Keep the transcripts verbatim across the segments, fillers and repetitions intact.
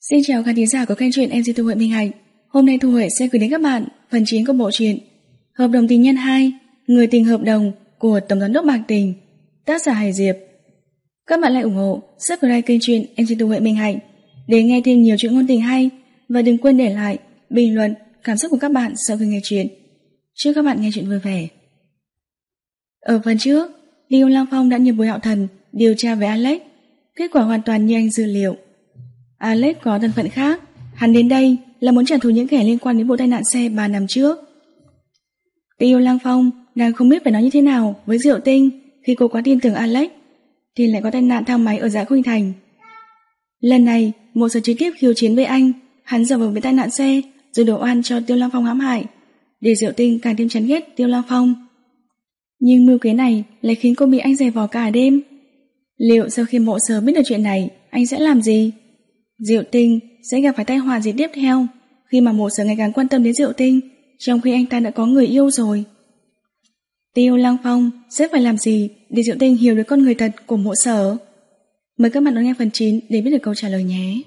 Xin chào khán thính giả của kênh truyện em xê Thu Huệ Minh Hạnh. Hôm nay Thu Huệ sẽ gửi đến các bạn phần chín của bộ truyện Hợp đồng tình nhân hai, Người tình hợp đồng của Tổng giám đốc Mạc Tình, tác giả Hải Diệp. Các bạn hãy ủng hộ, subscribe kênh truyện em xê Thu Huệ Minh Hạnh để nghe thêm nhiều chuyện ngôn tình hay, và đừng quên để lại bình luận cảm xúc của các bạn sau khi nghe truyện. Chúc các bạn nghe truyện vui vẻ. Ở phần trước, Lưu Lăng Phong đã nhờ Bùi Hạo Thần điều tra về Alex. Kết quả hoàn toàn như anh dự liệu. Alex có thân phận khác. Hắn đến đây là muốn trả thù những kẻ liên quan đến vụ tai nạn xe ba năm trước. Tiêu Lăng Phong đang không biết phải nói như thế nào với Diệu Tinh khi cô quá tin tưởng Alex, thì lại có tai nạn thang máy ở Dạ Khuynh Thành. Lần này, một giờ trực tiếp khiêu chiến với anh, hắn giả vờ với tai nạn xe rồi đổ oan cho Tiêu Lăng Phong hãm hại, để Diệu Tinh càng thêm chán ghét Tiêu Lăng Phong. Nhưng mưu kế này lại khiến cô bị anh giày vò cả đêm. Liệu sau khi Mộ Sở biết được chuyện này, anh sẽ làm gì? Diệu Tinh sẽ gặp phải tai họa gì tiếp theo khi mà Mộ Sở ngày càng quan tâm đến Diệu Tinh, trong khi anh ta đã có người yêu rồi? Tiêu Lăng Phong sẽ phải làm gì để Diệu Tinh hiểu được con người thật của Mộ Sở? Mời các bạn đón nghe phần chín để biết được câu trả lời nhé.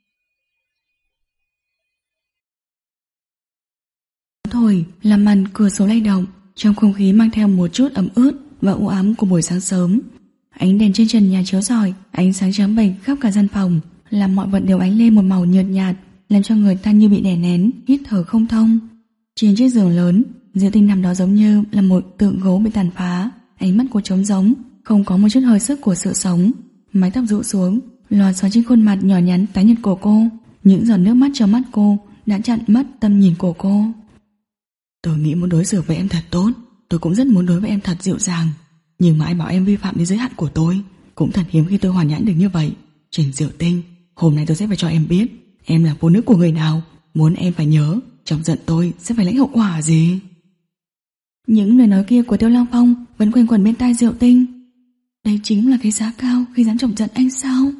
Thổi làm màn cửa sổ lay động, trong không khí mang theo một chút ẩm ướt và u ám của buổi sáng sớm. Ánh đèn trên trần nhà chiếu rọi, ánh sáng trắng bệch khắp cả căn phòng, làm mọi vật đều ánh lên một màu nhợt nhạt, làm cho người ta như bị đè nén, hít thở không thông. Trên chiếc giường lớn, Diệu Tinh nằm đó giống như là một tượng gỗ bị tàn phá, ánh mắt cô trống rỗng, không có một chút hơi sức của sự sống. Mái tóc rũ xuống, lòa xòa trên khuôn mặt nhỏ nhắn tái nhợt của cô, những giọt nước mắt trong mắt cô đã chặn mất tầm nhìn của cô. Tôi nghĩ muốn đối xử với em thật tốt, tôi cũng rất muốn đối với em thật dịu dàng, nhưng mà ai bảo em vi phạm đến giới hạn của tôi. Cũng thật hiếm khi tôi hoàn nhãn được như vậy. Trình Diệu Tinh, hôm nay tôi sẽ phải cho em biết em là phụ nữ của người nào. Muốn em phải nhớ, trong giận tôi sẽ phải lãnh hậu quả gì. Những lời nói kia của Tiêu Lăng Phong vẫn quanh quẩn bên tai Diệu Tinh. Đây chính là cái giá cao khi dám chọc giận anh sao?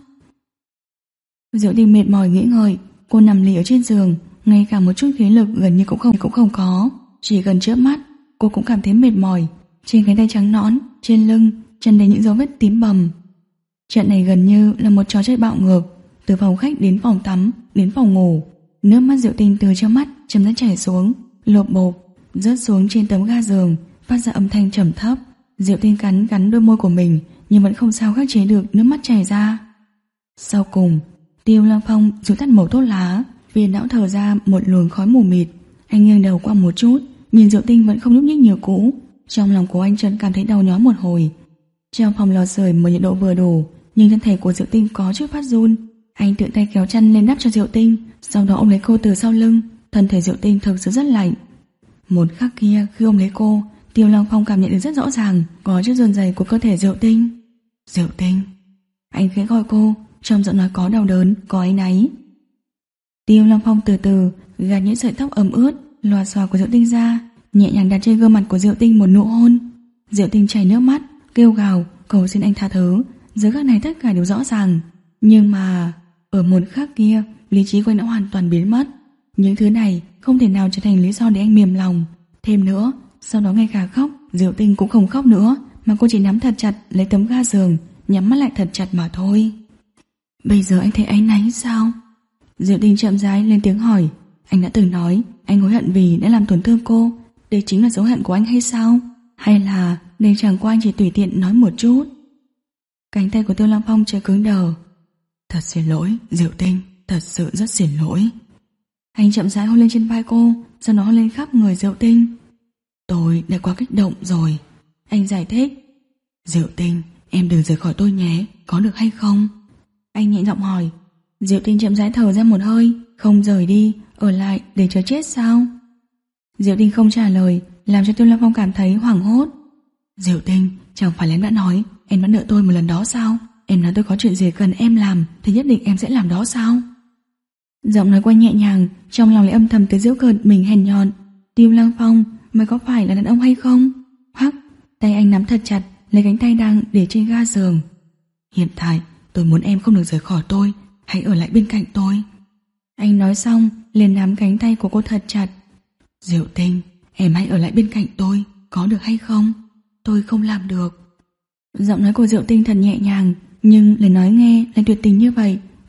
Diệu Tinh mệt mỏi nghĩ ngợi, cô nằm lì ở trên giường, ngay cả một chút khí lực gần như cũng không cũng không có. Chỉ gần chớp mắt, cô cũng cảm thấy mệt mỏi. Trên cánh tay trắng nõn, trên lưng tràn đầy những dấu vết tím bầm. Trận này gần như là một trò chơi bạo ngược, từ phòng khách đến phòng tắm, đến phòng ngủ. Nước mắt Diệu Tinh từ trong mắt chậm rãi chảy xuống, lộp bộp rớt xuống trên tấm ga giường, phát ra âm thanh trầm thấp. Diệu Tinh cắn cắn đôi môi của mình, nhưng vẫn không sao khắc chế được nước mắt chảy ra. Sau cùng, Tiêu Lăng Phong rụi tắt mẩu thuốc lá, viên não thở ra một luồng khói mù mịt. Anh nghiêng đầu qua một chút, nhìn Diệu Tinh vẫn không nhúc nhích như cũ. Trong lòng của anh chợt cảm thấy đau nhói một hồi. Trong phòng lò sưởi mở nhiệt độ vừa đủ, nhưng thân thể của Diệu Tinh có chút phát run. Anh tự tay kéo chăn lên đắp cho Diệu Tinh, sau đó ôm lấy cô từ sau lưng. Thân thể Diệu Tinh thực sự rất lạnh. Một khắc kia khi ôm lấy cô, Tiêu Lăng Phong cảm nhận được rất rõ ràng có chút run rẩy của cơ thể Diệu Tinh. Diệu Tinh, anh khẽ gọi cô, trong giọng nói có đau đớn, có áy náy. Tiêu Lăng Phong từ từ gạt những sợi tóc ẩm ướt lòa xòa của Diệu Tinh ra, nhẹ nhàng đặt trên gương mặt của Diệu Tinh một nụ hôn. Diệu Tinh chảy nước mắt, kêu gào, cầu xin anh tha thứ. Dưới các này tất cả đều rõ ràng, nhưng mà ở một khắc kia, lý trí của anh đã hoàn toàn biến mất. Những thứ này không thể nào trở thành lý do để anh mềm lòng. Thêm nữa, sau đó ngay cả khóc, Diệu Tinh cũng không khóc nữa, mà cô chỉ nắm thật chặt lấy tấm ga giường, nhắm mắt lại thật chặt mà thôi. Bây giờ anh thấy áy náy sao? Diệu Tinh chậm rãi lên tiếng hỏi. Anh đã từng nói anh hối hận vì đã làm tổn thương cô, đây chính là dấu hận của anh hay sao? Hay là đây chẳng qua anh chỉ tùy tiện nói một chút? Cánh tay của Tiêu Lăng Phong trở cứng đờ. Thật xin lỗi Diệu Tinh, thật sự rất xin lỗi. Anh chậm rãi hôn lên trên vai cô, sau đó hôn lên khắp người Diệu Tinh. Tôi đã quá kích động rồi. Anh giải thích. Diệu Tinh, em đừng rời khỏi tôi nhé, có được hay không? Anh nhẹ giọng hỏi. Diệu Tinh chậm rãi thở ra một hơi. Không rời đi, ở lại để chờ chết sao? Diệu Tinh không trả lời, làm cho Tiêu Lăng Phong cảm thấy hoảng hốt. Diệu Tinh, chẳng phải là em đã nói em đã nợ tôi một lần đó sao? Em nói tôi có chuyện gì cần em làm thì nhất định em sẽ làm đó sao? Giọng nói của anh nhẹ nhàng, trong lòng lại âm thầm tới giễu cợt mình hèn nhọn. Tiêu Lăng Phong, mày có phải là đàn ông hay không? Hắc, tay anh nắm thật chặt lấy cánh tay đang để trên ga giường. Hiện tại tôi muốn em không được rời khỏi tôi, hãy ở lại bên cạnh tôi. Anh nói xong liền nắm cánh tay của cô thật chặt. Diệu Tinh, em hãy ở lại bên cạnh tôi, có được hay không? Tôi không làm được. Giọng nói của Diệu Tinh thật nhẹ nhàng, nhưng lời nói nghe lại tuyệt tình như vậy,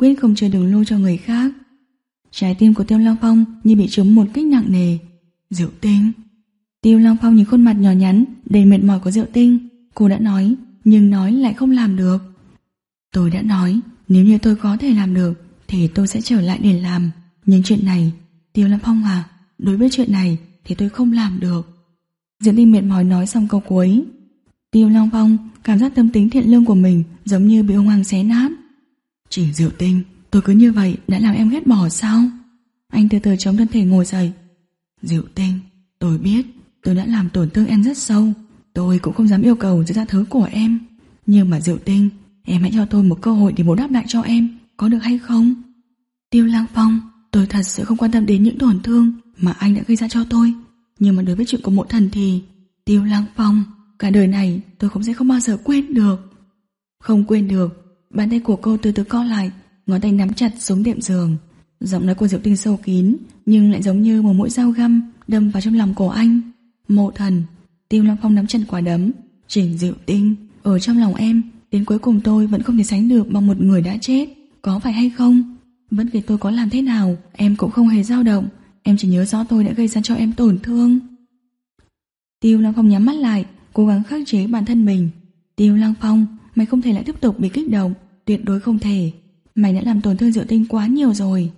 quyết không chơi đường lui cho người khác. Trái tim của Tiêu Lăng Phong như bị trúng một kích nặng nề. Diệu Tinh. Tiêu Lăng Phong nhìn khuôn mặt nhỏ nhắn đầy mệt mỏi của Diệu Tinh. Cô đã nói, nhưng nói lại không làm được. Tôi đã nói, nếu như tôi có thể làm được thì tôi sẽ trở lại để làm. Nhưng chuyện này, Tiêu Lăng Phong à, đối với chuyện này thì tôi không làm được. Diệu Tinh mệt mỏi nói xong câu cuối. Tiêu Lăng Phong cảm giác tâm tính thiện lương của mình giống như bị hung hăng xé nát. Chỉ Diệu Tinh, tôi cứ như vậy đã làm em ghét bỏ sao? Anh từ từ chống thân thể ngồi dậy. Diệu Tinh, tôi biết tôi đã làm tổn thương em rất sâu. Tôi cũng không dám yêu cầu sự tha thứ của em. Nhưng mà Diệu Tinh, em hãy cho tôi một cơ hội để bù đắp lại cho em, có được hay không? Tiêu Lăng Phong, tôi thật sự không quan tâm đến những tổn thương mà anh đã gây ra cho tôi. Nhưng mà đối với chuyện của Mộ Thần thì Tiêu Lăng Phong, cả đời này tôi cũng sẽ không bao giờ quên được. Không quên được. Bàn tay của cô từ từ co lại, ngón tay nắm chặt xuống đệm giường. Giọng nói của Diệu Tinh sâu kín, nhưng lại giống như một mũi dao găm đâm vào trong lòng của anh. Mộ Thần. Tiêu Lăng Phong nắm chặt quả đấm. Trình Diệu Tinh, ở trong lòng em, đến cuối cùng tôi vẫn không thể sánh được bằng một người đã chết, có phải hay không? Bất kể tôi có làm thế nào, em cũng không hề dao động. Em chỉ nhớ rõ tôi đã gây ra cho em tổn thương. Tiêu Lăng Phong nhắm mắt lại, cố gắng khắc chế bản thân mình. Tiêu Lăng Phong, mày không thể lại tiếp tục bị kích động, tuyệt đối không thể. Mày đã làm tổn thương Diệu Tinh quá nhiều rồi.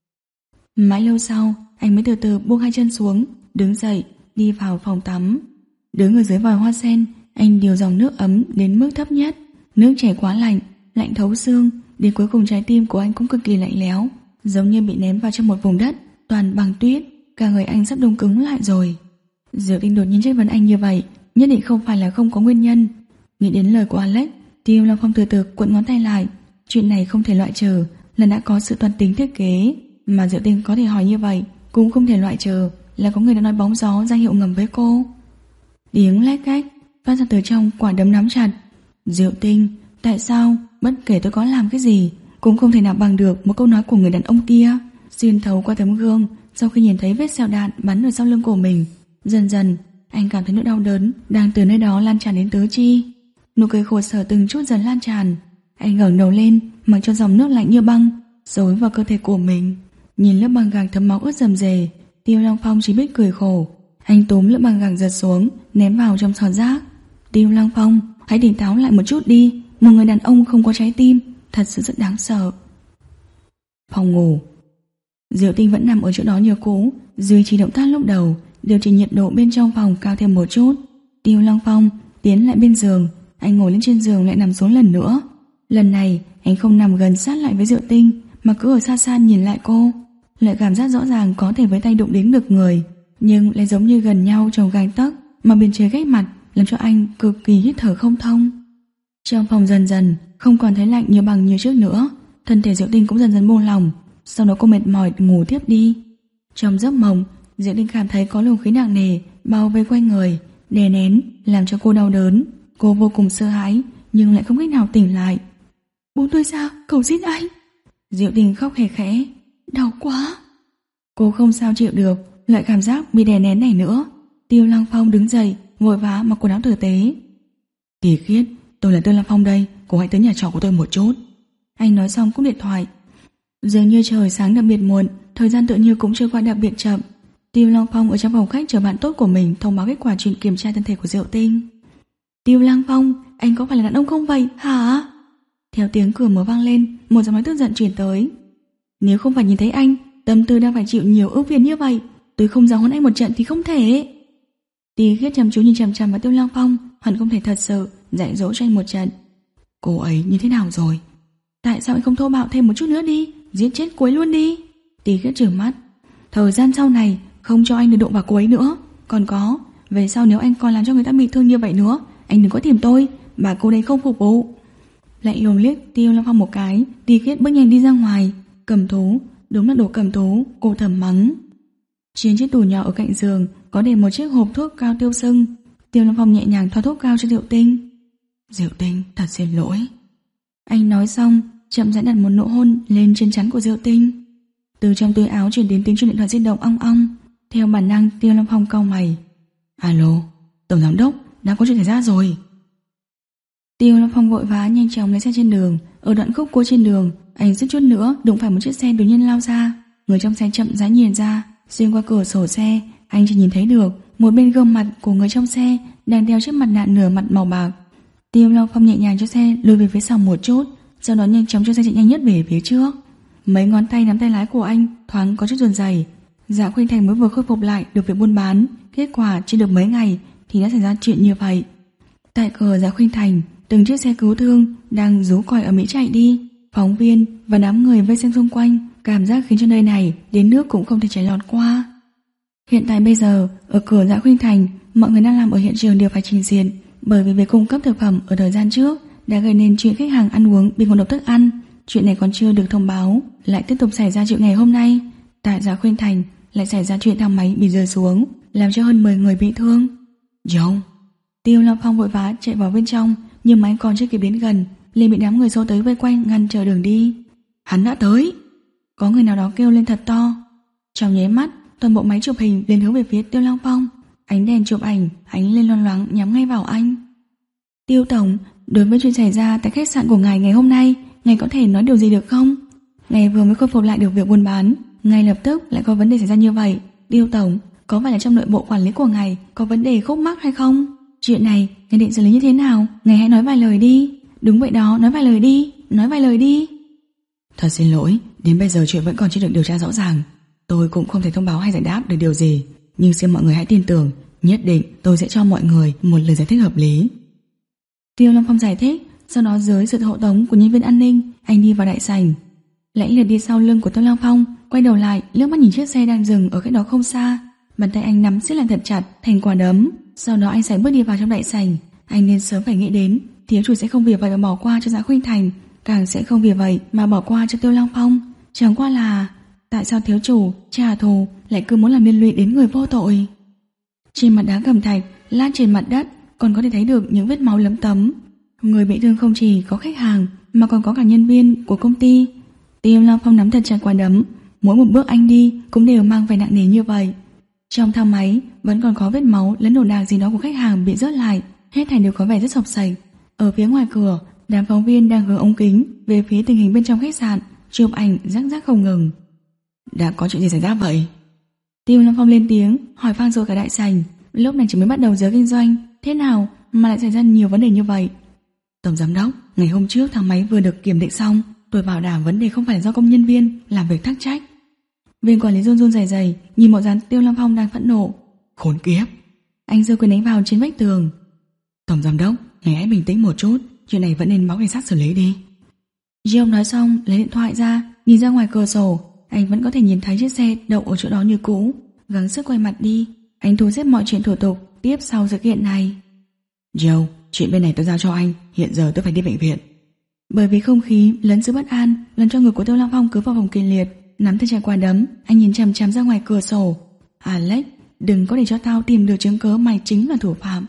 Mãi lâu sau, anh mới từ từ buông hai chân xuống, đứng dậy, đi vào phòng tắm. Đứng ở dưới vòi hoa sen, anh điều dòng nước ấm đến mức thấp nhất. Nước chảy quá lạnh, lạnh thấu xương, đến cuối cùng trái tim của anh cũng cực kỳ lạnh lẽo, giống như bị ném vào trong một vùng đất toàn bằng tuyết. Cả người anh sắp đông cứng lại rồi. Diệu Tinh đột nhiên chất vấn anh như vậy, nhất định không phải là không có nguyên nhân. Nghĩ đến lời của Alex, Tiêu Lăng Phong từ từ cuộn ngón tay lại. Chuyện này không thể loại trừ là đã có sự toan tính thiết kế, mà Diệu Tinh có thể hỏi như vậy cũng không thể loại trừ là có người đã nói bóng gió ra hiệu ngầm với cô. Tiếng lách cách phát ra từ trong quả đấm nắm chặt. Diệu Tinh, tại sao bất kể tôi có làm cái gì cũng không thể nào bằng được một câu nói của người đàn ông kia? Xuyên thấu qua tấm gương, sau khi nhìn thấy vết sẹo đạn bắn ở sau lưng của mình, dần dần anh cảm thấy nỗi đau đớn đang từ nơi đó lan tràn đến tứ chi. Nụ cười khổ sở từng chút dần lan tràn. Anh ngẩng đầu lên, mặc cho dòng nước lạnh như băng xối vào cơ thể của mình. Nhìn lớp băng gạc thấm máu ướt rầm rề, Tiêu Lăng Phong chỉ biết cười khổ. Anh túm lớp băng gạc giật xuống, ném vào trong sọt rác. Tiêu Lăng Phong, hãy tỉnh táo lại một chút đi. Một người đàn ông không có trái tim thật sự rất đáng sợ. Phòng ngủ. Diệu Tinh vẫn nằm ở chỗ đó như cũ, duy trì động tác lúc đầu, điều chỉnh nhiệt độ bên trong phòng cao thêm một chút. Tiêu Lăng Phong tiến lại bên giường, anh ngồi lên trên giường lại nằm xuống lần nữa. Lần này anh không nằm gần sát lại với Diệu Tinh, mà cứ ở xa xa nhìn lại cô. Lại cảm giác rõ ràng có thể với tay đụng đến được người, nhưng lại giống như gần nhau trong gang tấc, mà bên dưới ghét mặt làm cho anh cực kỳ hít thở không thông. Trong phòng dần dần không còn thấy lạnh như bằng như trước nữa, thân thể Diệu Tinh cũng dần dần buông lỏng. Sau đó cô mệt mỏi ngủ tiếp đi. Trong giấc mộng, Diệu Tinh cảm thấy có luồng khí nặng nề bao vây quanh người, đè nén làm cho cô đau đớn. Cô vô cùng sợ hãi nhưng lại không cách nào tỉnh lại. Buông tôi ra, cầu xin anh. Diệu Tinh khóc khẽ khẽ. Đau quá. Cô không sao chịu được loại cảm giác bị đè nén này nữa. Tiêu Lăng Phong đứng dậy, vội vã mặc quần áo tử tế. Kỳ Khiết, tôi là Tiêu Lăng Phong đây, cô hãy tới nhà trọ của tôi một chút. Anh nói xong cúp điện thoại. Dường như trời sáng đặc biệt muộn, thời gian tự như cũng trôi qua đặc biệt chậm. Tiêu Lăng Phong ở trong phòng khách chờ bạn tốt của mình thông báo kết quả chuyện kiểm tra thân thể của Diệu Tinh. Tiêu Lăng Phong, anh có phải là đàn ông không vậy, hả? Theo tiếng cửa mở vang lên, một giọng nói tức giận truyền tới. Nếu không phải nhìn thấy anh, tâm tư đang phải chịu nhiều ưu phiền như vậy, tôi không dám hôn anh một trận thì không thể. Tí Khiết chăm chú nhìn chằm chằm vào Tiêu Lăng Phong, hẳn không thể thật sự dạy dỗ cho anh một trận. Cô ấy như thế nào rồi? Tại sao anh không thô bạo thêm một chút nữa đi, giết chết cô ấy luôn đi? Tí Khiết trừng mắt. Thời gian sau này không cho anh được đụng vào cô ấy nữa. Còn có, về sau nếu anh còn làm cho người ta bị thương như vậy nữa, anh đừng có tìm tôi, bà cô đây không phục vụ. Lại lồm liếc Tiêu Lăng Phong một cái, Tí Khiết bước nhanh đi ra ngoài. Cầm thú, đúng là đồ cầm thú, cô thầm mắng. Trên chiếc tủ nhỏ ở cạnh giường có để một chiếc hộp thuốc cao tiêu sưng. Tiêu Lăng Phong nhẹ nhàng thoa thuốc cao cho Diệu Tinh. Diệu Tinh, thật xin lỗi. Anh nói xong, chậm rãi đặt một nụ hôn lên trên trán của Diệu Tinh. Từ trong túi áo truyền đến tiếng chuông điện thoại di động ong ong. Theo bản năng, Tiêu Lăng Phong cau mày. Alo, tổng giám đốc, đã có chuyện xảy ra rồi. Tiêu Lăng Phong vội vã nhanh chóng lấy xe trên đường. Ở đoạn khúc cua trên đường, anh suýt chút nữa đụng phải một chiếc xe đột nhiên lao ra. Người trong xe chậm rãi nhìn ra, xuyên qua cửa sổ xe, anh chỉ nhìn thấy được một bên gương mặt của người trong xe đang đeo chiếc mặt nạ nửa mặt màu bạc. Tiêu Long Phong nhẹ nhàng cho xe lùi về phía sau một chút, sau đó nhanh chóng cho xe chạy nhanh nhất về phía trước. Mấy ngón tay nắm tay lái của anh thoáng có chút run rẩy. Dạ Khuynh Thành mới vừa khôi phục lại được việc buôn bán, kết quả chưa được mấy ngày thì đã xảy ra chuyện như vậy. Tại cửa Dạ Khuynh Thành, từng chiếc xe cứu thương đang rú còi ở Mỹ chạy đi. Phóng viên và đám người vây xem xung quanh, cảm giác khiến cho nơi này đến nước cũng không thể chảy lọt qua. Hiện tại bây giờ, ở cửa Dạ Khuynh Thành, mọi người đang làm ở hiện trường đều phải trình diện, bởi vì việc cung cấp thực phẩm ở thời gian trước đã gây nên chuyện khách hàng ăn uống bị ngộ độc thức ăn. Chuyện này còn chưa được thông báo, lại tiếp tục xảy ra chuyện ngày hôm nay. Tại Dạ Khuynh Thành lại xảy ra chuyện thang máy bị rơi xuống, làm cho hơn mười người bị thương. Dông. Tiêu Long Phong vội vã chạy vào bên trong, nhưng mà anh còn chưa kịp đến gần, liền bị đám người xô tới vây quanh ngăn chờ đường đi. Hắn đã tới. Có người nào đó kêu lên thật to. Trong nháy mắt, toàn bộ máy chụp hình liền hướng về phía Tiêu Long Phong. Ánh đèn chụp ảnh ánh lên loang loáng nhắm ngay vào anh. Tiêu tổng, đối với chuyện xảy ra tại khách sạn của ngài ngày hôm nay, ngài có thể nói điều gì được không? Ngài vừa mới khôi phục lại được việc buôn bán, ngay lập tức lại có vấn đề xảy ra như vậy. Tiêu tổng, có phải là trong nội bộ quản lý của ngài có vấn đề khúc mắc hay không? Chuyện này ngài định xử lý như thế nào? Ngài hãy nói vài lời đi. Đúng vậy đó, nói vài lời đi, nói vài lời đi. Thật xin lỗi, đến bây giờ chuyện vẫn còn chưa được điều tra rõ ràng. Tôi cũng không thể thông báo hay giải đáp được điều gì, nhưng xin mọi người hãy tin tưởng, nhất định tôi sẽ cho mọi người một lời giải thích hợp lý. Tiêu Long Phong giải thích, sau đó dưới sự hộ tống của nhân viên an ninh, anh đi vào đại sảnh. Lãnh Liệt đi sau lưng của Tiêu Long Phong, quay đầu lại, liếc mắt nhìn chiếc xe đang dừng ở cách đó không xa. Bàn tay anh nắm siết lại thật chặt thành quả đấm. Sau đó anh sải bước đi vào trong đại sảnh. Anh nên sớm phải nghĩ đến, thiếu chủ sẽ không vì vậy mà bỏ qua cho Dạ Khuynh Thành, càng sẽ không vì vậy mà bỏ qua cho Tiêu Long Phong. Chẳng qua là tại sao thiếu chủ trả thù lại cứ muốn làm liên lụy đến người vô tội? Trên mặt đá cẩm thạch, lát trên mặt đất, còn có thể thấy được những vết máu lấm tấm. Người bị thương không chỉ có khách hàng mà còn có cả nhân viên của công ty. Tiêu Long Phong nắm thật chặt quả đấm, mỗi một bước anh đi cũng đều mang vẻ nặng nề như vậy. Trong thang máy vẫn còn có vết máu lẫn đồ đạc gì đó của khách hàng bị rớt lại, hết thảy đều có vẻ rất sộc sạch. Ở phía ngoài cửa, đám phóng viên đang hướng ống kính về phía tình hình bên trong khách sạn, chụp ảnh rắc rắc không ngừng. Đã có chuyện gì xảy ra vậy? Tiêu Long Phong lên tiếng hỏi vang rồi cả đại sảnh. Lúc này chỉ mới bắt đầu giờ kinh doanh, thế nào mà lại xảy ra nhiều vấn đề như vậy? Tổng giám đốc, ngày hôm trước thang máy vừa được kiểm định xong, tôi bảo đảm vấn đề không phải do công nhân viên làm việc thắc trách. Viên quản lý run run rẩy rẩy nhìn bộ dáng Tiêu Long Phong đang phẫn nộ. Khốn kiếp! Anh giơ quyền đánh vào trên vách tường. Tổng giám đốc, ngài hãy bình tĩnh một chút, chuyện này vẫn nên báo cảnh sát xử lý đi. Jerome nói xong lấy điện thoại ra, nhìn ra ngoài cửa sổ. Anh vẫn có thể nhìn thấy chiếc xe đậu ở chỗ đó như cũ. Gắng sức quay mặt đi, anh thu xếp mọi chuyện thủ tục tiếp sau sự kiện này. Joe, chuyện bên này tôi giao cho anh, hiện giờ tôi phải đi bệnh viện. Bởi vì không khí lẫn sự bất an làm cho người của Tiêu Long Phong cứ vào vòng kịch liệt, nắm tay chặt quả đấm. Anh nhìn chằm chằm ra ngoài cửa sổ. Alex, đừng có để cho tao tìm được chứng cớ mày chính là thủ phạm.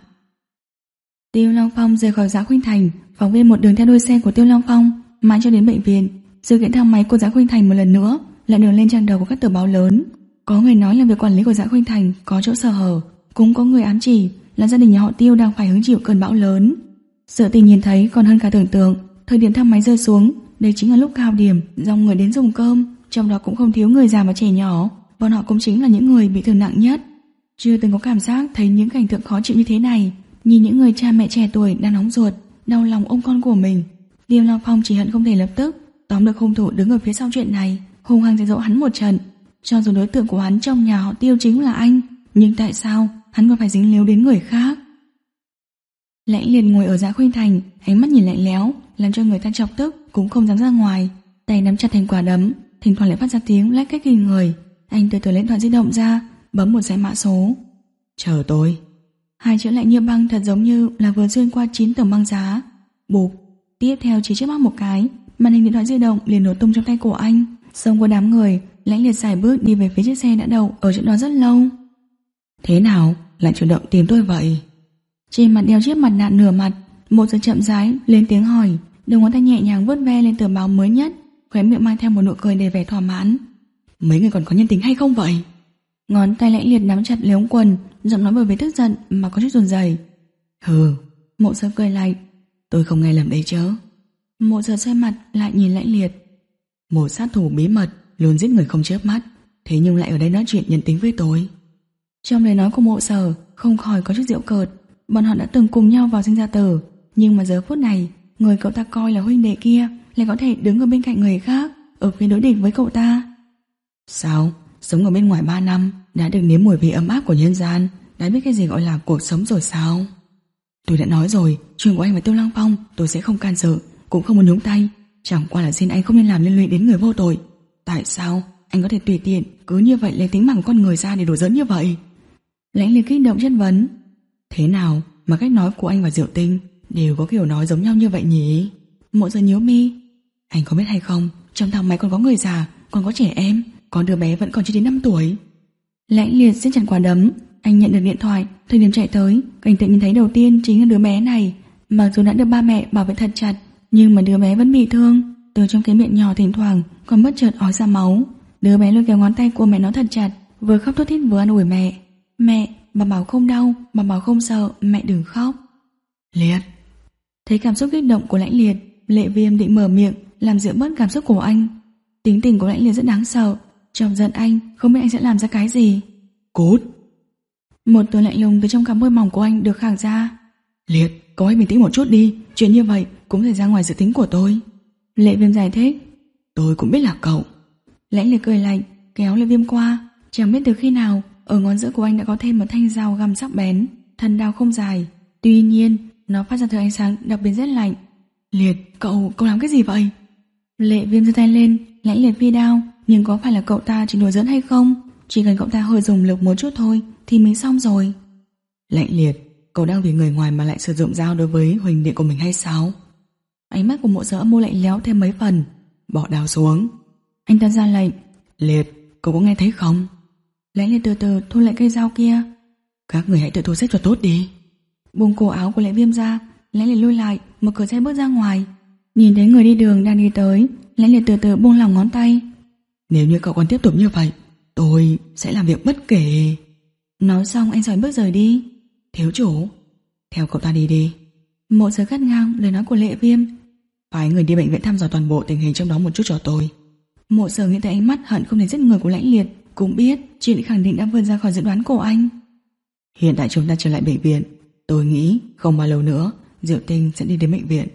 Tiêu Long Phong rời khỏi Dạ Khuynh Thành, phóng viên một đường theo đuôi xe của Tiêu Long Phong mãi cho đến bệnh viện. Sự kiện thang máy của Dạ Khuynh Thành một lần nữa lại được lên trang đầu của các tờ báo lớn. Có người nói là việc quản lý của Dạ Khuynh Thành có chỗ sơ hở, cũng có người ám chỉ là gia đình nhà họ Tiêu đang phải hứng chịu cơn bão lớn. Sự tình nhìn thấy còn hơn cả tưởng tượng. Thời điểm thang máy rơi xuống, đây chính là lúc cao điểm dòng người đến dùng cơm, trong đó cũng không thiếu người già và trẻ nhỏ. Bọn họ cũng chính là những người bị thương nặng nhất. Chưa từng có cảm giác thấy những cảnh tượng khó chịu như thế này. Nhìn những người cha mẹ trẻ tuổi đang nóng ruột, đau lòng ôm con của mình, Tiêu Long Phong chỉ hận không thể lập tức tóm được hung thủ đứng ở phía sau chuyện này, hung hăng dạy dỗ hắn một trận. Cho dù đối tượng của hắn trong nhà họ Tiêu chính là anh, nhưng tại sao hắn còn phải dính líu đến người khác? Lãnh Liệt ngồi ở Dạ Khuynh Thành, ánh mắt nhìn lạnh lẽo, làm cho người ta chọc tức cũng không dám ra ngoài, tay nắm chặt thành quả đấm, thỉnh thoảng lại phát ra tiếng lách cách kinh người. Anh từ từ lấy điện thoại di động ra, bấm một dãy mã số. Chờ tôi. Hai chữ lạnh như băng thật giống như là vừa xuyên qua chín tầng băng giá. Bụp, tiếp theo chỉ chớp mắt một cái, màn hình điện thoại di động liền nổ tung trong tay của anh. Xông qua đám người, Lãnh Liệt sải bước đi về phía chiếc xe đã đậu ở chỗ đó rất lâu. Thế nào, lại chủ động tìm tôi vậy? Trên mặt đeo chiếc mặt nạ nửa mặt, một giờ chậm rãi lên tiếng hỏi, đầu ngón tay nhẹ nhàng vuốt ve lên tờ báo mới nhất, khóe miệng mang theo một nụ cười đầy vẻ thỏa mãn. Mấy người còn có nhân tính hay không vậy? Ngón tay Lãnh Liệt nắm chặt lấy ống quần, giọng nói bởi vì tức giận mà có chút run rẩy. Hừ. Mộ Giờ cười lạnh. Tôi không nghe lầm đấy chứ? Mộ Giờ xoay mặt lại nhìn Lãnh Liệt. Một sát thủ bí mật, luôn giết người không chớp mắt, thế nhưng lại ở đây nói chuyện nhân tính với tôi. Trong lời nói của Mộ Sở không khỏi có chút giễu cợt. Bọn họ đã từng cùng nhau vào sinh ra tử, nhưng mà giờ phút này, người cậu ta coi là huynh đệ kia lại có thể đứng ở bên cạnh người khác, ở phía đối địch với cậu ta. Sao? Sống ở bên ngoài ba năm, đã được nếm mùi vị ấm áp của nhân gian, đã biết cái gì gọi là cuộc sống rồi sao? Tôi đã nói rồi, chuyện của anh và Tiêu Lăng Phong tôi sẽ không can dự, cũng không muốn nhúng tay. Chẳng qua là xin anh không nên làm liên lụy đến người vô tội. Tại sao anh có thể tùy tiện cứ như vậy lấy tính mạng của con người ra để đùa giỡn như vậy? Lãnh Liệt kích động chất vấn. Thế nào mà cách nói của anh và Diệu Tinh đều có kiểu nói giống nhau như vậy nhỉ? Mộ Sở nhíu mi. Anh có biết hay không, trong thang máy còn có người già, còn có trẻ em, có đứa bé vẫn còn chưa đến năm tuổi. Lãnh Liệt siết chặt quả đấm. Anh nhận được điện thoại, thời điểm chạy tới, cảnh tượng nhìn thấy đầu tiên chính là đứa bé này. Mặc dù đã được ba mẹ bảo vệ thật chặt, nhưng mà đứa bé vẫn bị thương. Từ trong cái miệng nhỏ thỉnh thoảng còn bất chợt ói ra máu. Đứa bé lôi kéo ngón tay của mẹ nó thật chặt, vừa khóc thút thít vừa an ủi mẹ. Mẹ, bà bảo không đau, bà bảo không sợ, mẹ đừng khóc. Liệt. Thấy cảm xúc kích động của Lãnh Liệt, Lệ Viêm định mở miệng làm dịu bớt cảm xúc của anh. Tính tình của Lãnh Liệt rất đáng sợ, trong giận anh không biết anh sẽ làm ra cái gì. Cút. Một từ lạnh lùng từ trong cặp môi mỏng của anh được khạc ra. Liệt, cậu hãy bình tĩnh một chút đi, chuyện như vậy cũng xảy ra ngoài dự tính của tôi. Lệ Viêm giải thích. Tôi cũng biết là cậu. Lãnh Liệt cười lạnh, kéo Lệ Viêm qua. Chẳng biết từ khi nào, ở ngón giữa của anh đã có thêm một thanh dao găm sắc bén, thân đao không dài. Tuy nhiên, nó phát ra thứ ánh sáng đặc biệt rất lạnh. Liệt, cậu, cậu làm cái gì vậy? Lệ Viêm giơ tay lên, Lãnh Liệt phi đao. Nhưng có phải là cậu ta chỉ đùa giỡn hay không? Chỉ cần cậu ta hơi dùng lực một chút thôi thì mình xong rồi. Lãnh Liệt, cậu đang vì người ngoài mà lại sử dụng dao đối với huỳnh đệ của mình hay sao? Ánh mắt của Mộ Sở âm mưu lạnh lẽo thêm mấy phần. Bỏ đao xuống. Anh ta ra lệnh. Liệt, cậu có nghe thấy không? Lãnh Liệt từ từ thu lại cây dao kia. Các người hãy tự thu xếp cho tốt đi. Buông cổ áo của Lệ Viêm ra, Lãnh Liệt lui lại, mở cửa xe bước ra ngoài. Nhìn thấy người đi đường đang đi tới, Lãnh Liệt từ từ buông lỏng ngón tay. Nếu như cậu còn tiếp tục như vậy, tôi sẽ làm việc bất kể. Nói xong anh xoay bước rời đi. Thiếu chủ, theo cậu ta đi đi. Mộ Sở cắt ngang lời nói của Lệ Viêm. Phái người đi bệnh viện thăm dò toàn bộ tình hình trong đó một chút cho tôi. Mộ Sở nghĩ tới ánh mắt hận không thể giết người của Lãnh Liệt, cũng biết chuyện khẳng định đã vượt ra khỏi dự đoán của anh. Hiện tại chúng ta trở lại bệnh viện, tôi nghĩ không bao lâu nữa Diệu Tinh sẽ đi đến bệnh viện.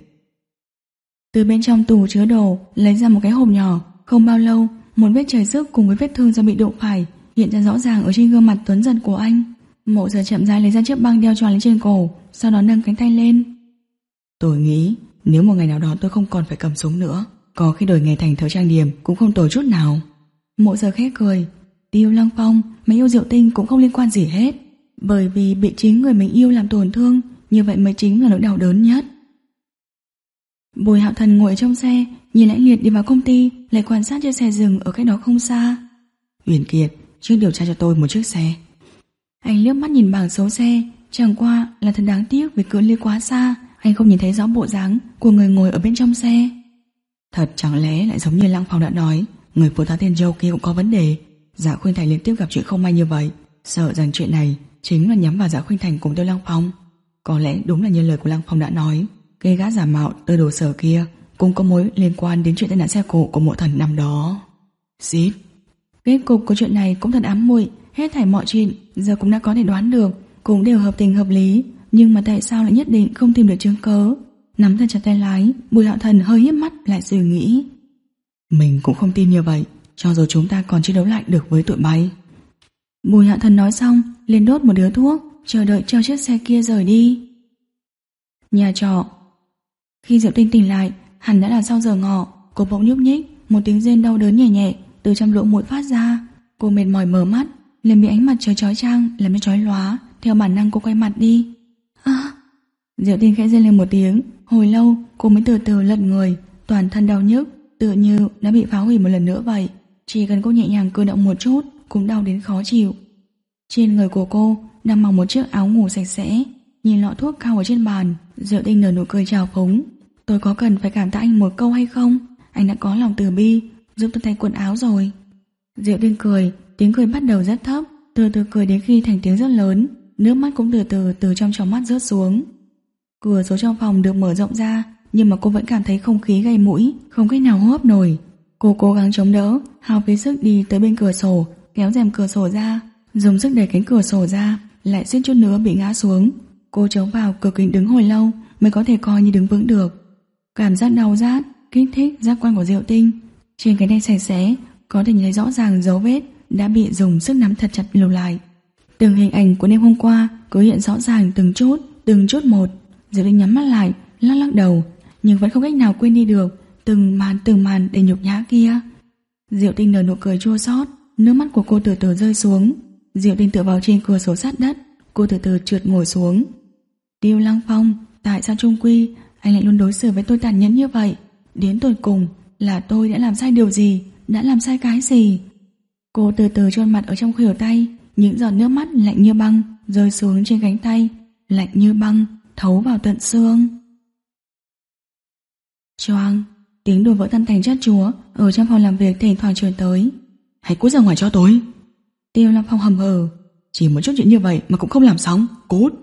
Từ bên trong tủ chứa đồ lấy ra một cái hộp nhỏ. Không bao lâu, một vết chảy xước cùng với vết thương do bị đụng phải hiện ra rõ ràng ở trên gương mặt tuấn giật của anh. Mộ Sở chậm rãi lấy ra chiếc băng đeo tròn lên trên cổ, sau đó nâng cánh tay lên. Tôi nghĩ nếu một ngày nào đó tôi không còn phải cầm súng nữa, có khi đổi nghề thành thợ trang điểm cũng không tồi chút nào. Mộ Sở khẽ cười. Tiêu Lăng Phong, mấy yêu Diệu Tinh cũng không liên quan gì hết, bởi vì bị chính người mình yêu làm tổn thương, như vậy mới chính là nỗi đau đớn nhất. Bùi Hạo Thần ngồi trong xe, nhìn Lãnh Liệt đi vào công ty, lại quan sát chiếc xe dừng ở cách đó không xa. Huyền Kiệt, trước điều tra cho tôi một chiếc xe. Anh liếc mắt nhìn bảng số xe, chẳng qua là thật đáng tiếc vì cự ly quá xa, anh không nhìn thấy rõ bộ dáng của người ngồi ở bên trong xe. Thật chẳng lẽ lại giống như Lăng Phong đã nói, người phụ tá tên Joe kia cũng có vấn đề. Dạ Khuynh Thành liên tiếp gặp chuyện không may như vậy, sợ rằng chuyện này chính là nhắm vào Dạ Khuynh Thành cùng Tiêu Lăng Phong. Có lẽ đúng là như lời của Lăng Phong đã nói, cái gã giả mạo từ đồ sở kia cũng có mối liên quan đến chuyện tai nạn xe cộ của Mộ Thần năm đó. Xít. Kết cục của chuyện này cũng thật ám muội, hết thảy mọi chuyện giờ cũng đã có thể đoán được, cũng đều hợp tình hợp lý, nhưng mà tại sao lại nhất định không tìm được chứng cớ? Nắm thật chặt tay lái, Bùi Hạo Thần hơi híp mắt lại suy nghĩ. Mình cũng không tin như vậy, cho dù chúng ta còn chưa đấu lại được với tụi bay. Bùi Hạo Thần nói xong, liền đốt một điếu thuốc, chờ đợi cho chiếc xe kia rời đi. Nhà trọ. Khi Diệu Tinh tỉnh lại, hẳn đã là sau giờ ngọ. Cô bỗng nhúc nhích, một tiếng rên đau đớn nhẹ nhẹ từ trong lỗ mũi phát ra. Cô mệt mỏi mở mắt, liền bị ánh mặt trời chói chang làm cho chói lóa. Theo bản năng cô quay mặt đi. À! Diệu Tinh khẽ rên lên một tiếng. Hồi lâu cô mới từ từ lật người, toàn thân đau nhức, tựa như đã bị phá hủy một lần nữa vậy. Chỉ cần cô nhẹ nhàng cử động một chút cũng đau đến khó chịu. Trên người của cô đang mặc một chiếc áo ngủ sạch sẽ. Nhìn lọ thuốc cao ở trên bàn, Diệu Tinh nở nụ cười trào phúng. Tôi có cần phải cảm tạ anh một câu hay không? Anh đã có lòng từ bi, giúp tôi thay quần áo rồi. Diệu Tinh cười, tiếng cười bắt đầu rất thấp, từ từ cười đến khi thành tiếng rất lớn, nước mắt cũng từ từ từ trong tròng mắt rớt xuống. Cửa sổ trong phòng được mở rộng ra, nhưng mà cô vẫn cảm thấy không khí gây mũi, không cách nào hô hấp nổi. Cô cố gắng chống đỡ, hao phí sức đi tới bên cửa sổ, kéo rèm cửa sổ ra, dùng sức đẩy cánh cửa sổ ra, lại suýt chút nữa bị ngã xuống. Cô chống vào cửa kính đứng hồi lâu mới có thể coi như đứng vững được. Cảm giác đau rát kích thích giác quan của Diệu Tinh. Trên cái tay sạch sẽ có thể nhìn thấy rõ ràng dấu vết đã bị dùng sức nắm thật chặt lùi lại. Từng hình ảnh của đêm hôm qua cứ hiện rõ ràng từng chút, từng chút một. Diệu Tinh nhắm mắt lại, lắc lắc đầu, nhưng vẫn không cách nào quên đi được từng màn từng màn đầy nhục nhã kia. Diệu Tinh nở nụ cười chua xót, nước mắt của cô từ từ rơi xuống. Diệu Tinh tựa vào trên cửa sổ sát đất, cô từ từ trượt ngồi xuống. Tiêu Lăng Phong, tại sao chung quy anh lại luôn đối xử với tôi tàn nhẫn như vậy? Đến tột cùng là tôi đã làm sai điều gì, đã làm sai cái gì? Cô từ từ chôn mặt ở trong khuỷu tay, những giọt nước mắt lạnh như băng rơi xuống trên cánh tay, lạnh như băng thấu vào tận xương. Choang, tiếng đồ vỡ tan thành chát chúa ở trong phòng làm việc thỉnh thoảng truyền tới. Hãy cút ra ngoài cho tôi. Tiêu Lăng Phong hầm hừ. Chỉ một chút chuyện như vậy mà cũng không làm xong, cút.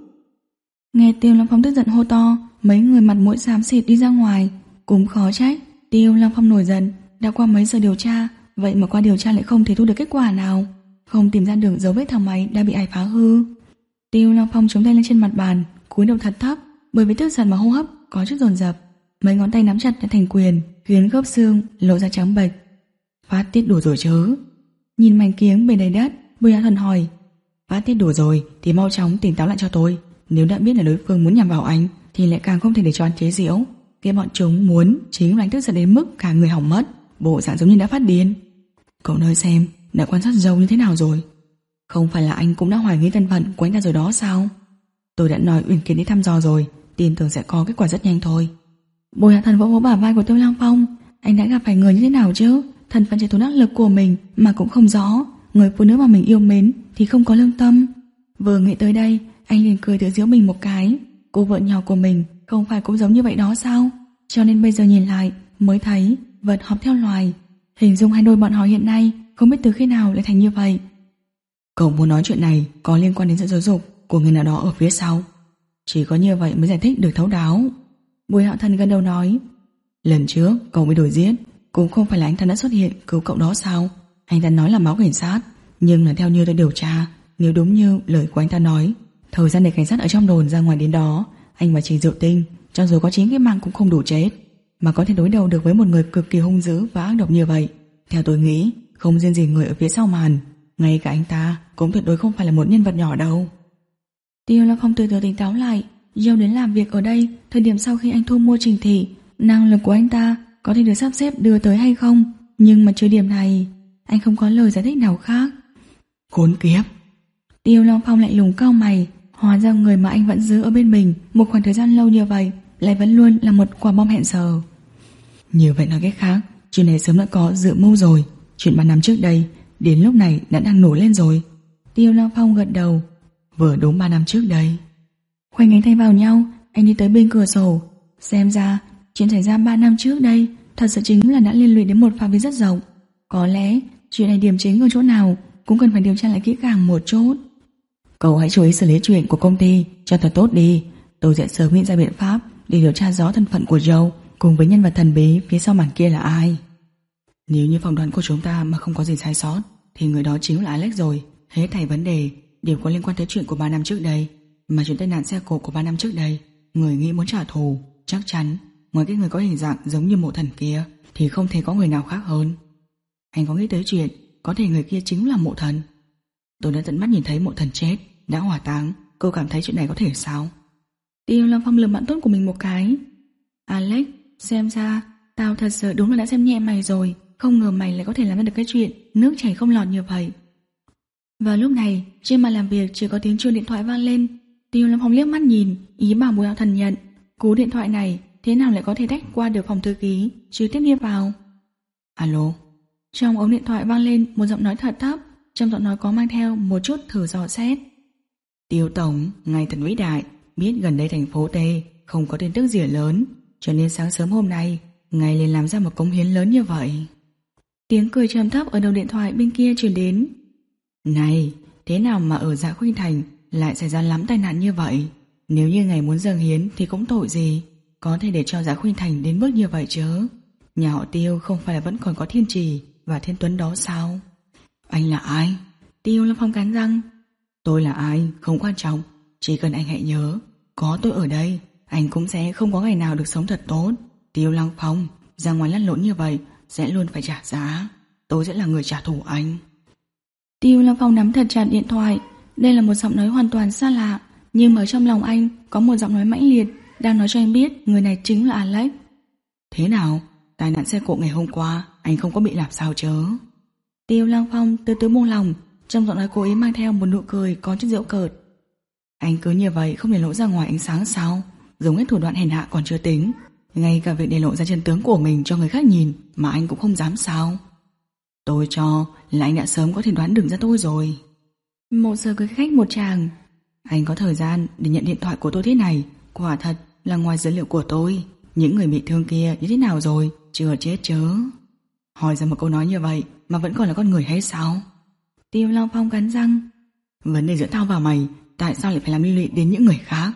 Nghe Tiêu Lăng Phong tức giận hô to, mấy người mặt mũi xám xịt đi ra ngoài. Cũng khó trách Tiêu Lăng Phong nổi giận. Đã qua mấy giờ điều tra, vậy mà qua điều tra lại không thể thu được kết quả nào, không tìm ra được dấu vết thang máy đã bị ai phá hư. Tiêu Lăng Phong chống tay lên trên mặt bàn, cúi đầu thật thấp, bởi vì tức giận mà hô hấp có chút dồn dập. Mấy ngón tay nắm chặt đã thành quyền, khiến khớp xương lộ ra trắng bệch. Phát tiết đủ rồi chứ? Nhìn mảnh kiếng bề đầy đất, Bùi Hạ Thần hỏi. Phát tiết đủ rồi thì mau chóng tỉnh táo lại cho tôi. Nếu đã biết là đối phương muốn nhằm vào anh thì lại càng không thể để cho anh chế giễu. Cái bọn chúng muốn chính là anh tức giận đến mức cả người hỏng mất, bộ dạng giống như đã phát điên. Cậu nói xem, đã quan sát dâu như thế nào rồi? Không phải là anh cũng đã hoài nghi thân phận của anh ta rồi đó sao? Tôi đã nói Uyển Kiệt đi thăm dò rồi, tin tưởng sẽ có kết quả rất nhanh thôi. Bùi Hạ Thần vỗ vỗ bả vai của Tiêu Lăng Phong. Anh đã gặp phải người như thế nào chứ? Thân phận trẻ thủ năng lực của mình mà cũng không rõ, người phụ nữ mà mình yêu mến thì không có lương tâm. Vừa nghĩ tới đây, anh liền cười tự giễu mình một cái. Cô vợ nhỏ của mình không phải cũng giống như vậy đó sao? Cho nên bây giờ nhìn lại mới thấy vật họp theo loài. Hình dung hai đôi bọn họ hiện nay không biết từ khi nào lại thành như vậy. Cậu muốn nói chuyện này có liên quan đến sự giáo dục của người nào đó ở phía sau. Chỉ có như vậy mới giải thích được thấu đáo. Bùi Hạo Thần gật đầu nói. Lần trước cậu bị đuổi giết cũng không phải là anh ta đã xuất hiện cứu cậu đó sao? Anh ta nói là báo cảnh sát, nhưng là theo như tôi điều tra, nếu đúng như lời của anh ta nói, thời gian để cảnh sát ở trong đồn ra ngoài đến đó, anh và chị Diệu Tinh cho dù có chín cái mạng cũng không đủ chết, mà có thể đối đầu được với một người cực kỳ hung dữ và ác độc như vậy. Theo tôi nghĩ, không riêng gì người ở phía sau màn, ngay cả anh ta cũng tuyệt đối không phải là một nhân vật nhỏ đâu. Tiêu Lăng Phong từ từ tỉnh táo lại. Dâu đến làm việc ở đây thời điểm sau khi anh thu mua Trình Thị, năng lực của anh ta có thể được sắp xếp đưa tới hay không, nhưng mà trừ điểm này anh không có lời giải thích nào khác. Khốn kiếp. Tiêu Lăng Phong lạnh lùng cau mày. Hóa ra người mà anh vẫn giữ ở bên mình một khoảng thời gian lâu như vậy lại vẫn luôn là một quả bom hẹn giờ. Như vậy nói cách khác, chuyện này sớm đã có dự mưu rồi. Chuyện ba năm trước đây đến lúc này đã đang nổi lên rồi. Tiêu Lăng Phong gật đầu. Vừa đúng ba năm trước đây. Khoanh cánh tay vào nhau, anh đi tới bên cửa sổ. Xem ra chuyện xảy ra ba năm trước đây thật sự chính là đã liên lụy đến một phạm vi rất rộng. Có lẽ chuyện này điểm chính ở chỗ nào cũng cần phải điều tra lại kỹ càng một chút. Cậu hãy chú ý xử lý chuyện của công ty cho thật tốt đi. Tôi sẽ sớm nghĩ ra biện pháp để điều tra rõ thân phận của Joe cùng với nhân vật thần bí phía sau màn kia là ai. Nếu như phỏng đoán của chúng ta mà không có gì sai sót thì người đó chính là Alex rồi. Hết thảy vấn đề đều có liên quan tới chuyện của ba năm trước đây. Mà chuyện tai nạn xe cộ của ba năm trước đây, người nghĩ muốn trả thù, chắc chắn ngoài cái người có hình dạng giống như mộ thần kia thì không thể có người nào khác hơn. Anh có nghĩ tới chuyện có thể người kia chính là mộ thần? Tôi đã tận mắt nhìn thấy mộ thần chết, đã hỏa táng. Cô cảm thấy chuyện này có thể sao? Tiêu Lăng Phong lườm bạn tốt của mình một cái. Alex, xem ra tao thật sự đúng là đã xem nhẹ mày rồi. Không ngờ mày lại có thể làm ra được cái chuyện nước chảy không lọt như vậy. Vào lúc này, trên bàn làm việc chỉ có tiếng chuông điện thoại vang lên. Tiêu Lăng Phong liếc mắt nhìn, ý bảo Bùi Hạo Thần nhận. Cú điện thoại này thế nào lại có thể tách qua được phòng thư ký, trực tiếp đi vào. Alo. Trong ống điện thoại vang lên một giọng nói thật thấp, trong giọng nói có mang theo một chút thử dò xét. Tiêu tổng, ngài thật vĩ đại, biết gần đây thành phố T không có tin tức gì lớn, cho nên sáng sớm hôm nay ngài liền làm ra một cống hiến lớn như vậy. Tiếng cười trầm thấp ở đầu điện thoại bên kia truyền đến. Này, thế nào mà ở Dạ Khuynh Thành lại xảy ra lắm tai nạn như vậy? Nếu như ngài muốn dâng hiến thì cũng tội gì, có thể để cho Dạ Khuynh Thành đến bước như vậy chứ. Nhà họ Tiêu không phải là vẫn còn có Thiên Trì và Thiên Tuấn đó sao? Anh là ai? Tiêu Lâm Phong cắn răng. Tôi là ai không quan trọng, chỉ cần anh hãy nhớ, có tôi ở đây, anh cũng sẽ không có ngày nào được sống thật tốt. Tiêu Lăng Phong, ra ngoài lăn lộn như vậy sẽ luôn phải trả giá. Tôi sẽ là người trả thù anh. Tiêu Lăng Phong nắm thật chặt điện thoại. Đây là một giọng nói hoàn toàn xa lạ, nhưng ở trong lòng anh có một giọng nói mãnh liệt đang nói cho anh biết người này chính là Alex. Thế nào? Tai nạn xe cộ ngày hôm qua anh không có bị làm sao chứ? Tiêu Lăng Phong từ từ buông lòng, trong giọng nói cố ý mang theo một nụ cười có chút giễu cợt. Anh cứ như vậy không để lộ ra ngoài ánh sáng sao? Dùng hết thủ đoạn hèn hạ còn chưa tính, ngay cả việc để lộ ra chân tướng của mình cho người khác nhìn mà anh cũng không dám sao? Tôi cho là anh đã sớm có thể đoán được ra tôi rồi. Một giờ cười khách một tràng. Anh có thời gian để nhận điện thoại của tôi thế này, quả thật là ngoài dữ liệu của tôi. Những người bị thương kia như thế nào rồi? Chưa chết chớ. Hỏi ra một câu nói như vậy mà vẫn còn là con người hay sao? Tiêu Long Phong cắn răng. Vấn đề giữa tao và mày, tại sao lại phải làm liên lụy đến những người khác?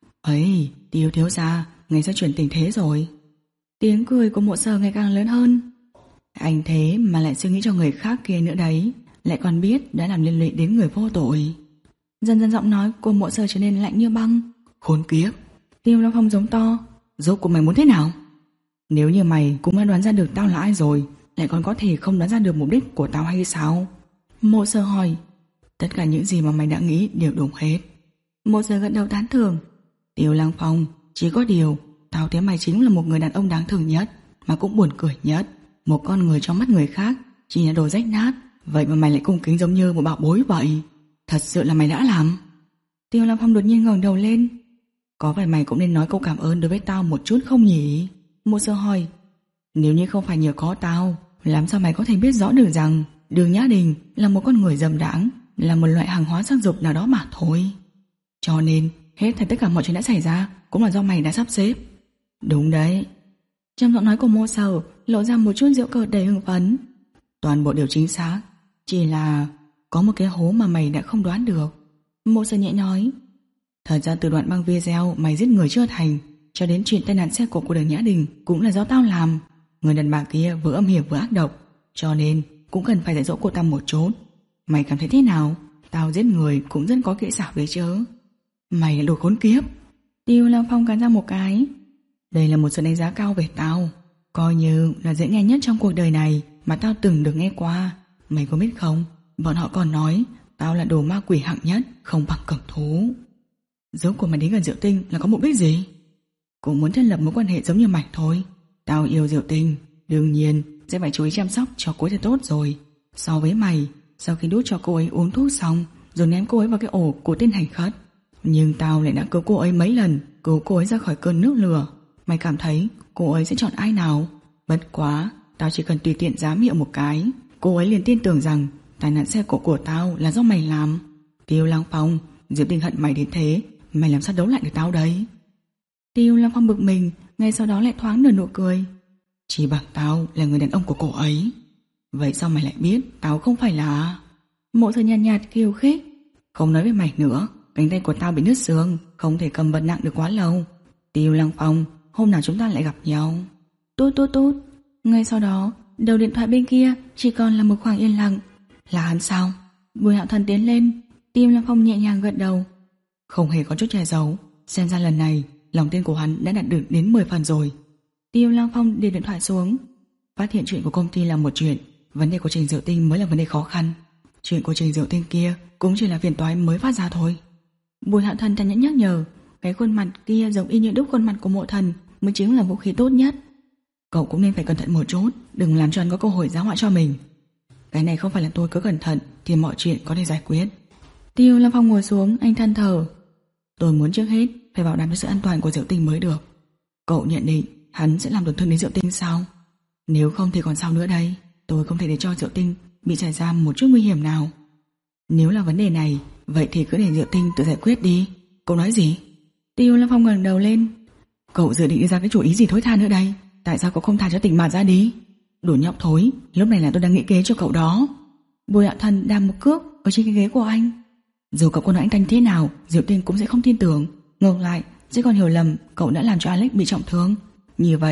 Ấy, Tiêu thiếu gia, ngày sẽ chuyển tình thế rồi. Tiếng cười của Mộ Sở ngày càng lớn hơn. Anh thế mà lại suy nghĩ cho người khác kia nữa đấy, lại còn biết đã làm liên lụy đến người vô tội. Dần dần giọng nói của Mộ Sở trở nên lạnh như băng. Khốn kiếp. Tiêu Long Phong giống to. Rốt của mày muốn thế nào? Nếu như mày cũng đã đoán ra được tao là ai rồi, lại còn có thể không đoán ra được mục đích của tao hay sao? Mộ Sở hỏi. Tất cả những gì mà mày đã nghĩ đều đúng hết. Mộ Sở gật đầu tán thưởng. Tiêu Lăng Phong, chỉ có điều tao thấy mày chính là một người đàn ông đáng thương nhất, mà cũng buồn cười nhất. Một con người trong mắt người khác chỉ là đồ rách nát, vậy mà mày lại cung kính giống như một bảo bối vậy. Thật sự là mày đã làm. Tiêu Lăng Phong đột nhiên ngẩng đầu lên. Có phải mày cũng nên nói câu cảm ơn đối với tao một chút không nhỉ? Mộ Sở hỏi. Nếu như không phải nhờ có tao, làm sao mày có thể biết rõ được rằng Đường Nhã Đình là một con người dâm đãng, là một loại hàng hóa sắc dục nào đó mà thôi. Cho nên hết thảy tất cả mọi chuyện đã xảy ra cũng là do mày đã sắp xếp. Đúng đấy. Trong giọng nói của Mộ Sở lộ ra một chút giễu cợt đầy hưng phấn. Toàn bộ đều chính xác, chỉ là có một cái hố mà mày đã không đoán được. Mộ Sở nhẹ nói. Thật ra từ đoạn băng video mày giết người chưa thành cho đến chuyện tai nạn xe cộ của Đường Nhã Đình cũng là do tao làm. Người đàn bà kia vừa âm hiểm vừa ác độc, cho nên cũng cần phải dạy dỗ cô ta một chút. Mày cảm thấy thế nào? Tao giết người cũng rất có kỹ xảo đấy chứ. Mày là đồ khốn kiếp. Tiêu Lăng Phong cắn ra một cái. Đây là một sự đánh giá cao về tao, coi như là dễ nghe nhất trong cuộc đời này mà tao từng được nghe qua. Mày có biết không, bọn họ còn nói tao là đồ ma quỷ hạng nhất, không bằng cầm thú. Dấu của mày đến gần Diệu Tinh là có mục đích gì? Cũng muốn thiết lập mối quan hệ giống như mày thôi. Tao yêu Diệu Tinh, đương nhiên sẽ phải chú ý chăm sóc cho cô ấy thật tốt rồi. So với mày, sau khi đút cho cô ấy uống thuốc xong rồi ném cô ấy vào cái ổ của tên hành khất, nhưng tao lại đã cứu cô ấy mấy lần, cứu cô ấy ra khỏi cơn nước lửa. Mày cảm thấy cô ấy sẽ chọn ai nào? Bất quá, tao chỉ cần tùy tiện dám hiệu một cái, cô ấy liền tin tưởng rằng tai nạn xe cộ của tao là do mày làm. Tiêu Lăng Phong, Diệu Tinh hận mày đến thế, mày làm sao đấu lại được tao đấy? Tiêu Lăng Phong bực mình, ngay sau đó lại thoáng nở nụ cười. Chỉ bằng tao là người đàn ông của cô ấy. Vậy sao mày lại biết tao không phải là... Mộ Sở nhàn nhạt, nhạt khiêu khích. Không nói với mày nữa, cánh tay của tao bị nứt xương, không thể cầm vật nặng được quá lâu. Tiêu Lăng Phong, hôm nào chúng ta lại gặp nhau. Tút tút tút. Ngay sau đó, đầu điện thoại bên kia chỉ còn là một khoảng yên lặng. Là hắn sao? Bùi Hạo Thần tiến lên. Tiêu Lăng Phong nhẹ nhàng gật đầu. Không hề có chút che giấu, xem ra lần này lòng tin của hắn đã đạt được đến mười phần rồi. Tiêu Lăng Phong để điện thoại xuống. Phát hiện chuyện của công ty là một chuyện, vấn đề của Trình Diệu Tinh mới là vấn đề khó khăn. Chuyện của Trình Diệu Tinh kia cũng chỉ là phiền toái mới phát ra thôi. Bùi Hạo Thần tàn nhẫn nhắc nhở. Cái khuôn mặt kia giống y như đúc khuôn mặt của Mộ Thần mới chính là vũ khí tốt nhất. Cậu cũng nên phải cẩn thận một chút, đừng làm cho hắn có cơ hội giáo họa cho mình. Cái này không phải là tôi cứ cẩn thận thì mọi chuyện có thể giải quyết. Tiêu Lâm Phong ngồi xuống, anh than thở. Tôi muốn trước hết phải bảo đảm cho sự an toàn của Diệu Tinh mới được. Cậu nhận định hắn sẽ làm tổn thương đến Diệu Tinh sao? Nếu không thì còn sao nữa đây? Tôi không thể để cho Diệu Tinh bị xảy ra một chút nguy hiểm nào. Nếu là vấn đề này, vậy thì cứ để Diệu Tinh tự giải quyết đi. Cậu nói gì? Tiêu Lâm Phong ngẩng đầu lên. Cậu dự định đưa ra cái chủ ý gì thối tha nữa đây? Tại sao cậu không thả cho Tình Mạt ra đi? Đồ nhóc thối, lúc này là tôi đang nghĩ kế cho cậu đó. Bùi Hạo Thần đạp một cước ở trên cái ghế của anh. Dù cậu có nói anh ta thế nào, Diệu Tinh cũng sẽ không tin tưởng. Ngược lại, sẽ còn hiểu lầm cậu đã làm cho Alex bị trọng thương. Như vậy,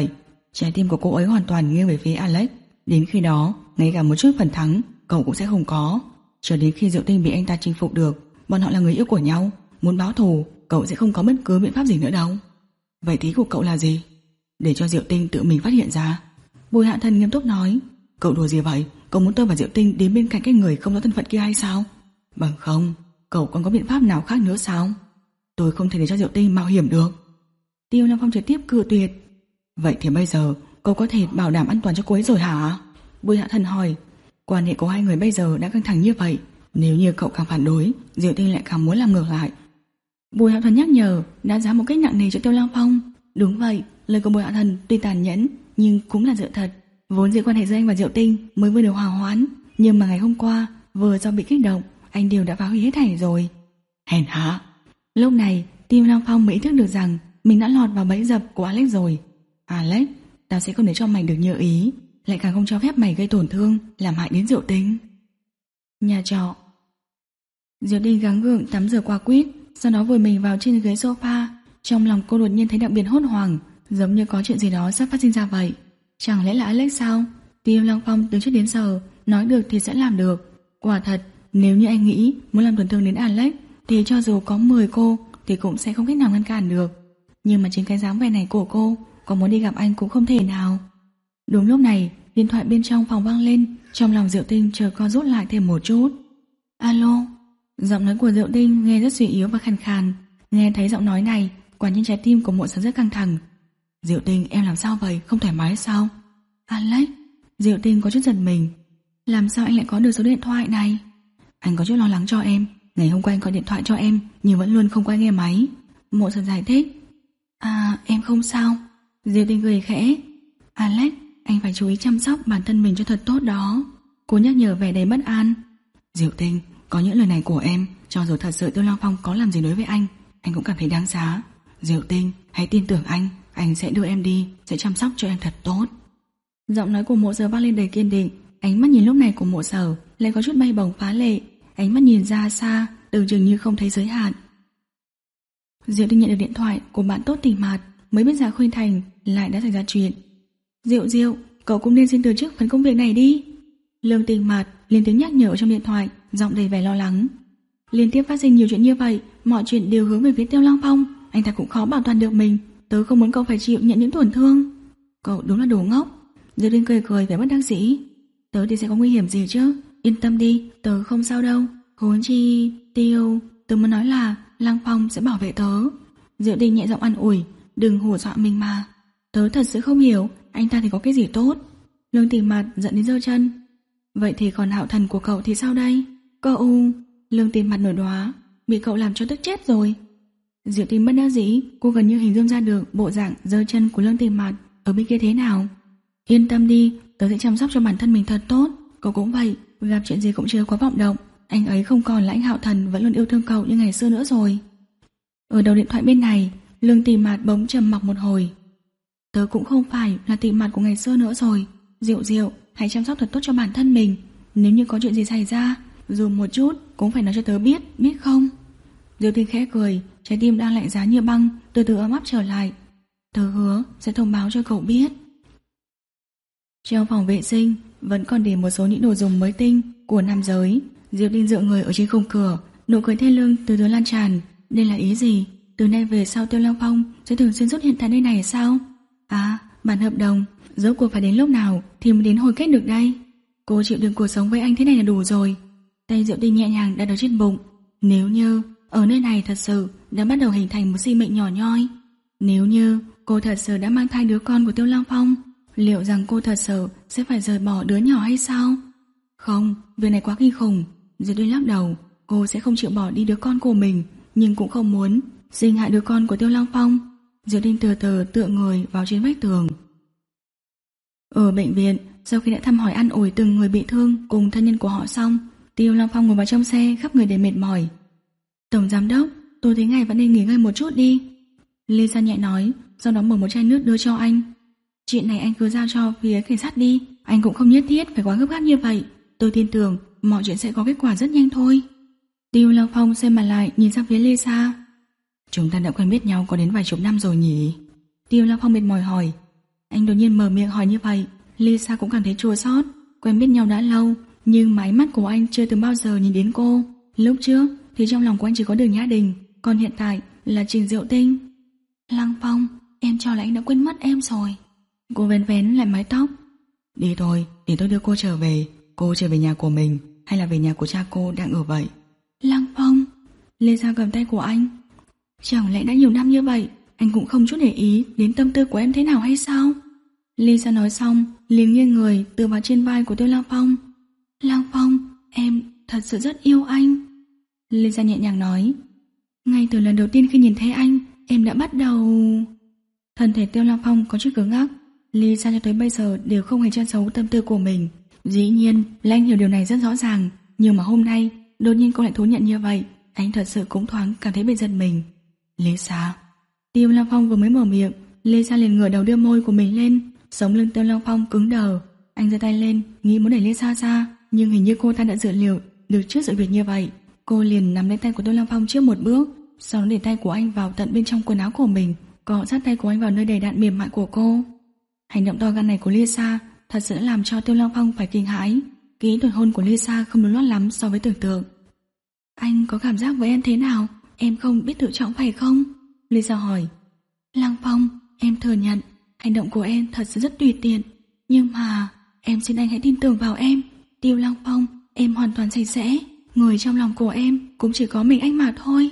trái tim của cô ấy hoàn toàn nghiêng về phía Alex. Đến khi đó, ngay cả một chút phần thắng cậu cũng sẽ không có. Cho đến khi Diệu Tinh bị anh ta chinh phục được, bọn họ là người yêu của nhau, muốn báo thù, cậu sẽ không có bất cứ biện pháp gì nữa đâu. Vậy ý của cậu là gì? Để cho Diệu Tinh tự mình phát hiện ra. Bùi Hạ Thần nghiêm túc nói. Cậu đùa gì vậy? Cậu muốn tôi và Diệu Tinh đến bên cạnh cái người không rõ thân phận kia hay sao? Bằng không, cậu còn có biện pháp nào khác nữa sao? Tôi không thể để cho Diệu Tinh mạo hiểm được. Tiêu Lăng Phong trực tiếp cự tuyệt. Vậy thì bây giờ cậu có thể bảo đảm an toàn cho cô ấy rồi hả? Bùi Hạ Thần hỏi. Quan hệ của hai người bây giờ đã căng thẳng như vậy, nếu như cậu càng phản đối, Diệu Tinh lại càng muốn làm ngược lại. Bùi Hạ Thần nhắc nhở, đã giá một cách nặng nề cho Tiêu Lăng Phong. Đúng vậy, lời của Bùi Hạ Thần tuy tàn nhẫn nhưng cũng là sự thật. Vốn dĩ quan hệ giữa anh và Diệu Tinh mới vừa được hòa hoãn, nhưng mà ngày hôm qua vừa do bị kích động, anh đều đã phá hủy hết thảy rồi. Hèn hạ. Lúc này Tiêu Lăng Phong mới ý thức được rằng mình đã lọt vào bẫy dập của Alex rồi. Alex, tao sẽ không để cho mày được như ý, lại càng không cho phép mày gây tổn thương, làm hại đến Diệu Tinh. Nhà trọ. Diệu Tinh gắng gượng tắm rửa qua quýt, sau đó vùi mình vào trên ghế sofa. Trong lòng cô đột nhiên thấy đặc biệt hốt hoảng, giống như có chuyện gì đó sắp phát sinh ra vậy. Chẳng lẽ là Alex sao? Tiêu Lăng Phong từ trước đến giờ nói được thì sẽ làm được. Quả thật, nếu như anh nghĩ muốn làm tổn thương đến Alex thì cho dù có mười cô thì cũng sẽ không cách nào ngăn cản được. Nhưng mà chính cái dáng vẻ này của cô, có muốn đi gặp anh cũng không thể nào. Đúng lúc này, điện thoại bên trong phòng vang lên. Trong lòng Diệu Tinh chợt co rút lại thêm một chút. Alo. Giọng nói của Diệu Tinh nghe rất suy yếu và khàn khàn. Nghe thấy giọng nói này, quả nhiên trái tim của Mộ Sở rất căng thẳng. Diệu Tinh, em làm sao vậy? Không thoải mái sao? Alex. Diệu Tinh có chút giật mình. Làm sao anh lại có được số điện thoại này? Anh có chút lo lắng cho em. Ngày hôm qua anh gọi điện thoại cho em nhưng vẫn luôn không có ai nghe máy. Mộ Sở giải thích. À, em không sao. Diệu Tinh cười khẽ. Alex, anh phải chú ý chăm sóc bản thân mình cho thật tốt đó. Cô nhắc nhở vẻ đầy bất an. Diệu Tinh, có những lời này của em, cho dù thật sự Tiêu Lăng Phong có làm gì đối với anh, anh cũng cảm thấy đáng giá. Diệu Tinh, hãy tin tưởng anh, anh sẽ đưa em đi, sẽ chăm sóc cho em thật tốt. Giọng nói của Mộ Sở vang lên đầy kiên định. Ánh mắt nhìn lúc này của Mộ Sở lại có chút bay bổng phá lệ. Ánh mắt nhìn ra xa, tưởng chừng như không thấy giới hạn. Diệu Tinh nhận được điện thoại của bạn tốt Tình Mạt, mới biết ra Khuynh Thành lại đã xảy ra chuyện. Diệu Diệu, cậu cũng nên xin từ chức phần công việc này đi. Lương Tình Mạt liên tiếng nhắc nhở trong điện thoại, giọng đầy vẻ lo lắng. Liên tiếp phát sinh nhiều chuyện như vậy, mọi chuyện đều hướng về phía Tiêu Lăng Phong, anh ta cũng khó bảo toàn được mình. Tớ không muốn cậu phải chịu nhận những tổn thương. Cậu đúng là đồ ngốc. Diệu Tinh cười cười vẻ bất đắc dĩ. Tớ thì sẽ có nguy hiểm gì chứ, yên tâm đi, tớ không sao đâu. Huống chi Tiêu, tớ muốn nói là Lăng Phong sẽ bảo vệ tớ. Diệu Tinh nhẹ giọng an ủi. Đừng hù dọa mình mà. Tớ thật sự không hiểu anh ta thì có cái gì tốt. Lương Tình Mạt giận đến giơ chân. Vậy thì còn Hạo Thần của cậu thì sao đây? Cậu... Lương Tình Mạt nổi đoá, bị cậu làm cho tức chết rồi. Diệu Tinh bất đắc dĩ, cô gần như hình dung ra được bộ dạng giơ chân của Lương Tình Mạt ở bên kia thế nào. Yên tâm đi, tớ sẽ chăm sóc cho bản thân mình thật tốt. Cậu cũng vậy, gặp chuyện gì cũng chưa quá vọng động. Anh ấy không còn là anh Hạo Thần vẫn luôn yêu thương cậu như ngày xưa nữa rồi. Ở đầu điện thoại bên này, Lương Tình Mạt bỗng trầm mặc một hồi. Tớ cũng không phải là Tình Mạt của ngày xưa nữa rồi. Diệu Diệu, hãy chăm sóc thật tốt cho bản thân mình. Nếu như có chuyện gì xảy ra, dù một chút cũng phải nói cho tớ biết, biết không? Diệu Tinh khẽ cười, trái tim đang lạnh giá như băng từ từ ấm áp trở lại. Tớ hứa sẽ thông báo cho cậu biết. Trong phòng vệ sinh vẫn còn để một số những đồ dùng mới tinh của nam giới. Diệu Tinh dựa người ở trên khung cửa, nụ cười thê lương từ từ lan tràn. Đây là ý gì? Từ nay về sau Tiêu Lăng Phong sẽ thường xuyên xuất hiện tại nơi này sao? À, bản hợp đồng, rốt cuộc phải đến lúc nào thì mới đến hồi kết được đây? Cô chịu đựng cuộc sống với anh thế này là đủ rồi. Tay Diệu Tinh nhẹ nhàng đặt ở trên bụng. Nếu như ở nơi này thật sự đã bắt đầu hình thành một sinh mệnh nhỏ nhoi, nếu như cô thật sự đã mang thai đứa con của Tiêu Lăng Phong, liệu rằng cô thật sự sẽ phải rời bỏ đứa nhỏ hay sao? Không, việc này quá kinh khủng. Diệu Tinh lắc đầu. Cô sẽ không chịu bỏ đi đứa con của mình, nhưng cũng không muốn sinh hại đứa con của Tiêu Lăng Phong. Diệu Tinh từ từ tựa người vào trên vách tường. Ở bệnh viện, sau khi đã thăm hỏi an ủi từng người bị thương cùng thân nhân của họ xong, Tiêu Lăng Phong ngồi vào trong xe khắp người đầy mệt mỏi. Tổng giám đốc, tôi thấy ngài vẫn nên nghỉ ngơi một chút đi. Lisa nhẹ nói, sau đó mở một chai nước đưa cho anh. Chuyện này anh cứ giao cho phía cảnh sát đi, anh cũng không nhất thiết phải quá gấp gáp như vậy. Tôi tin tưởng mọi chuyện sẽ có kết quả rất nhanh thôi. Tiêu Lăng Phong xem mặt lại nhìn sang phía Lisa. Chúng ta đã quen biết nhau có đến vài chục năm rồi nhỉ? Tiêu Lăng Phong mệt mỏi hỏi. Anh đột nhiên mở miệng hỏi như vậy, Lisa cũng cảm thấy chua xót. Quen biết nhau đã lâu, nhưng mà ánh mắt của anh chưa từng bao giờ nhìn đến cô. Lúc trước thì trong lòng của anh chỉ có Đường Nhã Đình, còn hiện tại là Trình Diệu Tinh. Lăng Phong, em cho là anh đã quên mất em rồi. Cô vén vén lại mái tóc. Đi thôi, để tôi đưa cô trở về. Cô trở về nhà của mình hay là về nhà của cha cô đang ở vậy? Lăng Phong, Lisa cầm tay của anh. Chẳng lẽ đã nhiều năm như vậy anh cũng không chút để ý đến tâm tư của em thế nào hay sao? Lisa nói xong liền nghiêng người tựa vào trên vai của Tiêu Lăng Phong. Lăng Phong, em thật sự rất yêu anh. Lisa nhẹ nhàng nói. Ngay từ lần đầu tiên khi nhìn thấy anh, em đã bắt đầu... Thân thể Tiêu Lăng Phong có chút cứng ngắc. Lisa cho tới bây giờ đều không hề che giấu tâm tư của mình. Dĩ nhiên là anh hiểu điều này rất rõ ràng, nhưng mà hôm nay đột nhiên cô lại thú nhận như vậy, anh thật sự cũng thoáng cảm thấy bị giật mình. Lisa. Tiêu Lăng Phong vừa mới mở miệng, Lisa liền ngửa đầu đưa môi của mình lên. Sống lưng Tiêu Lăng Phong cứng đờ. Anh giơ tay lên nghĩ muốn đẩy Lisa ra, nhưng hình như cô ta đã dự liệu được trước sự việc như vậy. Cô liền nắm lấy tay của Tiêu Lăng Phong trước một bước, sau đó để tay của anh vào tận bên trong quần áo của mình, cọ sát tay của anh vào nơi đầy đặn mềm mại của cô. Hành động to gan này của Lisa thật sự đã làm cho Tiêu Lăng Phong phải kinh hãi. Kỹ thuật hôn của Lisa không đúng lót lắm so với tưởng tượng. Anh có cảm giác với em thế nào? Em không biết tự trọng phải không? Lisa hỏi. Lăng Phong, em thừa nhận hành động của em thật sự rất tùy tiện, nhưng mà em xin anh hãy tin tưởng vào em. Tiêu Lăng Phong, em hoàn toàn sạch sẽ, người trong lòng của em cũng chỉ có mình anh mà thôi.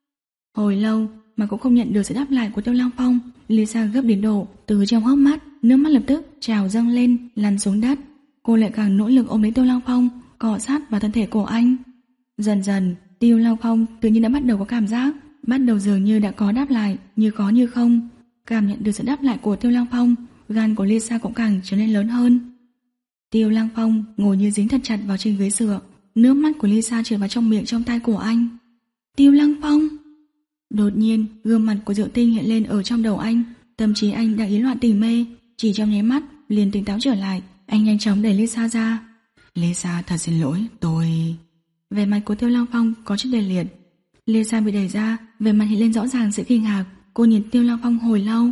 Hồi lâu mà cũng không nhận được sự đáp lại của Tiêu Lăng Phong, Lisa gấp đến độ từ trong hốc mắt, nước mắt lập tức trào dâng lên, lăn xuống đất. Cô lại càng nỗ lực ôm lấy Tiêu Lăng Phong, cọ sát vào thân thể của anh. Dần dần, Tiêu Lăng Phong tự nhiên đã bắt đầu có cảm giác, bắt đầu dường như đã có đáp lại, như có như không. Cảm nhận được sự đáp lại của Tiêu Lăng Phong, gan của Lisa cũng càng trở nên lớn hơn. Tiêu Lăng Phong ngồi như dính thật chặt vào trên ghế dựa, nước mắt của Lisa trượt vào trong miệng trong tai của anh. Tiêu Lăng Phong. Đột nhiên, gương mặt của Diệu Tinh hiện lên ở trong đầu anh, tâm trí anh đang ý loạn tình mê, chỉ trong nháy mắt liền tỉnh táo trở lại. Anh nhanh chóng đẩy Lisa ra. Lisa, thật xin lỗi, tôi... Vẻ mặt của Tiêu Lăng Phong có chút tê liệt. Lisa bị đẩy ra, vẻ mặt hiện lên rõ ràng sự kinh ngạc. Cô nhìn Tiêu Lăng Phong hồi lâu.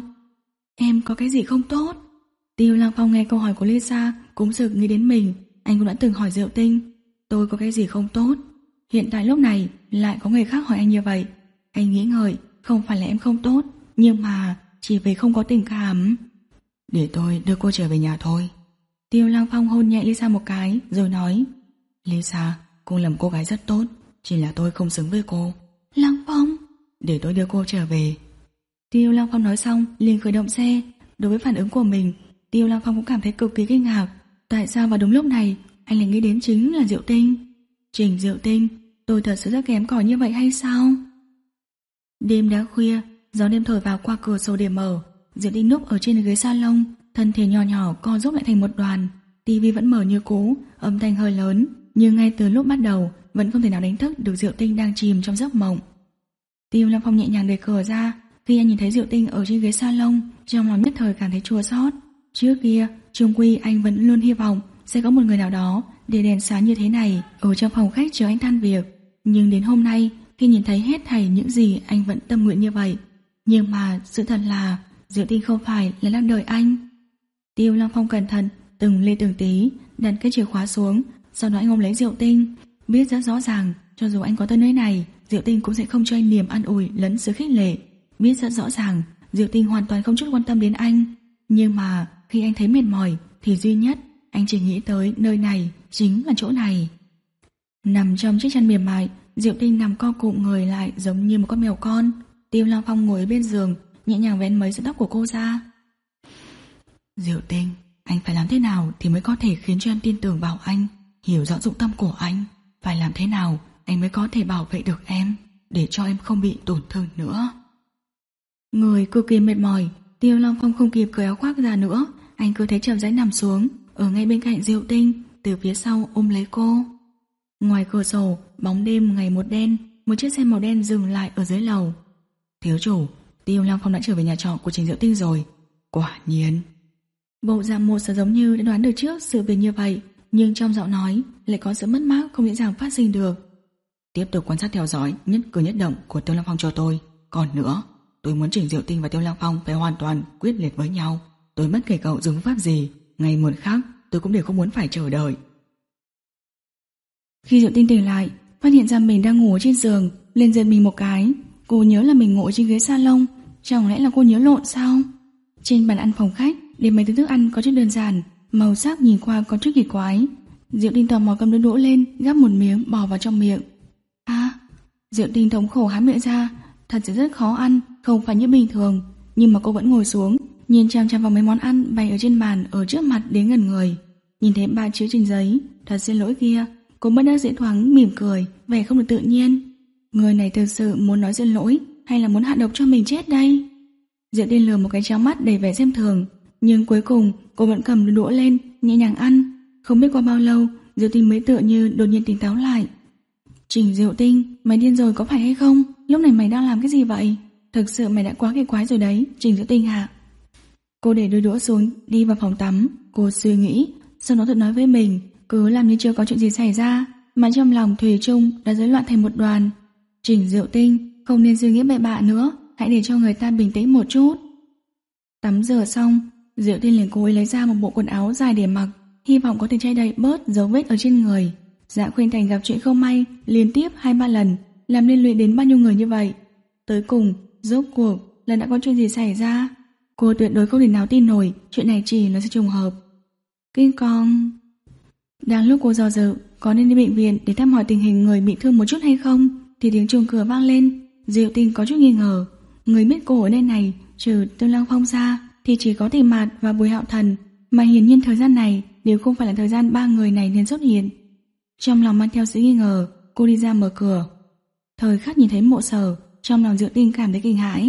Em có cái gì không tốt? Tiêu Lăng Phong nghe câu hỏi của Lisa cũng sực nghĩ đến mình. Anh cũng đã từng hỏi Diệu Tinh, tôi có cái gì không tốt? Hiện tại lúc này lại có người khác hỏi anh như vậy. Anh nghĩ ngợi, không phải là em không tốt, nhưng mà chỉ vì không có tình cảm. Để tôi đưa cô trở về nhà thôi. Tiêu Lăng Phong hôn nhẹ Lisa một cái rồi nói. Lisa, cô là một cô gái rất tốt, chỉ là tôi không xứng với cô. Lăng Phong, để tôi đưa cô trở về. Tiêu Lăng Phong nói xong liền khởi động xe. Đối với phản ứng của mình, Tiêu Lăng Phong cũng cảm thấy cực kỳ kinh ngạc. Tại sao vào đúng lúc này anh lại nghĩ đến chính là Diệu Tinh? Trình Diệu Tinh, tôi thật sự rất kém cỏi như vậy hay sao? Đêm đã khuya, gió đêm thổi vào qua cửa sổ để mở. Diệu Tinh núp ở trên ghế salon, thân thể nhỏ nhỏ co rúm lại thành một đoàn. Tivi vẫn mở như cũ, âm thanh hơi lớn, nhưng ngay từ lúc bắt đầu vẫn không thể nào đánh thức được Diệu Tinh đang chìm trong giấc mộng. Tiêu Lăng Phong nhẹ nhàng đẩy cửa ra. Khi anh nhìn thấy Diệu Tinh ở trên ghế salon, trong lòng nhất thời cảm thấy chua xót. Trước kia, chung quy anh vẫn luôn hy vọng sẽ có một người nào đó để đèn sáng như thế này ở trong phòng khách chờ anh tan việc. Nhưng đến hôm nay, khi nhìn thấy hết thảy những gì anh vẫn tâm nguyện như vậy, nhưng mà sự thật là Diệu Tinh không phải là đang đợi anh. Tiêu Lăng Phong cẩn thận từng ly từng tí đặt cái chìa khóa xuống, sau đó anh ôm lấy Diệu Tinh, biết rất rõ ràng cho dù anh có tới nơi này, Diệu Tinh cũng sẽ không cho anh niềm an ủi lẫn sự khích lệ. Biết rất rõ ràng Diệu Tinh hoàn toàn không chút quan tâm đến anh, nhưng mà khi anh thấy mệt mỏi thì duy nhất anh chỉ nghĩ tới nơi này, chính là chỗ này. Nằm trong chiếc chăn mềm mại, Diệu Tinh nằm co cụm người lại giống như một con mèo con. Tiêu Lăng Phong ngồi bên giường, nhẹ nhàng vén mấy sợi tóc của cô ra. Diệu Tinh, anh phải làm thế nào thì mới có thể khiến cho em tin tưởng vào anh, hiểu rõ dụng tâm của anh? Phải làm thế nào anh mới có thể bảo vệ được em, để cho em không bị tổn thương nữa? Người cực kỳ mệt mỏi, Tiêu Lăng Phong không kịp cởi áo khoác ra nữa. Anh cứ thế chậm rãi nằm xuống ở ngay bên cạnh Diệu Tinh, từ phía sau ôm lấy cô. Ngoài cửa sổ, bóng đêm ngày một đen. Một chiếc xe màu đen dừng lại ở dưới lầu. Thiếu chủ, Tiêu Lăng Phong đã trở về nhà trọ của Trình Diệu Tinh rồi. Quả nhiên. Bộ dạng một sở giống như đã đoán được trước sự việc như vậy, nhưng trong giọng nói lại có sự mất mát không dễ dàng phát sinh được. Tiếp tục quan sát theo dõi nhất cử nhất động của Tiêu Lăng Phong cho tôi. Còn nữa, tôi muốn Trình Diệu Tinh và Tiêu Lăng Phong phải hoàn toàn quyết liệt với nhau. Tôi bất kể cậu dùng phương pháp gì, ngày một khắc tôi cũng đều không muốn phải chờ đợi. Khi Diệu Tinh tỉnh lại, phát hiện ra mình đang ngủ trên giường, lên giật mình một cái. Cô nhớ là mình ngủ trên ghế salon, chẳng lẽ là cô nhớ lộn sao? Trên bàn ăn phòng khách, để mấy thứ thức ăn có chút đơn giản, màu sắc nhìn qua có chút kỳ quái. Diệu Tinh tò mò cầm đôi đũa lên, gắp một miếng bỏ vào trong miệng. À, Diệu Tinh thống khổ há miệng ra, thật sự rất khó ăn, không phải như bình thường. Nhưng mà cô vẫn ngồi xuống, nhìn chằm chằm vào mấy món ăn bày ở trên bàn ở trước mặt đến gần người. Nhìn thấy ba chữ trên giấy, thật xin lỗi kia, cô bất đắc dĩ thoáng mỉm cười, vẻ không được tự nhiên. Người này thực sự muốn nói xin lỗi hay là muốn hạ độc cho mình chết đây? Diệu Tinh lừa một cái cháo mắt đầy vẻ xem thường, nhưng cuối cùng cô vẫn cầm đũa lên, nhẹ nhàng ăn. Không biết qua bao lâu, Diệu Tinh mới tựa như đột nhiên tỉnh táo lại. Trình Diệu Tinh, mày điên rồi có phải hay không? Lúc này mày đang làm cái gì vậy? Thực sự mày đã quá kỳ quái rồi đấy, Trình Diệu Tinh hả? Cô để đôi đũa xuống, đi vào phòng tắm. Cô suy nghĩ, sau đó tự nói với mình, cứ làm như chưa có chuyện gì xảy ra, mà trong lòng thủy chung đã rối loạn thành một đoàn. Trình Diệu Tinh, không nên suy nghĩ bậy bạ nữa, hãy để cho người ta bình tĩnh một chút. Tắm rửa xong, Diệu Tinh liền cố ý lấy ra một bộ quần áo dài để mặc, hy vọng có thể che đậy bớt dấu vết ở trên người. Dạ Khuynh Thành gặp chuyện không may liên tiếp hai ba lần, làm liên lụy đến bao nhiêu người như vậy. Tới cùng, rốt cuộc là đã có chuyện gì xảy ra? Cô tuyệt đối không thể nào tin nổi chuyện này chỉ là sự trùng hợp. Kinh con. Đang lúc cô do dự có nên đi bệnh viện để thăm hỏi tình hình người bị thương một chút hay không, thì tiếng chuông cửa vang lên. Diệu Tinh có chút nghi ngờ, người biết cô ở nơi này trừ Tiêu Lăng Phong ra thì chỉ có Tìm Mạt và Bùi Hạo Thần, mà hiển nhiên thời gian này đều không phải là thời gian ba người này nên xuất hiện. Trong lòng mang theo sự nghi ngờ, cô đi ra mở cửa. Thời khắc nhìn thấy Mộ Sở, trong lòng Diệu Tinh cảm thấy kinh hãi.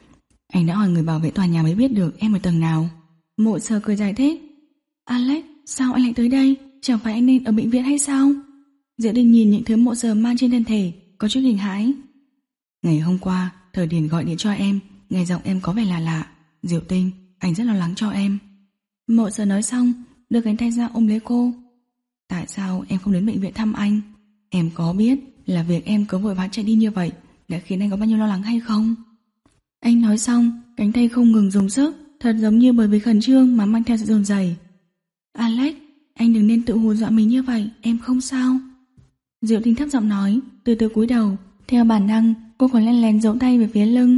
Anh đã hỏi người bảo vệ tòa nhà mới biết được em ở tầng nào. Mộ Sở cười giải thích. Alex, sao anh lại tới đây? Chẳng phải anh nên ở bệnh viện hay sao? Diệu Tinh nhìn những thứ Mộ Sở mang trên thân thể, có chút kinh hãi. Ngày hôm qua, Thời Điền gọi điện cho em, nghe giọng em có vẻ lạ lạ. Diệu Tinh, anh rất lo lắng cho em. Mộ Sở nói xong, đưa cánh tay ra ôm lấy cô. Tại sao em không đến bệnh viện thăm anh? Em có biết là việc em cứ vội vã chạy đi như vậy đã khiến anh có bao nhiêu lo lắng hay không? Anh nói xong, cánh tay không ngừng dùng sức, thật giống như bởi vì khẩn trương mà mang theo sự run rẩy. Alex, anh đừng nên tự hù dọa mình như vậy, em không sao. Diệu Tinh thấp giọng nói, từ từ cúi đầu. Theo bản năng, cô còn len lén giấu tay về phía lưng.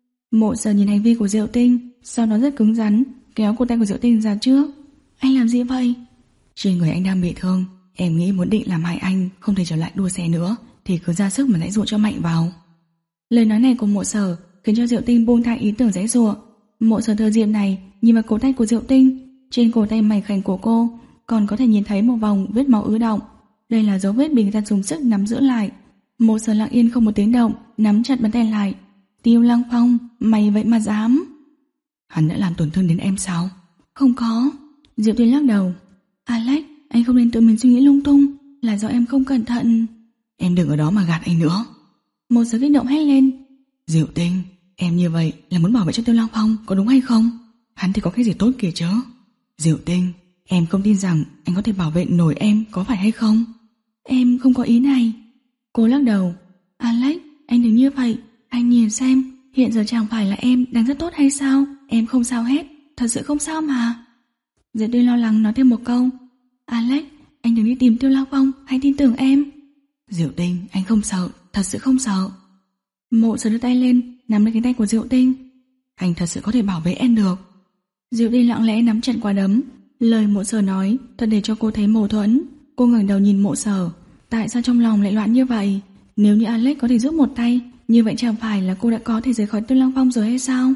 Mộ Sở nhìn hành vi của Diệu Tinh, sau đó rất cứng rắn, kéo cổ tay của Diệu Tinh ra trước. Anh làm gì vậy? Trên người anh đang bị thương, em nghĩ muốn định làm hại anh không thể trở lại đua xe nữa thì cứ ra sức mà giãy giụa cho mạnh vào. Lời nói này của Mộ Sở khiến cho Diệu Tinh buông tha ý tưởng giãy giụa. Mộ Sở thừa dịp này nhìn vào cổ tay của Diệu Tinh, trên cổ tay mảnh khảnh của cô còn có thể nhìn thấy một vòng vết máu ứ đọng. Đây là dấu vết bị người ta dùng sức nắm giữ lại. Mộ Sở lặng yên không một tiếng động, nắm chặt bàn tay lại. Tiêu Lăng Phong, mày vậy mà dám? Hắn đã làm tổn thương đến em sao? Không có. Diệu Tinh lắc đầu. Alex, anh không nên tự mình suy nghĩ lung tung, là do em không cẩn thận. Em đừng ở đó mà gạt anh nữa. Một Sở kích động hét lên. Diệu Tinh, em như vậy là muốn bảo vệ cho Tiêu Lăng Phong, có đúng hay không? Hắn thì có cái gì tốt kìa chứ. Diệu Tinh, em không tin rằng anh có thể bảo vệ nổi em, có phải hay không? Em không có ý này. Cô lắc đầu. Alex, anh đừng như vậy. Anh nhìn xem, hiện giờ chẳng phải là em đang rất tốt hay sao? Em không sao hết, thật sự không sao mà. Diệu Tinh lo lắng nói thêm một câu. Alex, anh đừng đi tìm Tiêu Lăng Phong, hãy tin tưởng em. Diệu Tinh, anh không sợ, thật sự không sợ. Mộ Sở đưa tay lên, nắm lấy cánh tay của Diệu Tinh. Anh thật sự có thể bảo vệ em được. Diệu Tinh lặng lẽ nắm chặt quả đấm. Lời Mộ Sở nói thật để cho cô thấy mâu thuẫn. Cô ngẩng đầu nhìn Mộ Sở. Tại sao trong lòng lại loạn như vậy? Nếu như Alex có thể giúp một tay, như vậy chẳng phải là cô đã có thể rời khỏi Tiêu Lăng Phong rồi hay sao?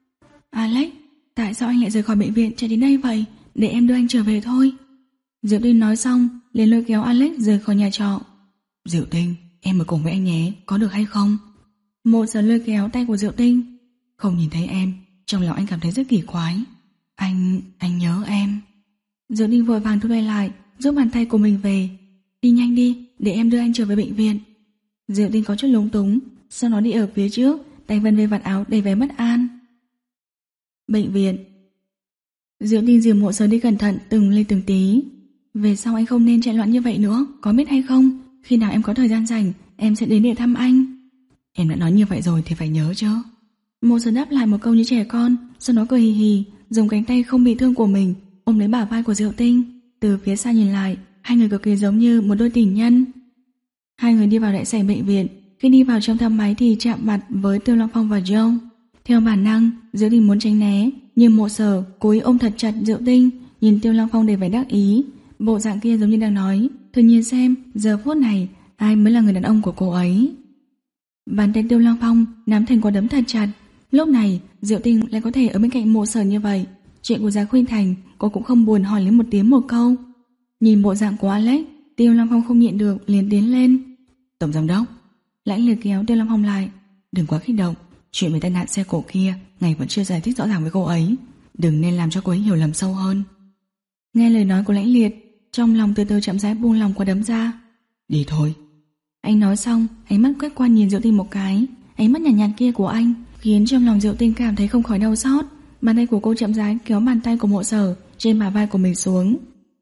Alex, tại sao anh lại rời khỏi bệnh viện chạy đến đây vậy? Để em đưa anh trở về thôi. Diệu Tinh nói xong liền lôi kéo Alex rời khỏi nhà trọ. Diệu Tinh, em ở cùng với anh nhé, có được hay không? Mộ Sở lôi kéo tay của Diệu Tinh. Không nhìn thấy em, trong lòng anh cảm thấy rất kỳ quái. Anh, anh nhớ em. Diệu Tinh vội vàng thu tay lại, giúp bàn tay của mình về. Đi nhanh đi, để em đưa anh trở về bệnh viện. Diệu Tinh có chút lúng túng, sau đó đi ở phía trước, tay vân về vạt áo đầy vẻ bất an. Bệnh viện. Diệu Tinh dìu Mộ Sở đi cẩn thận từng ly từng tí. Về sau anh không nên chạy loạn như vậy nữa, có biết hay không? Khi nào em có thời gian rảnh, em sẽ đến để thăm anh. Em đã nói như vậy rồi thì phải nhớ chứ. Mộ Sở đáp lại một câu như trẻ con, sau đó cười hì hì, dùng cánh tay không bị thương của mình ôm lấy bả vai của Diệu Tinh. Từ phía xa nhìn lại, hai người cực kỳ giống như một đôi tình nhân. Hai người đi vào đại sảnh bệnh viện. Khi đi vào trong thang máy thì chạm mặt với Tiêu Long Phong và Joe. Theo bản năng, Diệu Tinh muốn tránh né, nhưng Mộ Sở cố ý ôm thật chặt Diệu Tinh, nhìn Tiêu Long Phong đầy vẻ đắc ý. Bộ dạng kia giống như đang nói, thử nhìn xem giờ phút này ai mới là người đàn ông của cô ấy. Bàn tay Tiêu Long Phong nắm thành quả đấm thật chặt. Lúc này Diệu Tinh lại có thể ở bên cạnh Mộ Sở như vậy. Chuyện của Giá Khuynh Thành cô cũng không buồn hỏi lấy một tiếng một câu. Nhìn bộ dạng của Alex, Tiêu Long Phong không nhịn được liền tiến lên. Tổng giám đốc. Lãnh liệt kéo Tiêu Long Phong lại. Đừng quá kích động, chuyện về tai nạn xe cộ kia ngài vẫn chưa giải thích rõ ràng với cô ấy, đừng nên làm cho cô ấy hiểu lầm sâu hơn. Nghe lời nói của Lãnh liệt, trong lòng từ từ chậm rãi buông lòng quả đấm ra. Đi thôi. Anh nói xong, ánh mắt quét qua nhìn Diệu Tinh một cái. Ánh mắt nhàn nhạt, nhạt kia của anh khiến trong lòng Diệu Tinh cảm thấy không khỏi đau xót. Bàn tay của cô chậm rãi kéo bàn tay của Mộ Sở trên bả vai của mình xuống.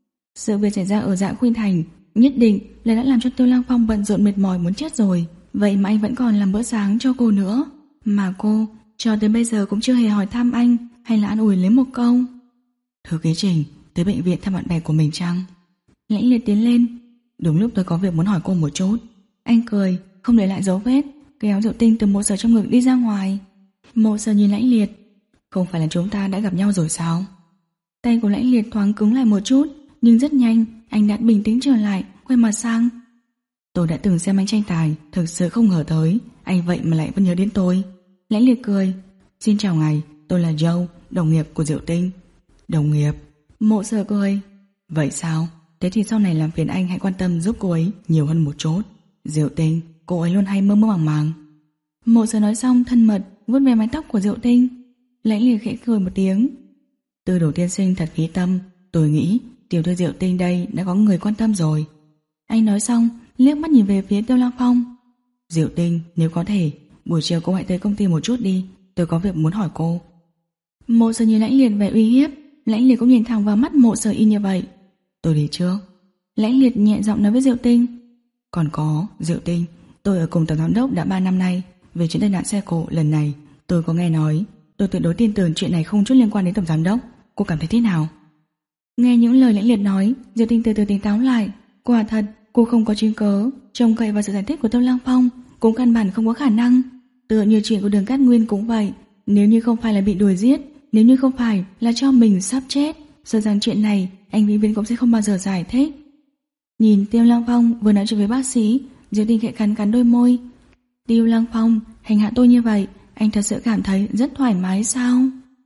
Sự việc xảy ra ở Dạ Khuynh Thành nhất định là đã làm cho Tiêu Long Phong bận rộn mệt mỏi muốn chết rồi. Vậy mà anh vẫn còn làm bữa sáng cho cô nữa. Mà cô cho tới bây giờ cũng chưa hề hỏi thăm anh hay là an ủi lấy một câu. Thư ký Trình tới bệnh viện thăm bạn bè của mình chăng? Lãnh liệt tiến lên. Đúng lúc tôi có việc muốn hỏi cô một chút. Anh cười, không để lại dấu vết, kéo Diệu Tinh từ Mộ Sở trong ngực đi ra ngoài. Mộ Sở nhìn Lãnh liệt. Không phải là chúng ta đã gặp nhau rồi sao? Tay của Lãnh liệt thoáng cứng lại một chút, nhưng rất nhanh anh đã bình tĩnh trở lại, quay mặt sang. Tôi đã từng xem anh tranh tài, thực sự không ngờ tới anh vậy mà lại vẫn nhớ đến tôi. Lãnh liệt cười. Xin chào ngài, tôi là Joe, đồng nghiệp của Diệu Tinh. Đồng nghiệp? Mộ Sở cười. Vậy sao? Thế thì sau này làm phiền anh hãy quan tâm giúp cô ấy nhiều hơn một chút. Diệu Tinh, cô ấy luôn hay mơ mơ màng màng. Mộ Sở nói xong thân mật vuốt về mái tóc của Diệu Tinh. Lãnh liệt khẽ cười một tiếng. Tư Đồ tiên sinh thật khí tâm, tôi nghĩ tiểu thư Diệu Tinh đây đã có người quan tâm rồi. Anh nói xong liếc mắt nhìn về phía Tiêu Long Phong. Diệu Tinh, nếu có thể buổi chiều cô hãy tới công ty một chút đi, tôi có việc muốn hỏi cô. Mộ Sở nhìn Lãnh liệt vẻ uy hiếp. Lãnh liệt cũng nhìn thẳng vào mắt Mộ Sở y như vậy. Tôi đi trước. Lãnh liệt nhẹ giọng nói với Diệu Tinh. Còn có, Diệu Tinh, tôi ở cùng tổng giám đốc đã ba năm nay. Về chuyện tai nạn xe cộ lần này tôi có nghe nói, tôi tuyệt đối tin tưởng chuyện này không chút liên quan đến tổng giám đốc. Cô cảm thấy thế nào? Nghe những lời Lãnh liệt nói, Diệu Tinh từ từ tỉnh táo lại. Quả thật cô không có chứng cớ trông cậy vào sự giải thích của Tiêu Long Phong, cũng căn bản không có khả năng. Tựa như chuyện của Đường Cát Nguyên cũng vậy. Nếu như không phải là bị đuổi giết, nếu như không phải là cho mình sắp chết, sợ rằng chuyện này anh vĩnh viễn cũng sẽ không bao giờ giải thích. Nhìn Tiêu Long Phong vừa nói chuyện với bác sĩ, Diệu Tinh khẽ cắn cắn đôi môi. Tiêu Long Phong hành hạ tôi như vậy, anh thật sự cảm thấy rất thoải mái sao?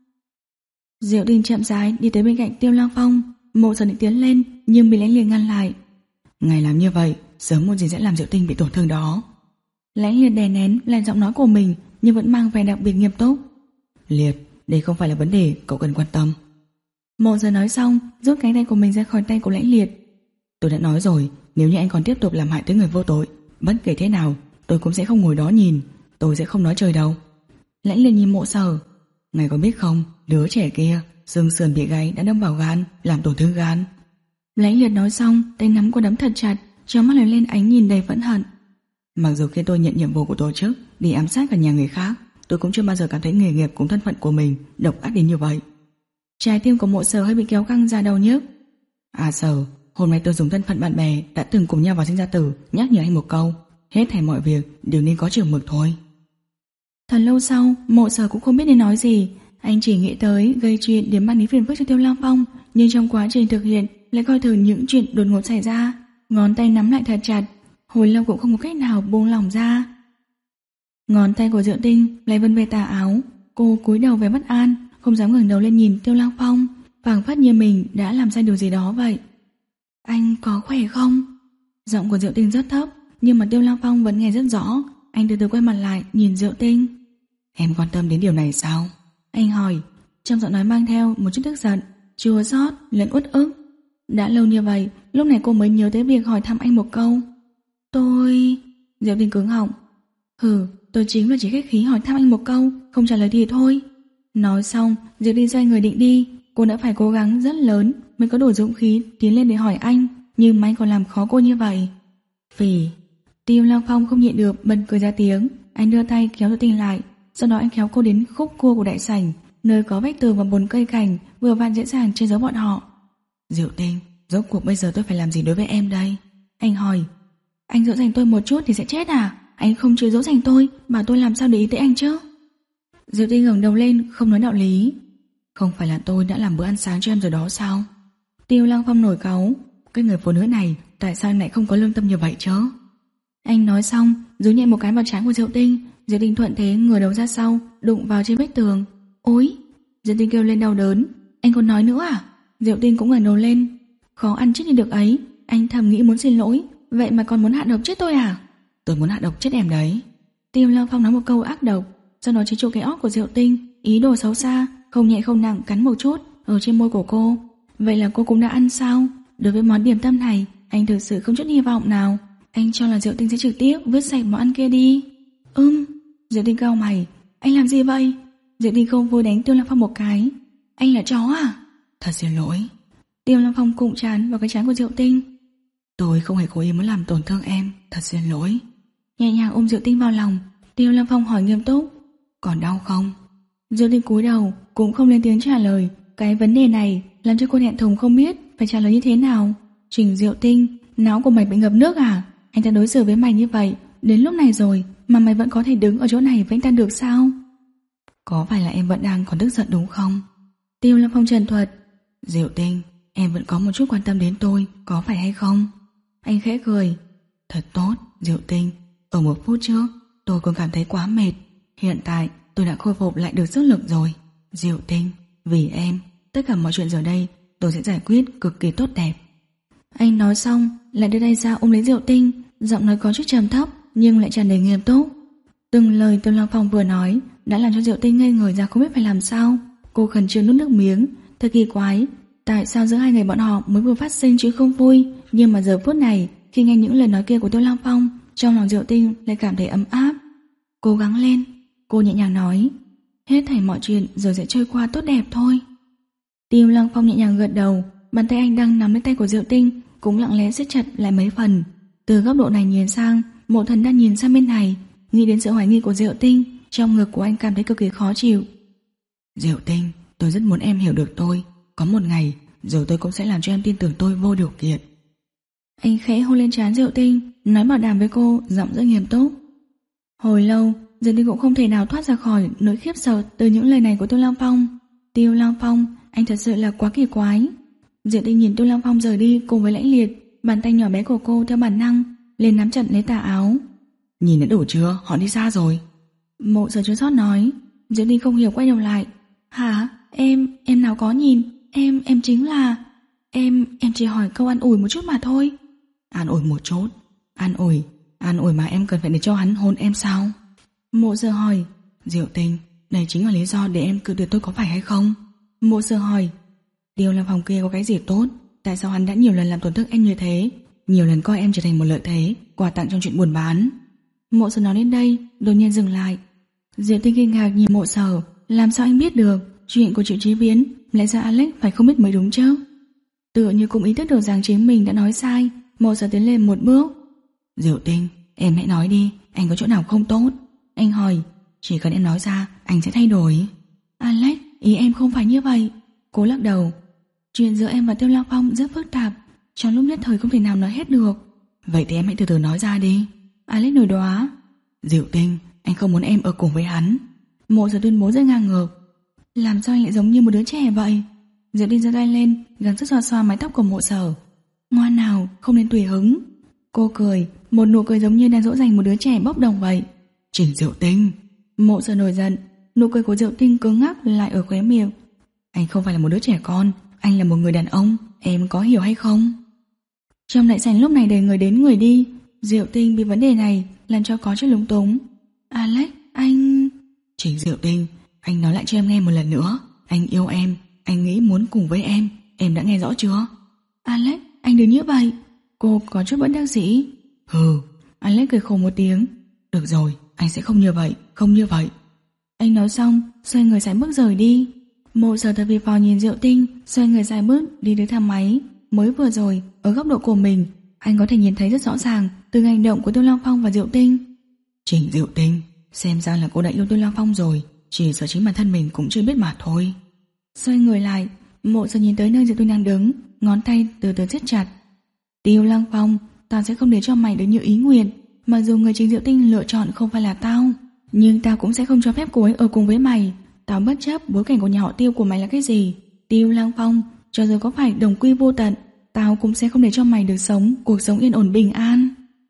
Diệu Tinh chậm rãi đi tới bên cạnh Tiêu Long Phong. Mộ Sở định tiến lên nhưng bị Lãnh liệt ngăn lại. Ngài làm như vậy sớm muộn gì sẽ làm Diệu Tinh bị tổn thương đó. Lãnh liệt đè nén lại giọng nói của mình nhưng vẫn mang vẻ đặc biệt nghiêm túc. Liệt, đây không phải là vấn đề cậu cần quan tâm. Mộ Sở nói xong rút cánh tay của mình ra khỏi tay của Lãnh liệt. Tôi đã nói rồi, nếu như anh còn tiếp tục làm hại tới người vô tội, bất kể thế nào tôi cũng sẽ không ngồi đó nhìn. Tôi sẽ không nói chơi đâu. Lãnh liệt nhìn Mộ Sở. Ngài có biết không, đứa trẻ kia xương sườn bị gáy đã đâm vào gan, làm tổn thương gan. Lãnh liệt nói xong tay nắm quả đấm thật chặt, trong mắt lóe lên ánh nhìn đầy phẫn hận. Mặc dù khi tôi nhận nhiệm vụ của tổ chức đi ám sát cả nhà người khác, tôi cũng chưa bao giờ cảm thấy nghề nghiệp cùng thân phận của mình độc ác đến như vậy. Trái tim của Mộ Sở hơi bị kéo căng ra đầu nhức. À Sở, hôm nay tôi dùng thân phận bạn bè đã từng cùng nhau vào sinh ra tử nhắc nhở anh một câu, hết thảy mọi việc đều nên có chừng mực thôi. Thật lâu sau, Mộ Sở cũng không biết nên nói gì. Anh chỉ nghĩ tới gây chuyện để mang đến phiền phức cho Tiêu Long Phong, nhưng trong quá trình thực hiện lại coi thường những chuyện đột ngột xảy ra. Ngón tay nắm lại thật chặt, hồi lâu cũng không có cách nào buông lỏng ra. Ngón tay của Diệu Tinh lại vân về tà áo. Cô cúi đầu vẻ bất an, không dám ngẩng đầu lên nhìn Tiêu Long Phong, phảng phất như mình đã làm sai điều gì đó vậy. Anh có khỏe không? Giọng của Diệu Tinh rất thấp, nhưng mà Tiêu Long Phong vẫn nghe rất rõ. Anh từ từ quay mặt lại nhìn Diệu Tinh. Em quan tâm đến điều này sao? Anh hỏi, trong giọng nói mang theo một chút tức giận, chua xót lẫn uất ức. Đã lâu như vậy, lúc này cô mới nhớ tới việc hỏi thăm anh một câu. Tôi... Diệu Tinh cứng họng. Hừ, tôi chính là chỉ khách khí hỏi thăm anh một câu, không trả lời thì thôi. Nói xong, Diệu Tinh xoay người định đi. Cô đã phải cố gắng rất lớn mới có đủ dũng khí tiến lên để hỏi anh, nhưng mà anh còn làm khó cô như vậy. Phỉ. Tiêu Long Phong không nhịn được bật cười ra tiếng. Anh đưa tay kéo Diệu Tinh lại, sau đó anh kéo cô đến khúc cua của đại sảnh. nơi có vách tường và bốn cây cảnh vừa vặn dễ dàng che giấu bọn họ. Diệu Tinh, rốt cuộc bây giờ tôi phải làm gì đối với em đây? Anh hỏi. Anh dỗ dành tôi một chút thì sẽ chết à? Anh không chịu dỗ dành tôi, mà tôi làm sao để ý tới anh chứ? Diệu Tinh ngẩng đầu lên, không nói đạo lý. Không phải là tôi đã làm bữa ăn sáng cho em rồi đó sao? Tiêu Lăng Phong nổi cáu. Cái người phụ nữ này tại sao em lại không có lương tâm như vậy chứ? Anh nói xong, giấu nhẹ một cái vào trán của Diệu Tinh. Diệu Tinh thuận thế ngửa đầu ra sau, đụng vào trên vách tường. Ôi! Diệu Tinh kêu lên đau đớn. Anh còn nói nữa à? Diệu Tinh cũng ngẩng đầu lên. Khó ăn chết như được ấy. Anh thầm nghĩ muốn xin lỗi, vậy mà còn muốn hạ độc chết tôi à? Tôi muốn hạ độc chết em đấy. Tiêu Lăng Phong nói một câu ác độc, sau đó chỉ chỗ cái óc của Diệu Tinh, ý đồ xấu xa, không nhẹ không nặng cắn một chút ở trên môi của cô. Vậy là cô cũng đã ăn sao? Đối với món điểm tâm này, anh thực sự không chút hy vọng nào. Anh cho là Diệu Tinh sẽ trực tiếp vứt sạch món ăn kia đi. Ừm. Diệu Tinh cau mày. Anh làm gì vậy? Diệu Tinh không vui đánh Tiêu Lăng Phong một cái. Anh là chó à? Thật xin lỗi. Tiêu Lăng Phong cụng trán vào cái trán của Diệu Tinh. Tôi không hề cố ý muốn làm tổn thương em. Thật xin lỗi. Nhẹ nhàng ôm Diệu Tinh vào lòng. Tiêu Lăng Phong hỏi nghiêm túc. Còn đau không? Diệu Tinh cúi đầu, cũng không lên tiếng trả lời. Cái vấn đề này làm cho cô thẹn thùng không biết phải trả lời như thế nào. Trình Diệu Tinh, não của mày bị ngập nước à? Anh ta đối xử với mày như vậy, đến lúc này rồi mà mày vẫn có thể đứng ở chỗ này với anh ta được sao? Có phải là em vẫn đang còn tức giận đúng không? Tiêu Lăng Phong trần thuật. Diệu Tinh, em vẫn có một chút quan tâm đến tôi, có phải hay không? Anh khẽ cười. Thật tốt, Diệu Tinh. Ở một phút trước, tôi còn cảm thấy quá mệt. Hiện tại, tôi đã khôi phục lại được sức lực rồi. Diệu Tinh, vì em, tất cả mọi chuyện giờ đây tôi sẽ giải quyết cực kỳ tốt đẹp. Anh nói xong, lại đưa tay ra ôm lấy Diệu Tinh, giọng nói có chút trầm thấp nhưng lại tràn đầy nghiêm túc. Từng lời Tiêu Lăng Phong vừa nói đã làm cho Diệu Tinh ngây người ra không biết phải làm sao. Cô khẩn trương nuốt nước miếng. Thật kỳ quái, tại sao giữa hai người bọn họ mới vừa phát sinh chuyện không vui, nhưng mà giờ phút này khi nghe những lời nói kia của Tiêu Lăng Phong, trong lòng Diệu Tinh lại cảm thấy ấm áp. Cố gắng lên, cô nhẹ nhàng nói. Hết thảy mọi chuyện rồi sẽ trôi qua tốt đẹp thôi. Tiêu Lăng Phong nhẹ nhàng gật đầu. Bàn tay anh đang nắm lấy tay của Diệu Tinh cũng lặng lẽ siết chặt lại mấy phần. Từ góc độ này nhìn sang, Mộ Thần đang nhìn sang bên này. Nghĩ đến sự hoài nghi của Diệu Tinh, trong ngực của anh cảm thấy cực kỳ khó chịu. Diệu Tinh, tôi rất muốn em hiểu được tôi. Có một ngày rồi tôi cũng sẽ làm cho em tin tưởng tôi vô điều kiện. Anh khẽ hôn lên trán Diệu Tinh, nói bảo đảm với cô, giọng rất nghiêm túc. Hồi lâu, Diệu Tinh cũng không thể nào thoát ra khỏi nỗi khiếp sợ từ những lời này của Tiêu Lăng Phong. Tiêu Lăng Phong, anh thật sự là quá kỳ quái. Diệu Tinh nhìn Tiêu Lăng Phong rời đi cùng với lãnh liệt, bàn tay nhỏ bé của cô theo bản năng lên nắm chặt lấy tà áo. Nhìn đã đủ chưa, họ đi xa rồi. Mộ Sở chứa sót nói. Diệu Tinh không hiểu quay đầu lại. Hả? Em, em nào có nhìn. Em, em chính là... Em, em chỉ hỏi câu an ủi một chút mà thôi. An ủi một chút? An ủi? An ủi mà em cần phải để cho hắn hôn em sao? Mộ Sở hỏi. Diệu Tinh, đây chính là lý do để em cự tuyệt tôi có phải hay không? Mộ Sở hỏi. Tiêu Lăng Phong kia có cái gì tốt? Tại sao hắn đã nhiều lần làm tổn thương em như thế? Nhiều lần coi em trở thành một lợi thế, quà tặng trong chuyện buôn bán. Mộ Sở nói đến đây, đột nhiên dừng lại. Diệu Tinh kinh ngạc nhìn Mộ Sở. Làm sao anh biết được chuyện của Triệu Chí Viễn? Lẽ ra Alex phải không biết mới đúng chứ? Tựa như cũng ý thức được rằng chính mình đã nói sai, Mộ Sở tiến lên một bước. Diệu Tinh, em hãy nói đi, anh có chỗ nào không tốt? Anh hỏi. Chỉ cần em nói ra, anh sẽ thay đổi. Alex, ý em không phải như vậy. Cô lắc đầu. Chuyện giữa em và Tiêu Lăng Phong rất phức tạp, trong lúc nhất thời không thể nào nói hết được. Vậy thì em hãy từ từ nói ra đi. Alex nổi đoá. Diệu Tinh, anh không muốn em ở cùng với hắn. Mộ Sở tuyên bố rất ngang ngược. Làm sao anh lại giống như một đứa trẻ vậy? Diệu Tinh giơ tay lên, gắng sức xoa xoa mái tóc của Mộ Sở. Ngoan nào, không nên tùy hứng. Cô cười, một nụ cười giống như đang dỗ dành một đứa trẻ bốc đồng vậy. Trình Diệu Tinh. Mộ Sở nổi giận, nụ cười của Diệu Tinh cứng ngắc lại ở khóe miệng. Anh không phải là một đứa trẻ con, anh là một người đàn ông, em có hiểu hay không? Trong đại sảnh lúc này đầy người đến người đi. Diệu Tinh bị vấn đề này làm cho có chút lúng túng. Alex, anh... Trình Diệu Tinh, anh nói lại cho em nghe một lần nữa. Anh yêu em, anh nghĩ muốn cùng với em. Em đã nghe rõ chưa? Alex, anh đừng như vậy. Cô có chút bất đắc dĩ. Hừ. Alex cười khổ một tiếng. Được rồi, anh sẽ không như vậy, không như vậy. Anh nói xong, xoay người sải bước rời đi. Mộ Sở thật vì phò nhìn Diệu Tinh, xoay người sải bước đi tới thang máy. Mới vừa rồi, ở góc độ của mình, anh có thể nhìn thấy rất rõ ràng từ hành động của Tiêu Lăng Phong và Diệu Tinh. Trình Diệu Tinh, xem ra là cô đã yêu Tiêu Lăng Phong rồi. chỉ sợ chính bản thân mình cũng chưa biết mà thôi. Xoay người lại, Mộ Sở nhìn tới nơi Diệu Tinh đang đứng, ngón tay từ từ siết chặt. Tiêu Lăng Phong, tao sẽ không để cho mày được như ý nguyện. Mặc dù người chính Diệu Tinh lựa chọn không phải là tao, nhưng tao cũng sẽ không cho phép cô ấy ở cùng với mày. Tao bất chấp bối cảnh của nhà họ Tiêu của mày là cái gì. Tiêu Lăng Phong, cho dù có phải đồng quy vô tận, tao cũng sẽ không để cho mày được sống cuộc sống yên ổn bình an.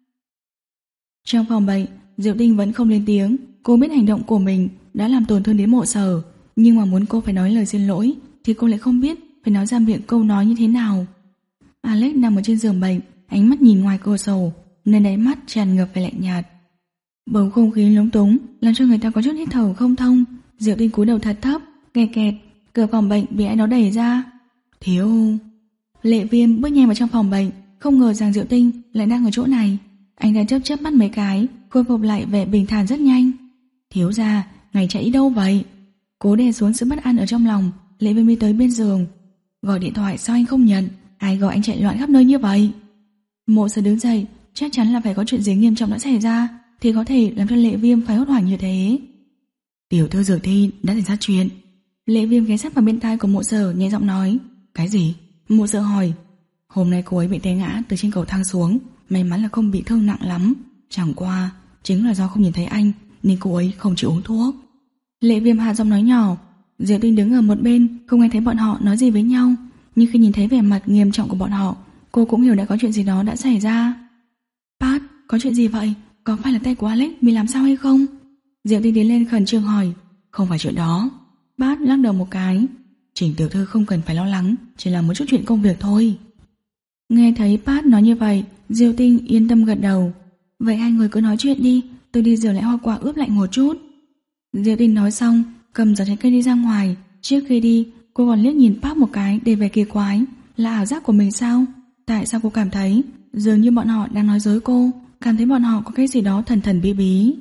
Trong phòng bệnh, Diệu Tinh vẫn không lên tiếng. Cô biết hành động của mình đã làm tổn thương đến Mộ Sở, nhưng mà muốn cô phải nói lời xin lỗi thì cô lại không biết phải nói ra miệng câu nói như thế nào. Alex nằm ở trên giường bệnh, ánh mắt nhìn ngoài cửa sổ, nơi đáy mắt tràn ngập vẻ lạnh nhạt. Bầu không khí lúng túng làm cho người ta có chút hít thở không thông. Diệu Tinh cúi đầu thật thấp, kẹt kẹt, cửa phòng bệnh bị ai đó đẩy ra. Thiếu Lệ Viêm bước nhanh vào trong phòng bệnh, không ngờ rằng Diệu Tinh lại đang ở chỗ này. Anh ta chớp chớp mắt mấy cái, khôi phục lại vẻ bình thản rất nhanh. Thiếu gia, ngày chạy đâu vậy? Cố đè xuống sự bất an ở trong lòng, Lệ Viêm đi tới bên giường. Gọi điện thoại sao anh không nhận? Ai gọi anh chạy loạn khắp nơi như vậy? Mộ Sở đứng dậy, chắc chắn là phải có chuyện gì nghiêm trọng đã xảy ra thì có thể làm cho Lệ Viêm phải hốt hoảng như thế. Tiểu thư Dược Thi đã xảy ra chuyện. Lệ Viêm ghé sát vào bên tai của Mộ Sở nhẹ giọng nói. Cái gì? Mộ Sở hỏi. Hôm nay cô ấy bị té ngã từ trên cầu thang xuống, may mắn là không bị thương nặng lắm. Chẳng qua chính là do không nhìn thấy anh nên cô ấy không chịu uống thuốc. Lệ Viêm hạ giọng nói nhỏ. Diệu Tinh đứng ở một bên, không nghe thấy bọn họ nói gì với nhau, nhưng khi nhìn thấy vẻ mặt nghiêm trọng của bọn họ, cô cũng hiểu đã có chuyện gì đó đã xảy ra. Pat, có chuyện gì vậy? Có phải là tay của Alex bị làm sao hay không? Diệu Tinh tiến lên khẩn trương hỏi. Không phải chuyện đó. Pat lắc đầu một cái. Trình tiểu thư không cần phải lo lắng, chỉ là một chút chuyện công việc thôi. Nghe thấy Pat nói như vậy, Diệu Tinh yên tâm gật đầu. Vậy hai người cứ nói chuyện đi, tôi đi rửa lại hoa quả ướp lạnh một chút. Diệu Tinh nói xong, cầm giỏ trái cây đi ra ngoài. Trước khi đi, cô còn liếc nhìn Pat một cái để vẻ kỳ quái. Là ảo giác của mình sao? Tại sao cô cảm thấy dường như bọn họ đang nói dối cô, cảm thấy bọn họ có cái gì đó thần thần bí bí.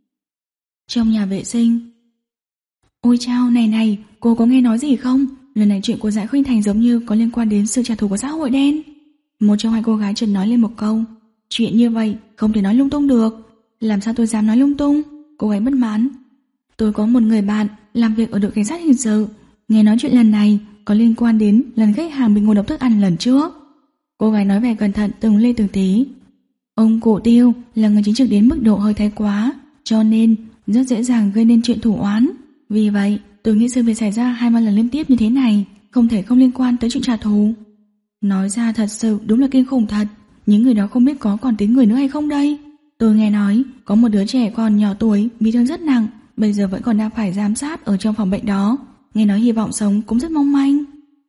Trong nhà vệ sinh. Ôi chao, này này, cô có nghe nói gì không? Lần này chuyện của Dạ Khuynh Thành giống như có liên quan đến sự trả thù của xã hội đen. Một trong hai cô gái chợt nói lên một câu. Chuyện như vậy không thể nói lung tung được. Làm sao tôi dám nói lung tung? Cô gái bất mãn. Tôi có một người bạn làm việc ở đội cảnh sát hình sự, nghe nói chuyện lần này có liên quan đến lần khách hàng bị ngộ độc thức ăn lần trước. Cô gái nói vẻ cẩn thận từng lê từng tí. Ông Cổ Tiêu là người chính trực đến mức độ hơi thái quá, cho nên rất dễ dàng gây nên chuyện thủ oán. Vì vậy tôi nghĩ sự việc xảy ra hai ba lần liên tiếp như thế này không thể không liên quan tới chuyện trả thù. Nói ra thật sự đúng là kinh khủng thật. Những người đó không biết có còn tính người nữa hay không đây. Tôi nghe nói có một đứa trẻ còn nhỏ tuổi bị thương rất nặng, bây giờ vẫn còn đang phải giám sát ở trong phòng bệnh đó. Nghe nói hy vọng sống cũng rất mong manh.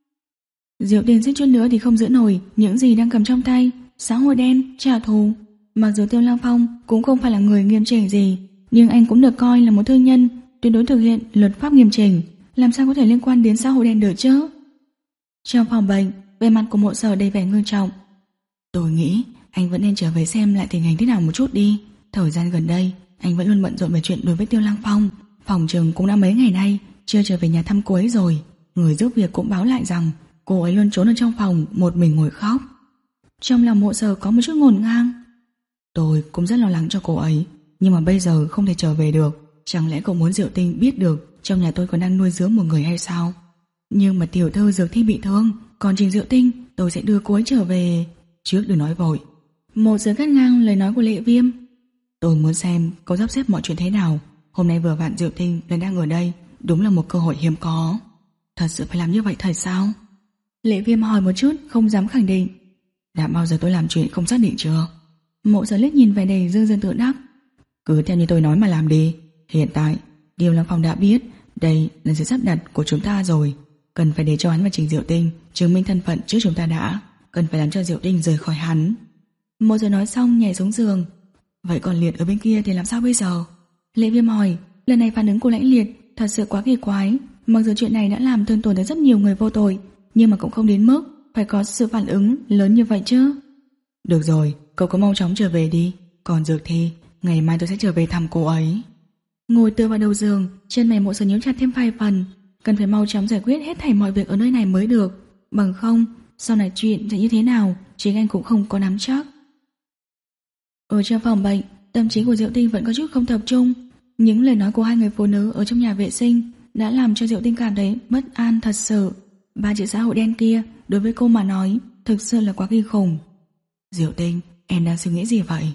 Diệu Tinh suýt chút nữa thì không giữ nổi những gì đang cầm trong tay. Xã hội đen, trả thù. Mặc dù Tiêu Lăng Phong cũng không phải là người nghiêm chỉnh gì, nhưng anh cũng được coi là một thương nhân tuyệt đối thực hiện luật pháp nghiêm chỉnh, làm sao có thể liên quan đến xã hội đen được chứ? Trong phòng bệnh, vẻ mặt của Mộ Sở đầy vẻ ngưng trọng. Tôi nghĩ anh vẫn nên trở về xem lại tình hình thế nào một chút đi. Thời gian gần đây anh vẫn luôn bận rộn về chuyện đối với Tiêu Lăng Phong. Phòng trường cũng đã mấy ngày nay chưa trở về nhà thăm cô ấy rồi. Người giúp việc cũng báo lại rằng cô ấy luôn trốn ở trong phòng một mình ngồi khóc. Trong lòng Mộ Sở có một chút ngổn ngang. Tôi cũng rất lo lắng cho cô ấy, nhưng mà bây giờ không thể trở về được. Chẳng lẽ cậu muốn Diệu Tinh biết được trong nhà tôi còn đang nuôi dưỡng một người hay sao? Nhưng mà tiểu thư Dược Thi bị thương, còn Trình Diệu Tinh tôi sẽ đưa cô ấy trở về. Trước đừng nói vội. Một giờ cắt ngang lời nói của Lệ Viêm. Tôi muốn xem cậu sắp xếp mọi chuyện thế nào. Hôm nay vừa vặn Diệu Tinh lại đang ở đây, đúng là một cơ hội hiếm có. Thật sự phải làm như vậy thật sao? Lệ Viêm hỏi một chút, không dám khẳng định. Đã bao giờ tôi làm chuyện không xác định chưa? Mộ Sở liếc nhìn vẻ đầy dương dương tự đắc. Cứ theo như tôi nói mà làm đi. Hiện tại Tiêu Lăng Phong đã biết đây là sự sắp đặt của chúng ta rồi. Cần phải để cho hắn và Trình Diệu Tinh chứng minh thân phận trước chúng ta đã. Cần phải làm cho Diệu Tinh rời khỏi hắn. Mộ Sở nói xong nhảy xuống giường. Vậy còn Liệt ở bên kia thì làm sao bây giờ? Lệ Viêm hỏi. Lần này phản ứng của Lãnh Liệt thật sự quá kỳ quái. Mặc dù chuyện này đã làm thương tổn đến rất nhiều người vô tội, nhưng mà cũng không đến mức phải có sự phản ứng lớn như vậy chứ. Được rồi, cậu có mau chóng trở về đi. Còn Dược Thi, ngày mai tôi sẽ trở về thăm cô ấy. Ngồi tựa vào đầu giường, chân mày Mộ Sở nhíu chặt thêm vài phần. Cần phải mau chóng giải quyết hết thảy mọi việc ở nơi này mới được. Bằng không, sau này chuyện sẽ như thế nào chính anh cũng không có nắm chắc. Ở trong phòng bệnh, tâm trí của Diệu Tinh vẫn có chút không tập trung. Những lời nói của hai người phụ nữ ở trong nhà vệ sinh đã làm cho Diệu Tinh cảm thấy bất an thật sự. Ba chữ xã hội đen kia đối với cô mà nói thực sự là quá kinh khủng. Diệu Tinh, em đang suy nghĩ gì vậy?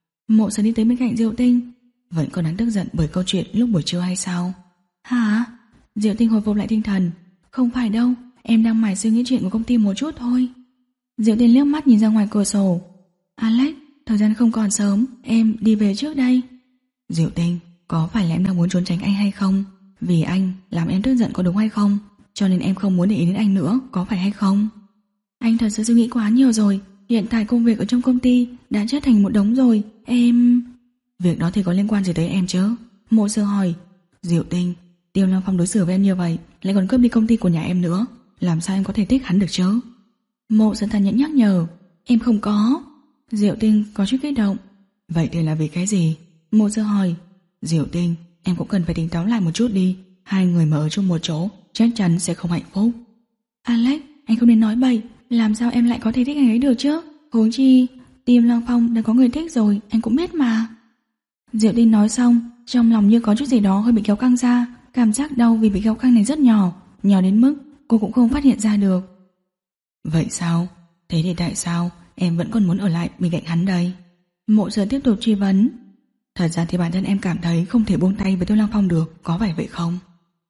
Mộ Sở đi tới bên cạnh Diệu Tinh. Vẫn còn đang tức giận bởi câu chuyện lúc buổi trưa hay sao? Hả? Diệu Tinh hồi phục lại tinh thần. Không phải đâu, em đang mải suy nghĩ chuyện của công ty một chút thôi. Diệu Tinh liếc mắt nhìn ra ngoài cửa sổ. Alex, thời gian không còn sớm, em đi về trước đây. Diệu Tinh, có phải là em đang muốn trốn tránh anh hay không? Vì anh làm em tức giận có đúng hay không? Cho nên em không muốn để ý đến anh nữa, có phải hay không? Anh thật sự suy nghĩ quá nhiều rồi. Hiện tại công việc ở trong công ty đã trở thành một đống rồi. Em... Việc đó thì có liên quan gì tới em chứ? Mộ Sở hỏi. Diệu Tinh, Tiêu Long Phong đối xử với em như vậy, lại còn cướp đi công ty của nhà em nữa, làm sao em có thể thích hắn được chứ? Mộ Sở tàn nhẫn nhắc nhở. Em không có. Diệu Tinh có chút kích động. Vậy thì là vì cái gì? Mộ Sở hỏi. Diệu Tinh, em cũng cần phải tỉnh táo lại một chút đi. Hai người mà ở chung một chỗ chắc chắn sẽ không hạnh phúc. Alex, anh không nên nói bậy. Làm sao em lại có thể thích anh ấy được chứ? Huống chi Tiêu Long Phong đã có người thích rồi, anh cũng biết mà. Diệu Tinh nói xong, trong lòng như có chút gì đó hơi bị kéo căng ra. Cảm giác đau vì bị kéo căng này rất nhỏ, nhỏ đến mức cô cũng không phát hiện ra được. Vậy sao? Thế thì tại sao em vẫn còn muốn ở lại bên cạnh hắn đây? Mộ Sở tiếp tục truy vấn. Thật ra thì bản thân em cảm thấy không thể buông tay với Tiêu Long Phong được, có phải vậy không?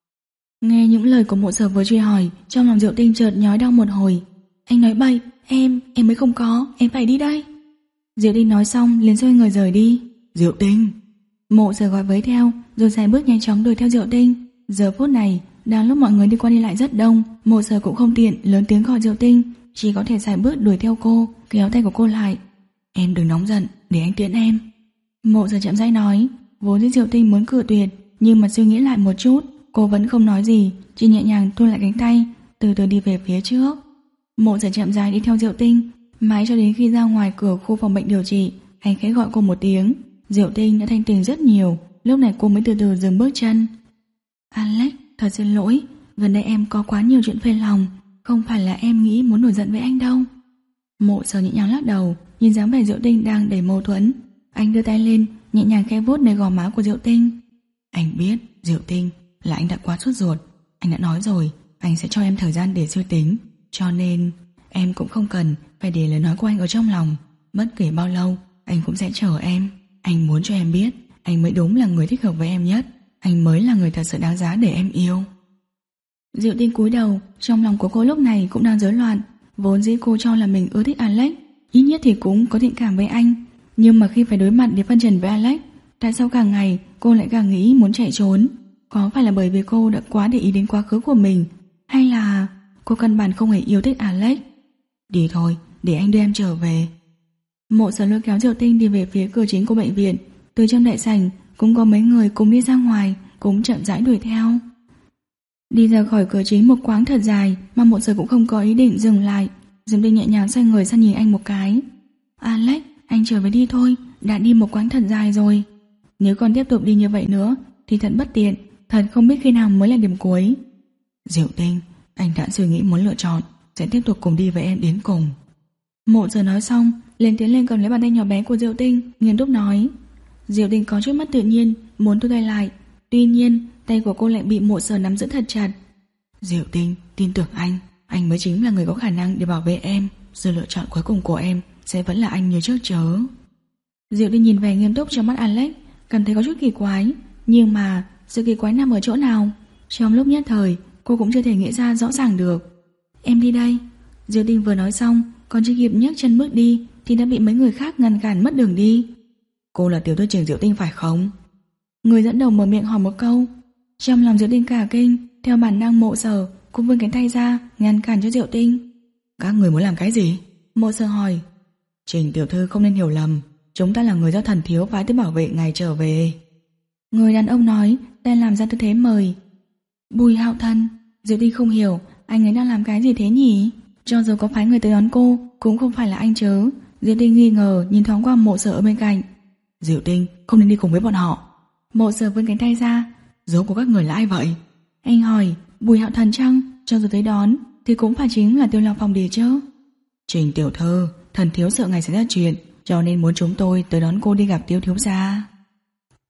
Nghe những lời của Mộ Sở vừa truy hỏi, trong lòng Diệu Tinh chợt nhói đau một hồi. Anh nói bậy, em, em mới không có, em phải đi đây. Diệu Tinh nói xong liền xoay người rời đi. Diệu Tinh! Mộ Sở gọi với theo, rồi xài bước nhanh chóng đuổi theo Diệu Tinh. Giờ phút này, đang lúc mọi người đi qua đi lại rất đông, Mộ Sở cũng không tiện lớn tiếng gọi Diệu Tinh, chỉ có thể xài bước đuổi theo cô, kéo tay của cô lại. Em đừng nóng giận, để anh tiễn em. Mộ Sở chậm rãi nói. Vốn dĩ Diệu Tinh muốn cự tuyệt, nhưng mà suy nghĩ lại một chút, cô vẫn không nói gì, chỉ nhẹ nhàng thu lại cánh tay, từ từ đi về phía trước. Mộ Sở chậm rãi đi theo Diệu Tinh, mãi cho đến khi ra ngoài cửa khu phòng bệnh điều trị, anh khẽ gọi cô một tiếng. Diệu Tinh đã thanh tỉnh rất nhiều, lúc này cô mới từ từ dừng bước chân. Alex, thật xin lỗi, gần đây em có quá nhiều chuyện phiền lòng, không phải là em nghĩ muốn nổi giận với anh đâu. Mộ Sở nhẹ nhàng lắc đầu, nhìn dáng vẻ Diệu Tinh đang đầy mâu thuẫn. Anh đưa tay lên, nhẹ nhàng khẽ vuốt nơi gò má của Diệu Tinh. Anh biết, Diệu Tinh, là anh đã quá sốt ruột. Anh đã nói rồi, anh sẽ cho em thời gian để suy tính, cho nên em cũng không cần phải để lời nói của anh ở trong lòng. Bất kể bao lâu, anh cũng sẽ chờ em. Anh muốn cho em biết, anh mới đúng là người thích hợp với em nhất. Anh mới là người thật sự đáng giá để em yêu. Diệu Tinh cúi đầu, trong lòng của cô lúc này cũng đang rối loạn. Vốn dĩ cô cho là mình ưa thích Alex, ít nhất thì cũng có thiện cảm với anh. Nhưng mà khi phải đối mặt để phân trần với Alex, tại sao càng ngày cô lại càng nghĩ muốn chạy trốn? Có phải là bởi vì cô đã quá để ý đến quá khứ của mình, hay là cô căn bản không hề yêu thích Alex? Đi thôi, để anh đưa em trở về. Mộ Sở lôi kéo Diệu Tinh đi về phía cửa chính của bệnh viện. Từ trong đại sảnh cũng có mấy người cùng đi ra ngoài, cũng chậm rãi đuổi theo. Đi ra khỏi cửa chính một quãng thật dài mà Mộ Sở cũng không có ý định dừng lại. Diệu Tinh nhẹ nhàng xoay người sang nhìn anh một cái. Alex, anh trở về đi thôi, đã đi một quãng thật dài rồi. Nếu còn tiếp tục đi như vậy nữa thì thật bất tiện, thật không biết khi nào mới là điểm cuối. Diệu Tinh, anh đã suy nghĩ muốn lựa chọn, sẽ tiếp tục cùng đi với em đến cùng. Mộ Sở nói xong, lên tiến lên cầm lấy bàn tay nhỏ bé của Diệu Tinh, nghiêm túc nói. Diệu Tinh có chút mất tự nhiên, muốn thu tay lại. Tuy nhiên, tay của cô lại bị Mộ Sở nắm giữ thật chặt. Diệu Tinh, tin tưởng anh, anh mới chính là người có khả năng để bảo vệ em. Sự lựa chọn cuối cùng của em sẽ vẫn là anh như trước chớ. Diệu Tinh nhìn vẻ nghiêm túc trong mắt Alex, cảm thấy có chút kỳ quái. Nhưng mà sự kỳ quái nằm ở chỗ nào? Trong lúc nhất thời, cô cũng chưa thể nghĩ ra rõ ràng được. Em đi đây. Diệu Tinh vừa nói xong, còn chưa kịp nhấc chân bước đi thì đã bị mấy người khác ngăn cản mất đường đi. Cô là tiểu thư trưởng Diệu Tinh phải không? Người dẫn đầu mở miệng hỏi một câu. Trong lòng Diệu Tinh cả kinh, theo bản năng Mộ Sở cũng vươn cánh tay ra ngăn cản cho Diệu Tinh. Các người muốn làm cái gì? Mộ Sở hỏi. Trình tiểu thư không nên hiểu lầm, chúng ta là người do thần thiếu phái tới bảo vệ ngài trở về. Người đàn ông nói, đang làm ra tư thế mời. Bùi Hạo Thần. Diệu Tinh không hiểu anh ấy đang làm cái gì thế nhỉ? Cho dù có phái người tới đón cô cũng không phải là anh chớ. Diệu Tinh nghi ngờ nhìn thoáng qua Mộ Sở ở bên cạnh. Diệu Tinh, không nên đi cùng với bọn họ. Mộ Sở vươn cánh tay ra. Dấu của các người là ai vậy? Anh hỏi. Bùi Hạo Thần chăng? Cho dù tới đón thì cũng phải chính là Tiêu Long Phong để chứ. Trình tiểu thư, thần thiếu sợ ngài xảy ra chuyện, cho nên muốn chúng tôi tới đón cô đi gặp Tiêu thiếu gia.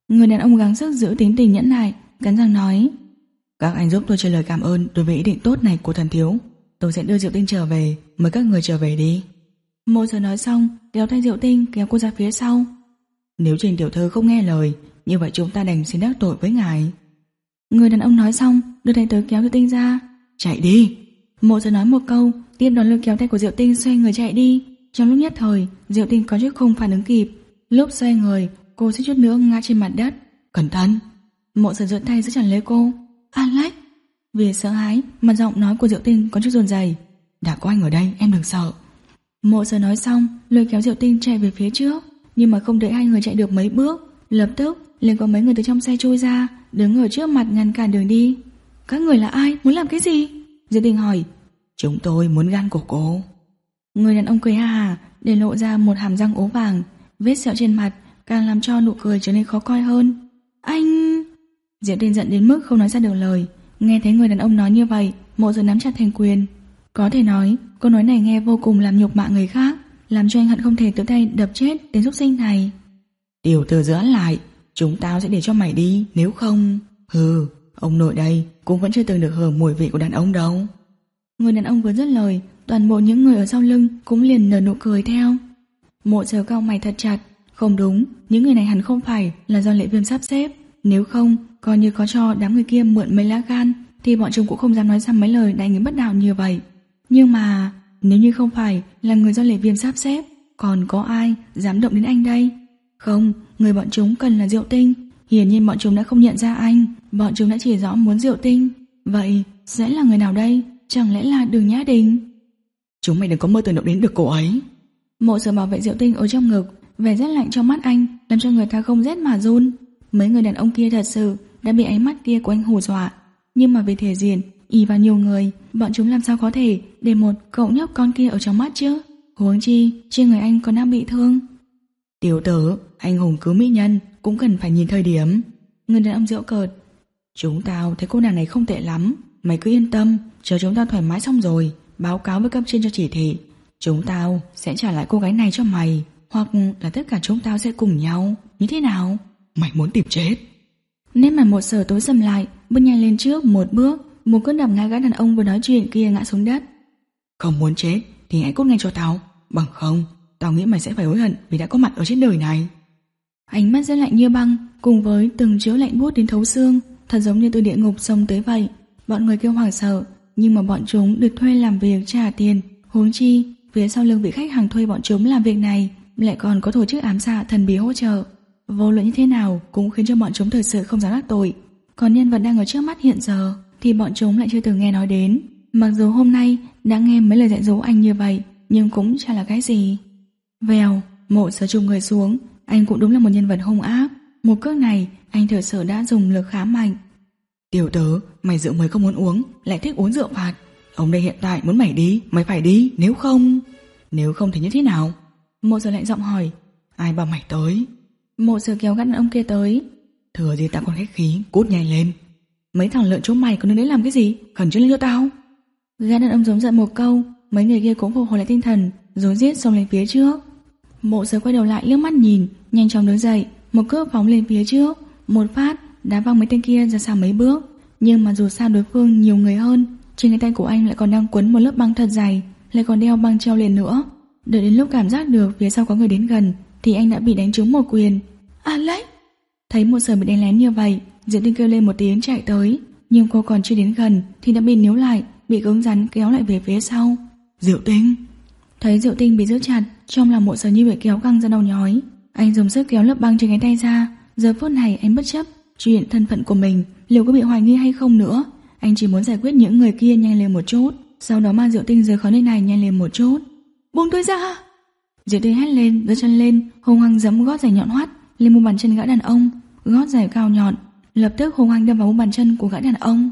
Người đàn ông gắng sức giữ tính tình nhẫn nại, cắn răng nói: Các anh giúp tôi trả lời cảm ơn đối với ý định tốt này của thần thiếu. Tôi sẽ đưa Diệu Tinh trở về, mời các người trở về đi. Mộ Sở nói xong kéo tay Diệu Tinh kéo cô ra phía sau. Nếu Trình tiểu thư không nghe lời, như vậy chúng ta đành xin đắc tội với ngài. Người đàn ông nói xong đưa tay tới kéo Diệu Tinh ra. Chạy đi. Mộ Sở nói một câu, tiếp đó lôi kéo tay của Diệu Tinh xoay người chạy đi. Trong lúc nhất thời, Diệu Tinh có chút không phản ứng kịp. Lúc xoay người, cô suýt chút nữa ngã trên mặt đất. Cẩn thận. Mộ Sở giơ tay giữ chặt lấy cô. Alex. Vì sợ hãi mà giọng nói của Diệu Tinh có chút run rẩy. Đã có anh ở đây, em đừng sợ. Mộ Sở nói xong lôi kéo Diệu Tinh chạy về phía trước. Nhưng mà không đợi hai người chạy được mấy bước, lập tức liền có mấy người từ trong xe chui ra, đứng ở trước mặt ngăn cản đường đi. Các người là ai, muốn làm cái gì? Diệu Tinh hỏi. Chúng tôi muốn gan của cô. Người đàn ông cười ha hà để lộ ra một hàm răng ố vàng. Vết sẹo trên mặt càng làm cho nụ cười trở nên khó coi hơn. Anh... Diệu Tinh giận đến mức không nói ra được lời. Nghe thấy người đàn ông nói như vậy, Mộ Sở nắm chặt thành quyền. Có thể nói câu nói này nghe vô cùng làm nhục mạ người khác, làm cho anh hận không thể tự tay đập chết tên súc sinh này. Tiểu tử giữ lại, chúng tao sẽ để cho mày đi, nếu không... Hừ, ông nội đây cũng vẫn chưa từng được hưởng mùi vị của đàn ông đâu. Người đàn ông vừa dứt lời, toàn bộ những người ở sau lưng cũng liền nở nụ cười theo. Mộ Sở cau mày thật chặt. Không đúng, những người này hẳn không phải là do Lệ Viêm sắp xếp. Nếu không, coi như có cho đám người kia mượn mấy lá gan thì bọn chúng cũng không dám nói ra mấy lời đánh người bất đạo như vậy. Nhưng mà nếu như không phải là người do Lệ Viêm sắp xếp, còn có ai dám động đến anh đây? Không, người bọn chúng cần là Diệu Tinh. Hiển nhiên bọn chúng đã không nhận ra anh. Bọn chúng đã chỉ rõ muốn Diệu Tinh. Vậy sẽ là người nào đây? Chẳng lẽ là Đường Nhã Đình? Chúng mày đừng có mơ tưởng động đến được cô ấy. Mộ Sở bảo vệ Diệu Tinh ở trong ngực, vẻ rét lạnh trong mắt anh làm cho người ta không rét mà run. Mấy người đàn ông kia thật sự đã bị ánh mắt kia của anh hù dọa. Nhưng mà về thể diện, ỷ vào nhiều người, bọn chúng làm sao có thể để một cậu nhóc con kia ở trong mắt chứ? Huống chi trên người anh còn đang bị thương. Tiểu tử, anh hùng cứu mỹ nhân cũng cần phải nhìn thời điểm. Người đàn ông giễu cợt. Chúng tao thấy cô nàng này không tệ lắm, mày cứ yên tâm, chờ chúng tao thoải mái xong rồi báo cáo với cấp trên cho chỉ thị. Chúng tao sẽ trả lại cô gái này cho mày, hoặc là tất cả chúng tao sẽ cùng nhau. Như thế nào? Mày muốn tìm chết? Nét mặt Mộ Sở tối sầm lại, bước nhanh lên trước một bước, một cước đạp ngã gã đàn ông vừa nói chuyện kia ngã xuống đất. Không muốn chết thì hãy cút ngay cho tao, bằng không tao nghĩ mày sẽ phải hối hận vì đã có mặt ở trên đời này. Ánh mắt rất lạnh như băng, cùng với từng chiếu lạnh buốt đến thấu xương, thật giống như từ địa ngục xông tới vậy. Bọn người kêu hoảng sợ, nhưng mà bọn chúng được thuê làm việc trả tiền. Huống chi phía sau lưng vị khách hàng thuê bọn chúng làm việc này lại còn có tổ chức ám xạ thần bí hỗ trợ. Vô luận như thế nào cũng khiến cho bọn chúng thực sự không dám đắc tội. Còn nhân vật đang ở trước mắt hiện giờ thì bọn chúng lại chưa từng nghe nói đến. Mặc dù hôm nay đã nghe mấy lời dạy dỗ anh như vậy, nhưng cũng chả là cái gì. Vèo, Mộ Sở trùng người xuống. Anh cũng đúng là một nhân vật hung ác. Một cước này anh thực sự đã dùng lực khá mạnh. Tiểu tử, mày rượu mới không muốn uống, lại thích uống rượu phạt. Ông đây hiện tại muốn mày đi, mày phải đi, nếu không... Nếu không thì như thế nào? Mộ Sở lạnh giọng hỏi. Ai bảo mày tới? Mộ Sở kéo gã đàn ông kia tới. Thừa gì tao còn khách khí, cút nhanh lên. Mấy thằng lợn chúng mày còn đứng đấy làm cái gì? Khẩn trương lên cho tao. Gã đàn ông giống giận một câu. Mấy người kia cũng phục hồi lại tinh thần, rối rít xông lên phía trước. Mộ Sở quay đầu lại liếc mắt nhìn, nhanh chóng đứng dậy, một cước phóng lên phía trước, một phát đá văng mấy tên kia ra xa mấy bước. Nhưng mà dù sao đối phương nhiều người hơn, trên cái tay của anh lại còn đang quấn một lớp băng thật dày, lại còn đeo băng treo liền nữa. Đợi đến lúc cảm giác được phía sau có người đến gần thì anh đã bị đánh trúng một quyền. Alex! Thấy Mộ Sở bị đánh lén như vậy, Diệu Tinh kêu lên một tiếng chạy tới, nhưng cô còn chưa đến gần thì đã bị níu lại, bị cứng rắn kéo lại về phía sau. Diệu Tinh! Thấy Diệu Tinh bị giữ chặt, trong lòng Mộ Sở như bị kéo căng ra đầu nhói. Anh dùng sức kéo lớp băng trên cánh tay ra. Giờ phút này anh bất chấp chuyện thân phận của mình liệu có bị hoài nghi hay không nữa. Anh chỉ muốn giải quyết những người kia nhanh lên một chút, sau đó mang Diệu Tinh rời khỏi nơi này nhanh lên một chút. Buông tôi ra! Diệu Tinh hét lên, giơ chân lên, hung hăng giẫm gót giày nhọn hoắt lên mu bàn chân gã đàn ông. Gót giày cao nhọn lập tức hung hăng đâm vào mu bàn chân của gã đàn ông.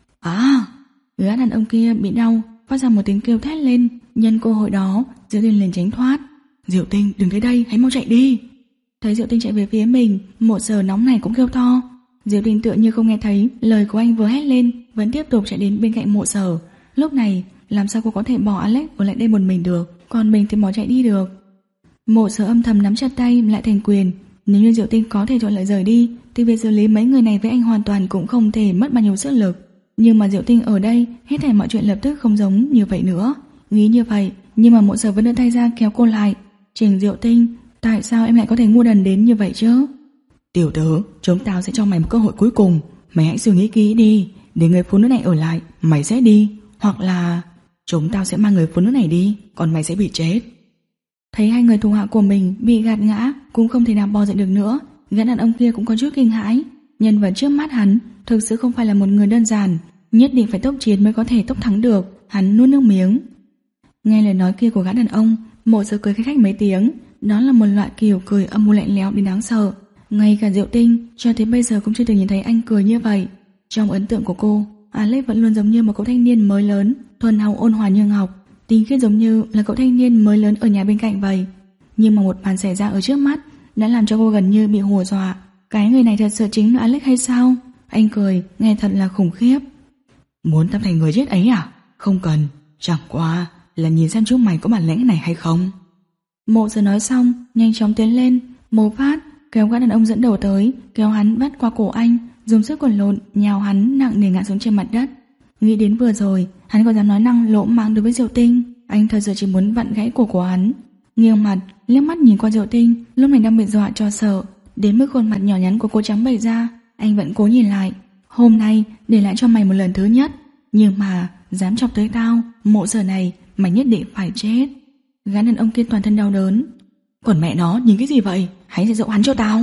À! Gã đàn ông kia bị đau, phát ra một tiếng kêu thét lên. Nhân cơ hội đó, Diệu Tinh liền tránh thoát. Diệu Tinh, đừng tới đây, hãy mau chạy đi! Thấy Diệu Tinh chạy về phía mình, Mộ Sở nóng này cũng kêu to. Diệu Tinh tựa như không nghe thấy lời của anh vừa hét lên, vẫn tiếp tục chạy đến bên cạnh Mộ Sở. Lúc này làm sao cô có thể bỏ Alex ở lại đây một mình được, còn mình thì bỏ chạy đi được. Mộ Sở âm thầm nắm chặt tay lại thành quyền, Nếu như Diệu Tinh có thể chọn lại rời đi thì việc xử lý mấy người này với anh hoàn toàn cũng không thể mất bao nhiêu sức lực. Nhưng mà Diệu Tinh ở đây, hết thảy mọi chuyện lập tức không giống như vậy nữa. Nghĩ như vậy, nhưng mà Mộ Sở vẫn đưa tay ra kéo cô lại. Trình Diệu Tinh, tại sao em lại có thể ngu đần đến như vậy chứ? Tiểu tử, chúng tao sẽ cho mày một cơ hội cuối cùng. Mày hãy suy nghĩ kỹ đi. Để người phụ nữ này ở lại, mày sẽ đi. Hoặc là chúng tao sẽ mang người phụ nữ này đi, còn mày sẽ bị chết. Thấy hai người thủ hạ của mình bị gạt ngã, cũng không thể nào bò dậy được nữa. Gã đàn ông kia cũng có chút kinh hãi. Nhân vật trước mắt hắn thực sự không phải là một người đơn giản, nhất định phải tốc chiến mới có thể tốc thắng được. Hắn nuốt nước miếng. Nghe lời nói kia của gã đàn ông, Mộ Sở cười khách khách mấy tiếng. Đó là một loại kiểu cười âm u lạnh lẽo đến đáng sợ. Ngay cả Diệu Tinh cho tới bây giờ cũng chưa từng nhìn thấy anh cười như vậy. Trong ấn tượng của cô, Alex vẫn luôn giống như một cậu thanh niên mới lớn, thuần hậu ôn hòa như ngọc, tinh khiết giống như là cậu thanh niên mới lớn ở nhà bên cạnh vậy. Nhưng mà một màn xảy ra ở trước mắt đã làm cho cô gần như bị hù dọa. Cái người này thật sự chính là Alex hay sao? Anh cười, nghe thật là khủng khiếp. Muốn tâm thành người chết ấy à? Không cần, chẳng qua là nhìn xem chúng mày có bản lĩnh này hay không. Mộ Sở nói xong, nhanh chóng tiến lên, một phát kéo gã đàn ông dẫn đầu tới, kéo hắn bắt qua cổ anh, dùng sức quần lộn nhào hắn nặng nề ngã xuống trên mặt đất. Nghĩ đến vừa rồi hắn còn dám nói năng lỗ mãng đối với Diệu Tinh, anh thật sự chỉ muốn vặn gãy cổ của hắn. Nghiêng mặt liếc mắt nhìn qua Diệu Tinh, lúc này đang bị dọa cho sợ đến mức khuôn mặt nhỏ nhắn của cô trắng bệch ra. Anh vẫn cố nhìn lại. Hôm nay để lại cho mày một lần thứ nhất, nhưng mà dám chọc tới tao, Mộ Sở này, mày nhất định phải chết. Gã đàn ông kia toàn thân đau đớn. Còn mẹ nó nhìn cái gì vậy? Hãy dạy dỗ hắn cho tao.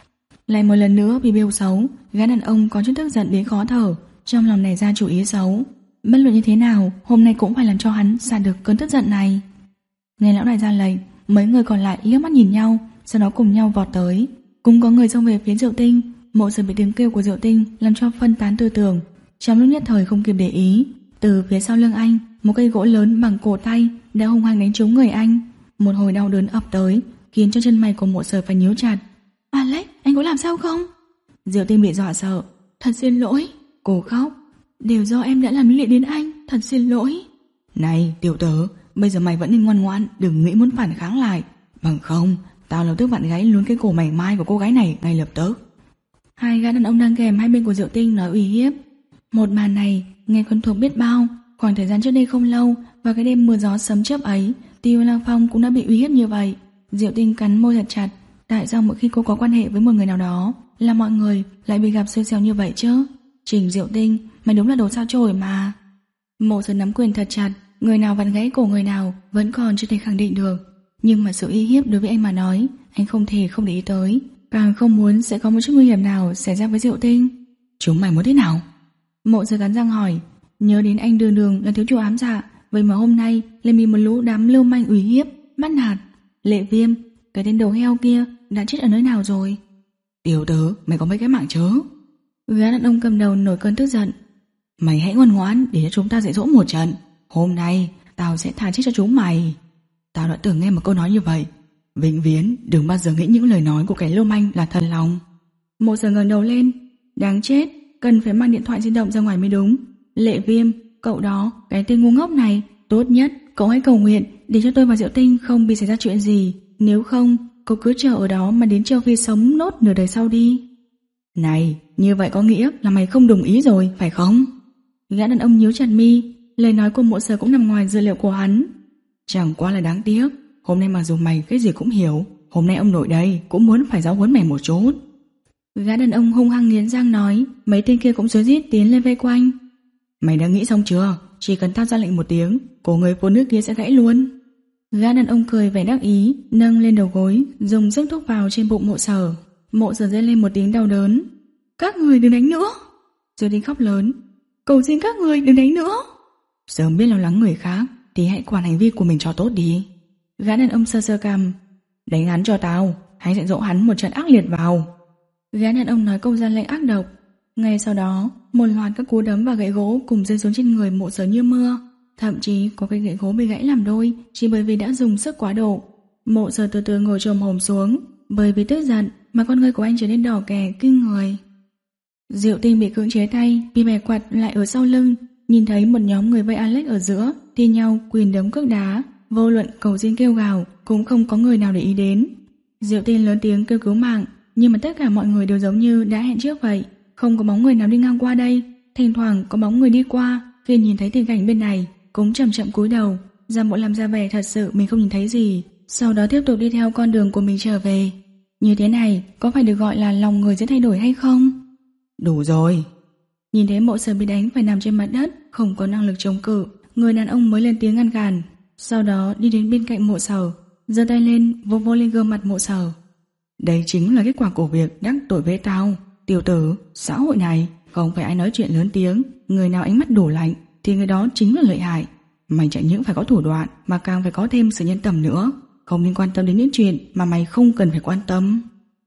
Lại một lần nữa bị bêu xấu, gã đàn ông có chút tức giận đến khó thở, trong lòng này ra chủ ý xấu. Bất luận như thế nào, hôm nay cũng phải làm cho hắn xả được cơn tức giận này. Nghe lão đại ra lệnh, mấy người còn lại liếc mắt nhìn nhau, sau đó cùng nhau vọt tới. Cũng có người xông về phía Diệu Tinh. Mộ Sở bị tiếng kêu của Diệu Tinh làm cho phân tán tư tưởng, trong lúc nhất thời không kịp để ý. Từ phía sau lưng anh, một cây gỗ lớn bằng cổ tay đã hung hăng đánh trúng người anh. Một hồi đau đớn ập tới, khiến cho chân mày của Mộ Sở phải nhíu chặt. Alex, anh có làm sao không? Diệu Tinh bị dọa sợ. Thật xin lỗi. Cô khóc. Đều do em đã làm liên lụy đến anh, thật xin lỗi. Này tiểu tử, bây giờ mày vẫn nên ngoan ngoãn, đừng nghĩ muốn phản kháng lại. Bằng không, tao lập tức vặn gãy luôn cái cổ mảnh mai của cô gái này ngay lập tức. Hai gã đàn ông đang kèm hai bên của Diệu Tinh nói uy hiếp. Một màn này nghe quen thuộc biết bao. Khoảng thời gian trước đây không lâu, vào cái đêm mưa gió sấm chớp ấy, Tiêu Lang Phong cũng đã bị uy hiếp như vậy. Diệu Tinh cắn môi thật chặt. Tại sao mỗi khi cô có quan hệ với một người nào đó là mọi người lại bị gặp xui xẻo như vậy chứ? Trình Diệu Tinh, mày đúng là đồ sao chổi mà. Mộ Sở nắm quyền thật chặt, người nào vặn gãy cổ người nào vẫn còn chưa thể khẳng định được. Nhưng mà sự uy hiếp đối với anh mà nói, anh không thể không để ý tới, càng không muốn sẽ có một chút nguy hiểm nào xảy ra với Diệu Tinh. Chúng mày muốn thế nào? Mộ Sở cắn răng hỏi. Nhớ đến anh đường đường là thiếu chủ ám dạ, vậy mà hôm nay lại bị một lũ đám lưu manh uy hiếp, bắt nạt. Lệ Viêm, cái tên đầu heo kia đã chết ở nơi nào rồi? Tiểu tử, mày có mấy cái mạng chớ? Gã đàn ông cầm đầu nổi cơn tức giận. Mày hãy ngoan ngoãn để cho chúng ta dạy dỗ một trận. Hôm nay tao sẽ tha chết cho chúng mày. Tao đã từng nghe một câu nói như vậy. Vĩnh viễn đừng bao giờ nghĩ những lời nói của kẻ lưu manh là thật lòng. Mộ Sở ngẩng đầu lên. Đáng chết, cần phải mang điện thoại di động ra ngoài mới đúng. Lệ Viêm, cậu đó, cái tên ngu ngốc này, tốt nhất cậu hãy cầu nguyện để cho tôi và Diệu Tinh không bị xảy ra chuyện gì. Nếu không, cậu cứ chờ ở đó mà đến Châu Phi sống nốt nửa đời sau đi. Này, như vậy có nghĩa là mày không đồng ý rồi, phải không? Gã đàn ông nhíu chặt mi. Lời nói của Mộ Sở cũng nằm ngoài dự liệu của hắn. Chẳng qua là đáng tiếc, hôm nay mặc dù mày cái gì cũng hiểu, hôm nay ông nội đây cũng muốn phải giáo huấn mày một chút. Gã đàn ông hung hăng nghiến răng nói. Mấy tên kia cũng rối rít tiến lên vây quanh. Mày đã nghĩ xong chưa? Chỉ cần tao ra lệnh một tiếng, cổ người phụ nữ kia sẽ gãy luôn. Gã đàn ông cười vẻ đắc ý, nâng lên đầu gối, dùng sức thúc vào trên bụng Mộ Sở. Mộ Sở rên lên một tiếng đau đớn. Các người đừng đánh nữa. Diệu Tinh khóc lớn. Cầu xin các người đừng đánh nữa. Sớm biết lo lắng người khác thì hãy quản hành vi của mình cho tốt đi. Gã đàn ông sơ sơ cằm. Đánh hắn cho tao, hãy dạy dỗ hắn một trận ác liệt vào. Gã đàn ông nói câu ra lệnh ác độc. Ngay sau đó, một loạt các cú đấm và gậy gỗ cùng rơi xuống trên người Mộ Sở như mưa. Thậm chí có cây gậy gỗ bị gãy làm đôi chỉ bởi vì đã dùng sức quá độ. Mộ Sở từ từ ngồi chồm hổm xuống, bởi vì tức giận mà con người của anh trở nên đỏ kè kinh người. Diệu Tinh bị cưỡng chế tay, bị bẻ quạt lại ở sau lưng, nhìn thấy một nhóm người vây Alex ở giữa, thi nhau quyền đấm cước đá, vô luận cầu xin kêu gào cũng không có người nào để ý đến. Diệu Tinh lớn tiếng kêu cứu mạng, nhưng mà tất cả mọi người đều giống như đã hẹn trước vậy, không có bóng người nào đi ngang qua đây. Thỉnh thoảng có bóng người đi qua, khi nhìn thấy tình cảnh bên này cũng chậm chậm cúi đầu, ra bộ làm ra vẻ thật sự mình không nhìn thấy gì, sau đó tiếp tục đi theo con đường của mình trở về. Như thế này có phải được gọi là lòng người sẽ thay đổi hay không? Đủ rồi. Nhìn thấy Mộ Sở bị đánh phải nằm trên mặt đất, không có năng lực chống cự, người đàn ông mới lên tiếng ngăn cản, sau đó đi đến bên cạnh Mộ Sở, giơ tay lên vô vô lên gương mặt Mộ Sở. Đây chính là kết quả của việc đắc tội với tao. Tiểu tử, xã hội này không phải ai nói chuyện lớn tiếng, người nào ánh mắt đủ lạnh thì người đó chính là lợi hại. Mày chẳng những phải có thủ đoạn mà càng phải có thêm sự nhân tầm nữa. Không nên quan tâm đến những chuyện mà mày không cần phải quan tâm.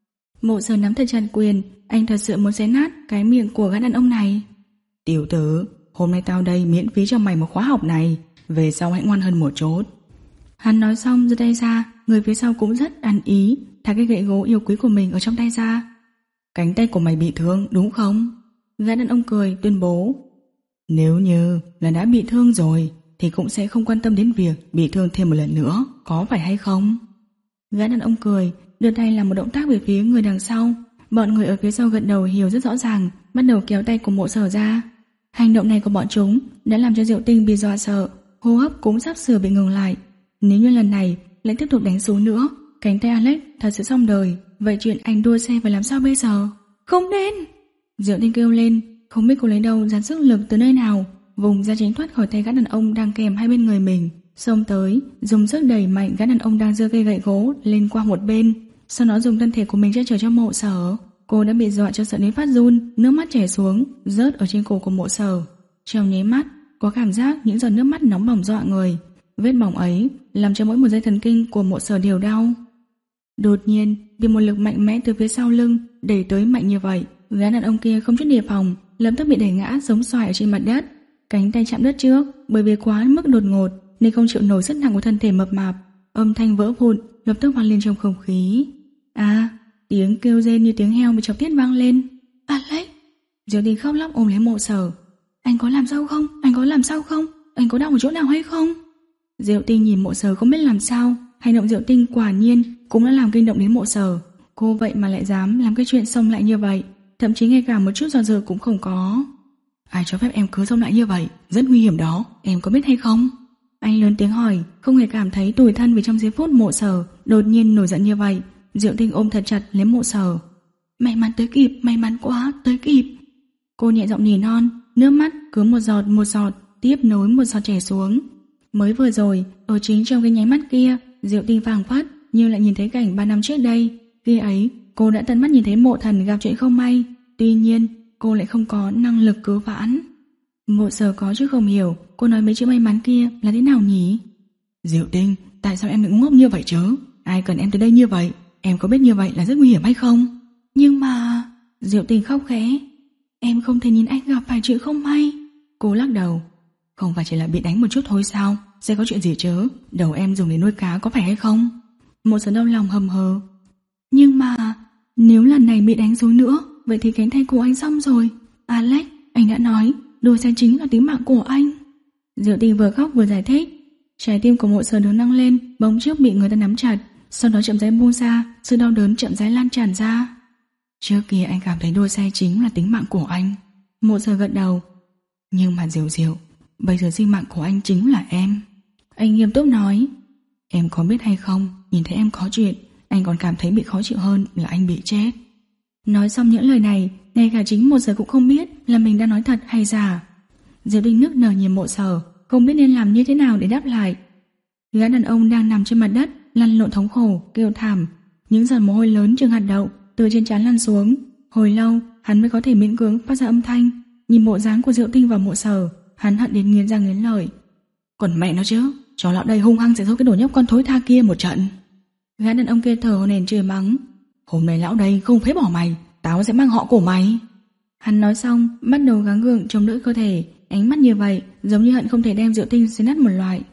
Mộ Sở nắm thật chặt quyền, anh thật sự muốn xé nát cái miệng của gã đàn ông này. Tiểu tử, hôm nay tao đây miễn phí cho mày một khóa học này, về sau hãy ngoan hơn một chút. Hắn nói xong giơ tay ra, người phía sau cũng rất ăn ý, thả cái gậy gỗ yêu quý của mình ở trong tay ra. Cánh tay của mày bị thương đúng không? Gã đàn ông cười tuyên bố. Nếu như là đã bị thương rồi thì cũng sẽ không quan tâm đến việc bị thương thêm một lần nữa, có phải hay không? Gã đàn ông cười, đưa tay làm một động tác về phía người đằng sau. Bọn người ở phía sau gật đầu hiểu rất rõ ràng, bắt đầu kéo tay của Mộ Sở ra. Hành động này của bọn chúng đã làm cho Diệu Tinh bị dọa sợ, hô hấp cũng sắp sửa bị ngừng lại. Nếu như lần này lại tiếp tục đánh xuống nữa, cánh tay Alex thật sự xong đời. Vậy chuyện anh đua xe phải làm sao bây giờ? Không nên! Diệu Tinh kêu lên, không biết cô lấy đâu dàn sức lực từ nơi nào, vùng ra tránh thoát khỏi tay gã đàn ông đang kèm hai bên người mình, xông tới, dùng sức đẩy mạnh gã đàn ông đang giơ cây gậy gỗ lên qua một bên, sau đó dùng thân thể của mình che chở cho Mộ Sở. Cô đã bị dọa cho sợ đến phát run, nước mắt chảy xuống, rớt ở trên cổ của Mộ Sở. Trong nháy mắt, có cảm giác những giọt nước mắt nóng bỏng dọa người. Vết bỏng ấy làm cho mỗi một dây thần kinh của Mộ Sở đều đau. Đột nhiên, bị một lực mạnh mẽ từ phía sau lưng đẩy tới mạnh như vậy, gã đàn ông kia không chút đề phòng, lập tức bị đẩy ngã giống xoài ở trên mặt đất. Cánh tay chạm đất trước, bởi vì quá mức đột ngột nên không chịu nổi sức nặng của thân thể mập mạp. Âm thanh vỡ vụn lập tức vang lên trong không khí. À, tiếng kêu rên như tiếng heo bị chọc tiết vang lên. Alex! Diệu Tinh khóc lóc ôm lấy Mộ Sở. Anh có làm sao không? Anh có làm sao không? Anh có đau ở chỗ nào hay không? Diệu Tinh nhìn Mộ Sở không biết làm sao. Hành động Diệu Tinh quả nhiên cũng đã làm kinh động đến Mộ Sở. Cô vậy mà lại dám làm cái chuyện xông lại như vậy, thậm chí ngay cả một chút do dự cũng không có. Ai cho phép em cứ xông lại như vậy? Rất nguy hiểm đó, em có biết hay không? Anh lớn tiếng hỏi, không hề cảm thấy tủi thân vì trong giây phút Mộ Sở đột nhiên nổi giận như vậy. Diệu Tinh ôm thật chặt lấy Mộ Sở. May mắn tới kịp, may mắn quá, tới kịp. Cô nhẹ giọng nỉ non, nước mắt cứ một giọt một giọt tiếp nối một giọt chảy xuống. Mới vừa rồi, ở chính trong cái nháy mắt kia, Diệu Tinh phảng phất như lại nhìn thấy cảnh ba năm trước đây. Khi ấy, cô đã tận mắt nhìn thấy Mộ Thần gặp chuyện không may, tuy nhiên cô lại không có năng lực cứu vãn. Mộ Sở có chút không hiểu cô nói mấy chữ may mắn kia là thế nào nhỉ? Diệu Tinh, tại sao em lại ngốc như vậy chứ? Ai cần em tới đây như vậy? Em có biết như vậy là rất nguy hiểm hay không? Nhưng mà... Diệu Tinh khóc khẽ. Em không thể nhìn anh gặp phải chuyện không may. Cô lắc đầu. Không phải chỉ là bị đánh một chút thôi sao? Sẽ có chuyện gì chứ? Đầu em dùng để nuôi cá có phải hay không? Một số đau lòng hầm hờ. Nhưng mà... Nếu lần này bị đánh xuống nữa, vậy thì cánh tay của anh xong rồi. Alex, anh đã nói đôi xe chính là tính mạng của anh. Diệu Tinh vừa khóc vừa giải thích. Trái tim của Mộ Sở đứng nâng lên, bỗng trước bị người ta nắm chặt, sau đó chậm rãi buông ra, sự đau đớn chậm rãi lan tràn ra. Trước kia anh cảm thấy đua xe chính là tính mạng của anh. Mộ Sở gật đầu. Nhưng mà Diệu Diệu, bây giờ sinh mạng của anh chính là em. Anh nghiêm túc nói. Em có biết hay không, nhìn thấy em có chuyện, anh còn cảm thấy bị khó chịu hơn là anh bị chết. Nói xong những lời này, ngay cả chính Mộ Sở cũng không biết là mình đã nói thật hay giả. Diệu Tinh nức nở nhìn Mộ Sở, không biết nên làm như thế nào để đáp lại. Gã đàn ông đang nằm trên mặt đất, lăn lộn thống khổ, kêu thảm. Những giọt mồ hôi lớn chừng hạt đậu từ trên trán lăn xuống. Hồi lâu, hắn mới có thể miễn cưỡng phát ra âm thanh. Nhìn bộ dáng của Diệu Tinh và Mộ Sở, hắn hận đến nghiến răng nghiến lợi. Còn mẹ nó chứ, chó lão đây hung hăng sẽ dỗ cái đồ nhóc con thối tha kia một trận. Gã đàn ông kia thở hổn hển chửi mắng. Hôm nay lão đây không phế bỏ mày, tao sẽ mang họ của mày. Hắn nói xong, bắt đầu gắng gượng chống đỡ cơ thể, ánh mắt như vậy giống như hận không thể đem Diệu Tinh xé nát một loại.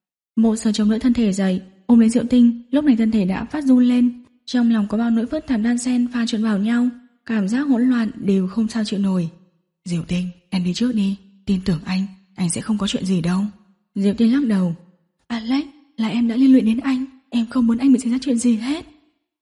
Mộ Sở chống đỡ thân thể dậy, ôm lấy Diệu Tinh, lúc này thân thể đã phát run lên, trong lòng có bao nỗi phức tạp đan xen pha trộn vào nhau, cảm giác hỗn loạn đều không sao chịu nổi. Diệu Tinh, em đi trước đi, tin tưởng anh, anh sẽ không có chuyện gì đâu. Diệu Tinh lắc đầu. Alex, là em đã liên lụy đến anh, em không muốn anh bị xảy ra chuyện gì hết.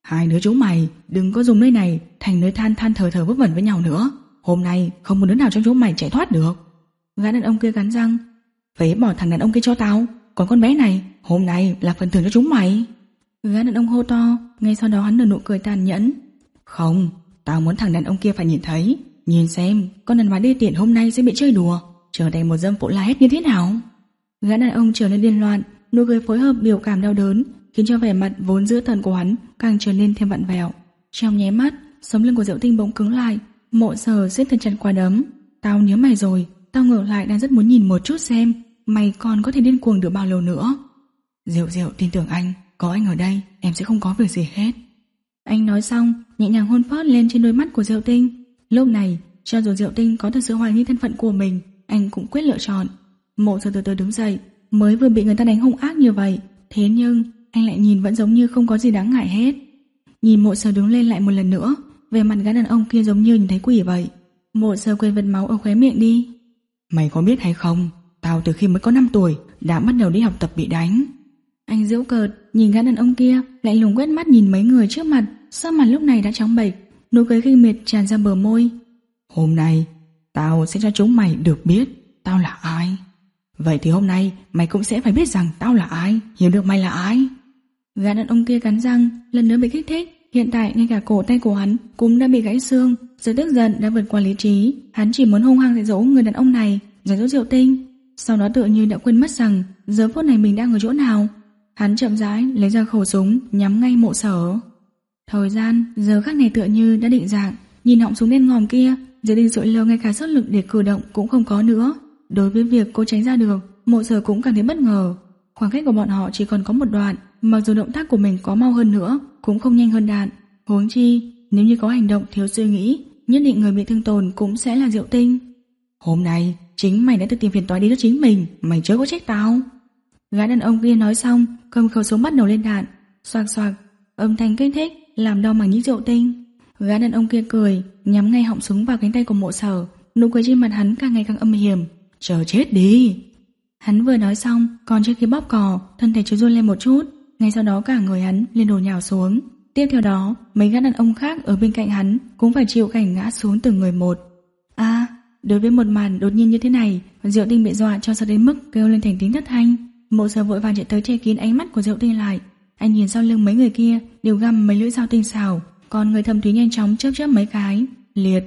Hai đứa chúng mày đừng có dùng nơi này thành nơi than than thờ thờ vớ vẩn với nhau nữa. Hôm nay không một đứa nào trong chúng mày chạy thoát được. Gã đàn ông kia cắn răng. Phế bỏ thằng đàn ông kia cho tao. Còn con bé này, hôm nay là phần thưởng cho chúng mày. Gã đàn ông hô to. Ngay sau đó hắn nở nụ cười tàn nhẫn. Không, tao muốn thằng đàn ông kia phải nhìn thấy. Nhìn xem con đàn bà đê tiện hôm nay sẽ bị chơi đùa, trở thành một dâm phụ la hét như thế nào. Gã đàn ông trở nên điên loạn, nụ cười phối hợp biểu cảm đau đớn khiến cho vẻ mặt vốn dữ tợn của hắn càng trở nên thêm vặn vẹo. Trong nháy mắt, sống lưng của Diệu Tinh bỗng cứng lại. Mộ Sở siết thật chặt quả đấm. Tao nhớ mày rồi, tao ngược lại đang rất muốn nhìn một chút xem mày còn có thể điên cuồng được bao lâu nữa. Diệu Diệu tin tưởng anh, có anh ở đây em sẽ không có việc gì hết. Anh nói xong, nhẹ nhàng hôn phớt lên trên đôi mắt của Diệu Tinh. Lúc này, cho dù Diệu Tinh có thực sự hoài nghi thân phận của mình, anh cũng quyết lựa chọn. Mộ Sở từ từ đứng dậy, mới vừa bị người ta đánh hung ác như vậy, thế nhưng anh lại nhìn vẫn giống như không có gì đáng ngại hết. Nhìn Mộ Sở đứng lên lại một lần nữa, về mặt gã đàn ông kia giống như nhìn thấy quỷ vậy. Mộ Sở quên vệt máu ở khóe miệng đi. Mày có biết hay không, tao từ khi mới có năm tuổi đã bắt đầu đi học tập bị đánh. Anh giễu cợt nhìn gã đàn ông kia, lại lùng quét mắt nhìn mấy người trước mặt, sắc mặt lúc này đã trắng bệch, nụ cười khinh miệt tràn ra bờ môi. Hôm nay tao sẽ cho chúng mày được biết tao là ai. Vậy thì hôm nay mày cũng sẽ phải biết rằng tao là ai, hiểu được mày là ai. Gã đàn ông kia cắn răng, lần nữa bị kích thích. Hiện tại ngay cả cổ tay của hắn cũng đã bị gãy xương. Sự tức giận đã vượt qua lý trí. Hắn chỉ muốn hung hăng dạy dỗ người đàn ông này, dạy dỗ Diệu Tinh. Sau đó tự như đã quên mất rằng giờ phút này mình đang ở chỗ nào. Hắn chậm rãi lấy ra khẩu súng nhắm ngay Mộ Sở. Thời gian giờ khắc này tựa như đã định dạng. Nhìn họng súng đen ngòm kia, Diệu Tinh sụi lơ ngay cả sức lực để cử động cũng không có nữa. Đối với việc cô tránh ra được, Mộ Sở cũng cảm thấy bất ngờ. Khoảng cách của bọn họ chỉ còn có một đoạn, mặc dù động tác của mình có mau hơn nữa cũng không nhanh hơn đạn. Huống chi nếu như có hành động thiếu suy nghĩ, nhất định người bị thương tổn cũng sẽ là Diệu Tinh. Hôm nay chính mày đã tự tìm phiền toái đi cho chính mình, mày chớ có trách tao. Gã đàn ông kia nói xong, cầm khẩu súng bắt đầu lên đạn. Xoạc xoạc, âm thanh kích thích làm đau màng nhĩ Diệu Tinh. Gã đàn ông kia cười, nhắm ngay họng súng vào cánh tay của Mộ Sở. Nụ cười trên mặt hắn càng ngày càng âm hiểm. Chờ chết đi. Hắn vừa nói xong, còn trước khi bóp cò, thân thể chợt run lên một chút. Ngay sau đó cả người hắn liền đổ nhào xuống. Tiếp theo đó, mấy gã đàn ông khác ở bên cạnh hắn cũng phải chịu cảnh ngã xuống từng người một. À, đối với một màn đột nhiên như thế này, Diệu Tinh bị dọa cho sợ đến mức kêu lên thành tiếng thất thanh. Mộ Sở vội vàng chạy tới che kín ánh mắt của Diệu Tinh lại. Anh nhìn sau lưng mấy người kia đều găm mấy lưỡi dao tinh xảo, còn người thâm thúy nhanh chóng chớp chớp mấy cái. Liệt.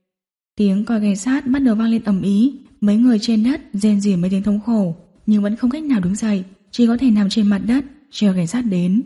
Tiếng còi cảnh sát bắt đầu vang lên ầm ĩ. Mấy người trên đất rên rỉ mấy tiếng thống khổ, nhưng vẫn không cách nào đứng dậy, chỉ có thể nằm trên mặt đất chờ cảnh sát đến.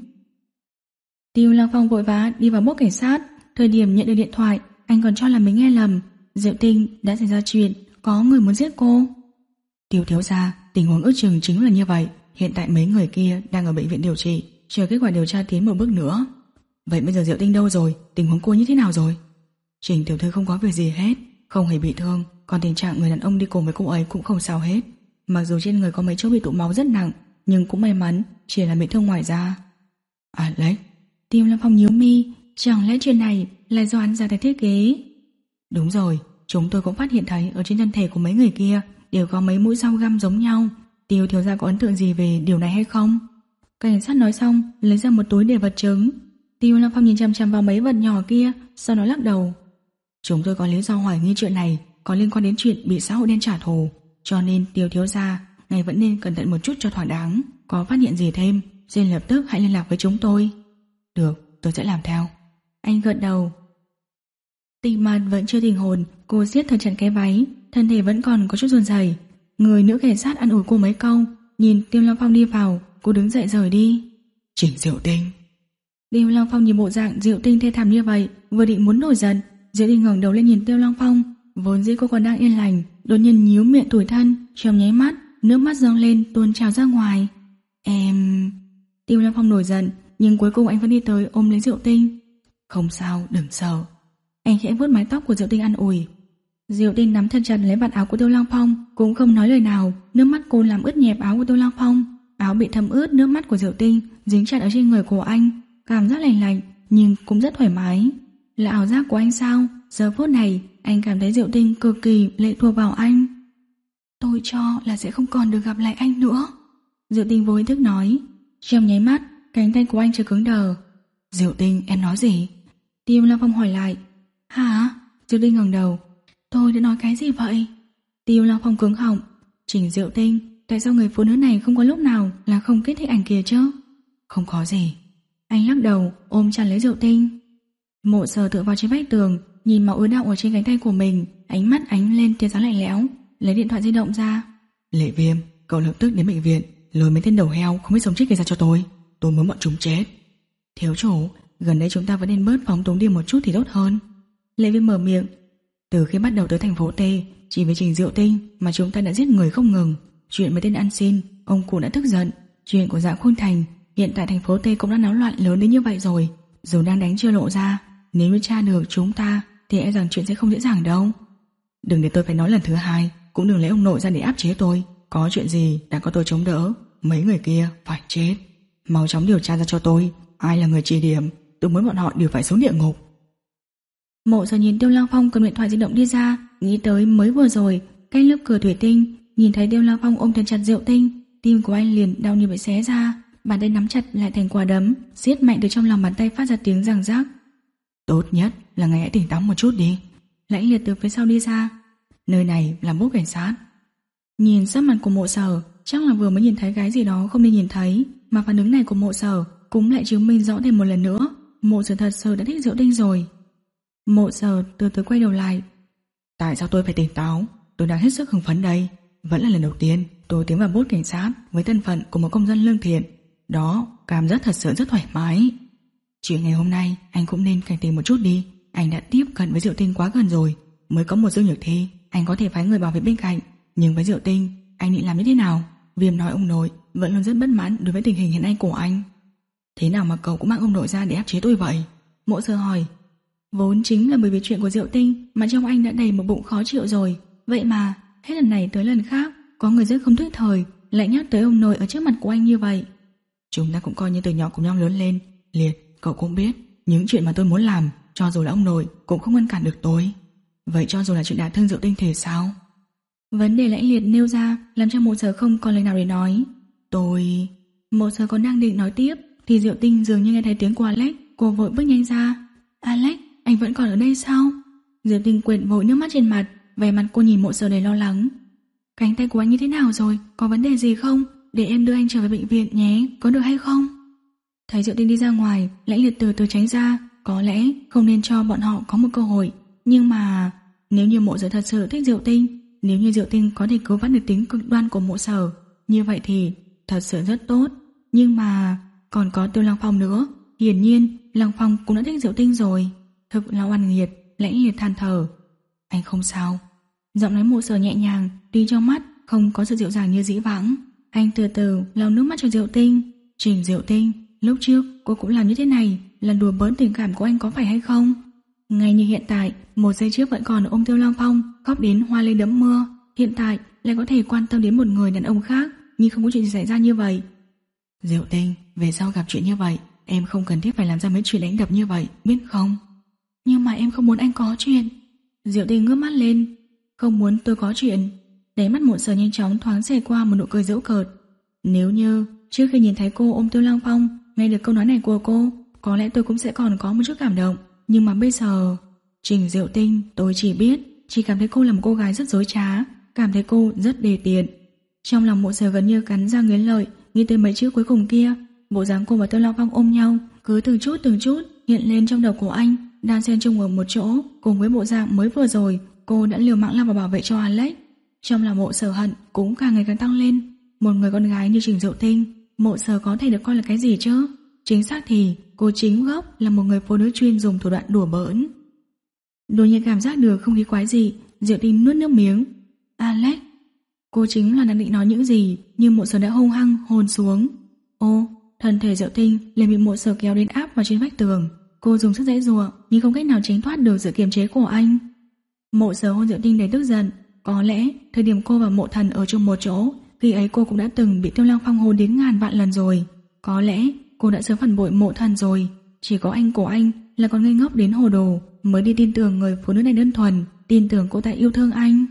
Tiêu Lăng Phong vội vã đi vào bốt cảnh sát. Thời điểm nhận được điện thoại, anh còn cho là mình nghe lầm. Diệu Tinh đã xảy ra chuyện, có người muốn giết cô. Tiêu thiếu gia, tình huống ước chừng chính là như vậy. Hiện tại mấy người kia đang ở bệnh viện điều trị, chờ kết quả điều tra tiến một bước nữa. Vậy bây giờ Diệu Tinh đâu rồi? Tình huống cô như thế nào rồi? Trình tiểu thư không có việc gì hết, không hề bị thương. Còn tình trạng người đàn ông đi cùng với cô ấy cũng không sao hết. Mặc dù trên người có mấy chỗ bị tụ máu rất nặng, nhưng cũng may mắn chỉ là bị thương ngoài da. Alex. Tiêu Lâm Phong nhíu mi, chẳng lẽ chuyện này là do hắn ra tay thiết kế? Đúng rồi, chúng tôi cũng phát hiện thấy ở trên thân thể của mấy người kia đều có mấy mũi dao găm giống nhau. Tiêu thiếu gia có ấn tượng gì về điều này hay không? Cảnh sát nói xong, lấy ra một túi để vật chứng. Tiêu Lâm Phong nhìn chằm chằm vào mấy vật nhỏ kia, sau đó lắc đầu. Chúng tôi có lý do hoài nghi chuyện này có liên quan đến chuyện bị xã hội đen trả thù, cho nên Tiêu thiếu gia, ngài vẫn nên cẩn thận một chút cho thỏa đáng. Có phát hiện gì thêm, xin lập tức hãy liên lạc với chúng tôi. Được, tôi sẽ làm theo. Anh gật đầu. Tình mặt vẫn chưa tỉnh hồn, cô siết thật chặt cái váy, thân thể vẫn còn có chút run rẩy. Người nữ cảnh sát ăn ủi cô mấy câu, nhìn Tiêu Long Phong đi vào, cô đứng dậy rời đi. Trình Diệu Tinh. Tiêu Long Phong nhìn bộ dạng Diệu Tinh thê thảm như vậy, vừa định muốn nổi giận, Diệu Tinh ngẩng đầu lên nhìn Tiêu Long Phong. Vốn dĩ cô còn đang yên lành, đột nhiên nhíu miệng tủi thân, trong nháy mắt nước mắt dâng lên tuôn trào ra ngoài. Em... Tiêu Long Phong nổi giận, nhưng cuối cùng anh vẫn đi tới ôm lấy Diệu Tinh. Không sao, đừng sợ. Anh khẽ vuốt mái tóc của Diệu Tinh an ủi. Diệu Tinh nắm thật chặt lấy vạt áo của Tiêu Long Phong, cũng không nói lời nào. Nước mắt cô làm ướt nhẹp áo của Tiêu Long Phong. Áo bị thấm ướt, nước mắt của Diệu Tinh dính chặt ở trên người của anh, cảm giác lành lạnh nhưng cũng rất thoải mái. Là ảo giác của anh sao? Giờ phút này anh cảm thấy Diệu Tinh cực kỳ lệ thuộc vào anh. Tôi cho là sẽ không còn được gặp lại anh nữa, Diệu Tinh vô ý thức nói. Trong nháy mắt cánh tay của anh trở cứng đờ. Diệu Tinh, em nói gì? Tiêu Lăng Phong hỏi lại. Hả? Diệu Tinh ngẩng đầu. Tôi đã nói cái gì vậy? Tiêu Lăng Phong cứng họng. Trình Diệu Tinh, tại sao người phụ nữ này không có lúc nào là không kích thích ảnh kia chứ? Không có gì. Anh lắc đầu, ôm chặt lấy Diệu Tinh. Mộ Sở tựa vào trên vách tường, nhìn máu ứ đọng ở trên cánh tay của mình, ánh mắt ánh lên tia sáng lạnh lẽo, lấy điện thoại di động ra. Lệ Viêm, cậu lập tức đến bệnh viện, lôi mấy tên đầu heo không biết sống chết gây ra cho tôi. Tôi muốn bọn chúng chết. Thiếu chủ, gần đây chúng ta vẫn nên bớt phóng túng đi một chút thì tốt hơn. Lệ Viêm mở miệng. Từ khi bắt đầu tới thành phố T, chỉ vì Trình Diệu Tinh mà chúng ta đã giết người không ngừng. Chuyện với tên ăn xin, ông cụ đã tức giận. Chuyện của Dạ Khôn Thành, hiện tại thành phố T cũng đã náo loạn lớn đến như vậy rồi. Dù đang đánh chưa lộ ra, nếu như tra được chúng ta thì e rằng chuyện sẽ không dễ dàng đâu. Đừng để tôi phải nói lần thứ hai, cũng đừng lấy ông nội ra để áp chế tôi. Có chuyện gì đã có tôi chống đỡ, mấy người kia phải chết. Mau chóng điều tra ra cho tôi, ai là người chỉ điểm, tôi muốn bọn họ đều phải xuống địa ngục. Mộ Sở nhìn Tiêu Lăng Phong cầm điện thoại di động đi ra, nghĩ tới mới vừa rồi cách lớp cửa thủy tinh, nhìn thấy Tiêu Lăng Phong ôm thật chặt Diệu Tinh, tim của anh liền đau như bị xé ra, bàn tay nắm chặt lại thành quả đấm, siết mạnh từ trong lòng bàn tay phát ra tiếng răng rắc. Tốt nhất là ngài hãy tỉnh táo một chút đi. Lãnh Liệt từ phía sau đi ra. Nơi này là bốt cảnh sát. Nhìn sắc mặt của Mộ Sở, chắc là vừa mới nhìn thấy cái gì đó không nên nhìn thấy, mà phản ứng này của Mộ Sở cũng lại chứng minh rõ thêm một lần nữa, Mộ Sở thật sự đã thích Diệu Tinh rồi. Mộ Sở từ từ quay đầu lại. Tại sao tôi phải tỉnh táo? Tôi đang hết sức hưng phấn đây. Vẫn là lần đầu tiên tôi tiến vào bốt cảnh sát với thân phận của một công dân lương thiện. Đó, cảm giác thật sự rất thoải mái. Chuyện ngày hôm nay anh cũng nên cảnh tỉnh một chút đi. Anh đã tiếp cận với Diệu Tinh quá gần rồi. Mới có một Dương Nhược Thi, anh có thể phái người bảo vệ bên cạnh. Nhưng với Diệu Tinh, anh định làm như thế nào? Viêm nói ông nội vẫn luôn rất bất mãn đối với tình hình hiện nay của anh. Thế nào mà cậu cũng mang ông nội ra để áp chế tôi vậy? Mộ Sở hỏi. Vốn chính là bởi vì chuyện của Diệu Tinh mà trong anh đã đầy một bụng khó chịu rồi. Vậy mà hết lần này tới lần khác có người rất không thích thời lại nhắc tới ông nội ở trước mặt của anh như vậy. Chúng ta cũng coi như từ nhỏ cùng nhau lớn lên. Liệt, cậu cũng biết những chuyện mà tôi muốn làm, cho dù là ông nội cũng không ngăn cản được tôi. Vậy cho dù là chuyện đả thương Diệu Tinh thì sao? Vấn đề Lãnh Liệt nêu ra làm cho Mộ Sở không còn lời nào để nói. Tôi... Mộ Sở còn đang định nói tiếp thì Diệu Tinh dường như nghe thấy tiếng của Alex. Cô vội bước nhanh ra. Alex, anh vẫn còn ở đây sao? Diệu Tinh quệt vội nước mắt trên mặt, vẻ mặt cô nhìn Mộ Sở đầy lo lắng. Cánh tay của anh như thế nào rồi? Có vấn đề gì không? Để em đưa anh trở về bệnh viện nhé, có được hay không? Thấy Diệu Tinh đi ra ngoài, Lãnh Liệt từ từ tránh ra. Có lẽ không nên cho bọn họ có một cơ hội. Nhưng mà nếu như Mộ Sở thật sự thích Diệu Tinh, nếu như Diệu Tinh có thể cứu vãn được tính cực đoan của Mộ Sở, như vậy thì thật sự rất tốt. Nhưng mà còn có Tiêu Lăng Phong nữa. Hiển nhiên Lăng Phong cũng đã thích Diệu Tinh rồi. Thực là oan nghiệt. Lãnh Liệt than thở. Anh không sao. Giọng nói Mộ Sở nhẹ nhàng, tuy trong mắt không có sự dịu dàng như dĩ vãng. Anh từ từ lau nước mắt cho Diệu Tinh. Trình Diệu Tinh, lúc trước cô cũng làm như thế này, là đùa bỡn tình cảm của anh có phải hay không? Ngay như hiện tại, một giây trước vẫn còn ôm Tiêu Lăng Phong, khóc đến hoa lê đẫm mưa, hiện tại lại có thể quan tâm đến một người đàn ông khác, nhưng không có chuyện gì xảy ra như vậy. Diệu Tinh, về sau gặp chuyện như vậy, em không cần thiết phải làm ra mấy chuyện đánh đập như vậy, biết không? Nhưng mà em không muốn anh có chuyện. Diệu Tinh ngước mắt lên. Không muốn tôi có chuyện. Đáy mắt Mộ Sở nhanh chóng thoáng xẹt qua một nụ cười giễu cợt. Nếu như trước khi nhìn thấy cô ôm Tiêu Lăng Phong, nghe được câu nói này của cô, có lẽ tôi cũng sẽ còn có một chút cảm động. Nhưng mà bây giờ... Trình Diệu Tinh, tôi chỉ biết, chỉ cảm thấy cô là một cô gái rất dối trá, cảm thấy cô rất đề tiện. Trong lòng Mộ Sở gần như cắn răng nghiến lợi, nghĩ tới mấy chữ cuối cùng kia. Bộ dáng cô và Tiêu Lăng Phong ôm nhau, cứ từng chút từng chút hiện lên trong đầu của anh, đang xen chung ở một chỗ, cùng với bộ dạng mới vừa rồi cô đã liều mạng lao vào bảo vệ cho Alex. Trong lòng Mộ Sở hận cũng càng ngày càng tăng lên. Một người con gái như Trình Diệu Tinh, Mộ Sở có thể được coi là cái gì chứ? Chính xác thì cô chính gốc là một người phụ nữ chuyên dùng thủ đoạn đùa bỡn. Đột nhiên cảm giác được không khí quái dị, Diệu Tinh nuốt nước miếng. Alex, cô chính là đang định nói những gì, nhưng Mộ Sở đã hung hăng hôn xuống. Ô, thân thể Diệu Tinh liền bị Mộ Sở kéo đến áp vào trên vách tường. Cô dùng sức giãy giụa nhưng không cách nào tránh thoát được sự kiềm chế của anh. Mộ Sở hôn Diệu Tinh đầy tức giận. Có lẽ thời điểm cô và Mộ Thần ở chung một chỗ, khi ấy cô cũng đã từng bị Tiêu Lăng Phong hôn đến ngàn vạn lần rồi. Có lẽ cô đã sớm phản bội Mộ Thần rồi. Chỉ có anh của anh là còn ngây ngốc đến hồ đồ, mới đi tin tưởng người phụ nữ này đơn thuần, tin tưởng cô ta yêu thương anh.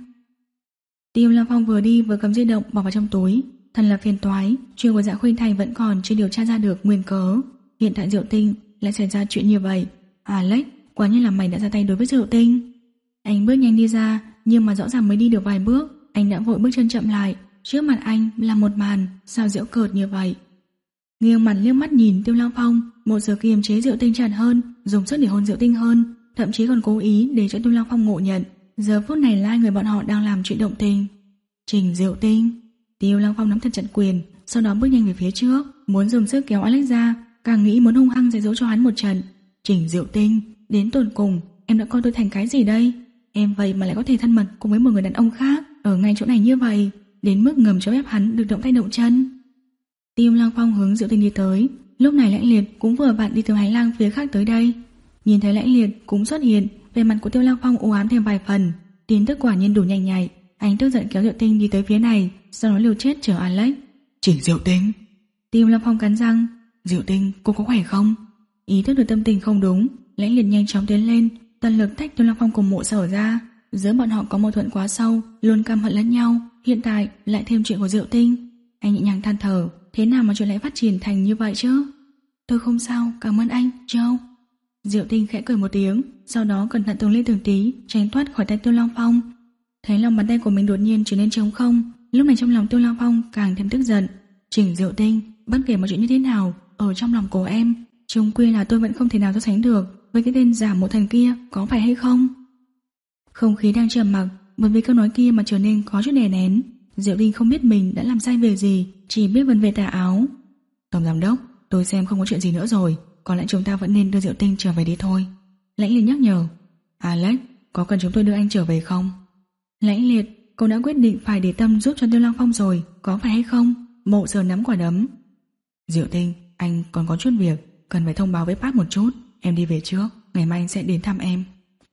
Tiêu Lăng Phong vừa đi vừa cầm di động bỏ vào trong túi. Thật là phiền toái, chuyện của Dạ Khuynh Thành vẫn còn chưa điều tra ra được nguyên cớ. Hiện tại Diệu Tinh lại xảy ra chuyện như vậy? Alex, quả nhiên là mày đã ra tay đối với Diệu Tinh. Anh bước nhanh đi ra, nhưng mà rõ ràng mới đi được vài bước, anh đã vội bước chân chậm lại. Trước mặt anh là một màn sao giễu cợt như vậy. Nghiêng mặt liếc mắt nhìn Tiêu Lăng Phong, một giờ kiềm chế Diệu Tinh chặt hơn, dùng sức để hôn Diệu Tinh hơn, thậm chí còn cố ý để cho Tiêu Lăng Phong ngộ nhận giờ phút này là hai người bọn họ đang làm chuyện động tình. Trình Diệu Tinh. Tiêu Lăng Phong nắm thật chặt quyền, sau đó bước nhanh về phía trước, muốn dùng sức kéo Alex ra, càng nghĩ muốn hung hăng dạy dỗ cho hắn một trận. Trình Diệu Tinh, đến tột cùng em đã coi tôi thành cái gì đây? Em vậy mà lại có thể thân mật cùng với một người đàn ông khác ở ngay chỗ này như vậy, đến mức ngầm cho phép hắn được động tay động chân. Tiêu Lăng Phong hướng Diệu Tinh đi tới, lúc này Lãnh Liệt cũng vừa vặn đi từ hành lang phía khác tới đây. Nhìn thấy Lãnh Liệt cũng xuất hiện, về mặt của Tiêu Lăng Phong u ám thêm vài phần, tin tức quả nhiên đủ nhanh nhạy. Anh tức giận kéo Diệu Tinh đi tới phía này, sau đó liều chết chở Alex. Trình Diệu Tinh. Tiêu Lăng Phong cắn răng. Diệu Tinh, cô có khỏe không? Ý thức được tâm tình không đúng, Lãnh Liệt nhanh chóng tiến lên, tận lực tách Tiêu Lăng Phong cùng Mộ Sở ra. Giữa bọn họ có mâu thuẫn quá sâu, luôn căm hận lẫn nhau, hiện tại lại thêm chuyện của Diệu Tinh. Anh nhẹ nhàng than thở, thế nào mà chuyện lại phát triển thành như vậy chứ? Tôi không sao, cảm ơn anh, Joe. Diệu Tinh khẽ cười một tiếng, sau đó cẩn thận từng ly từng tí tránh thoát khỏi tay Tiêu Lăng Phong. Thấy lòng bàn tay của mình đột nhiên trở nên trống không, lúc này trong lòng Tiêu Lăng Phong càng thêm tức giận. Trình Diệu Tinh, bất kể mọi chuyện như thế nào, ở trong lòng của em, chung quy là tôi vẫn không thể nào so sánh được với cái tên giả mộ thần kia, có phải hay không? Không khí đang trầm mặc, bởi vì câu nói kia mà trở nên có chút đè nén. Diệu Tinh không biết mình đã làm sai việc gì, chỉ biết vần về tà áo. Tổng giám đốc, tôi xem không có chuyện gì nữa rồi, có lẽ chúng ta vẫn nên đưa Diệu Tinh trở về đi thôi. Lãnh Liệt nhắc nhở. Alex, có cần chúng tôi đưa anh trở về không? Lãnh Liệt, cô đã quyết định phải để tâm giúp cho Tiêu Lăng Phong rồi, có phải hay không? Mộ Sở nắm quả đấm. Diệu Tinh, anh còn có chút việc, cần phải thông báo với Pat một chút. Em đi về trước, ngày mai anh sẽ đến thăm em.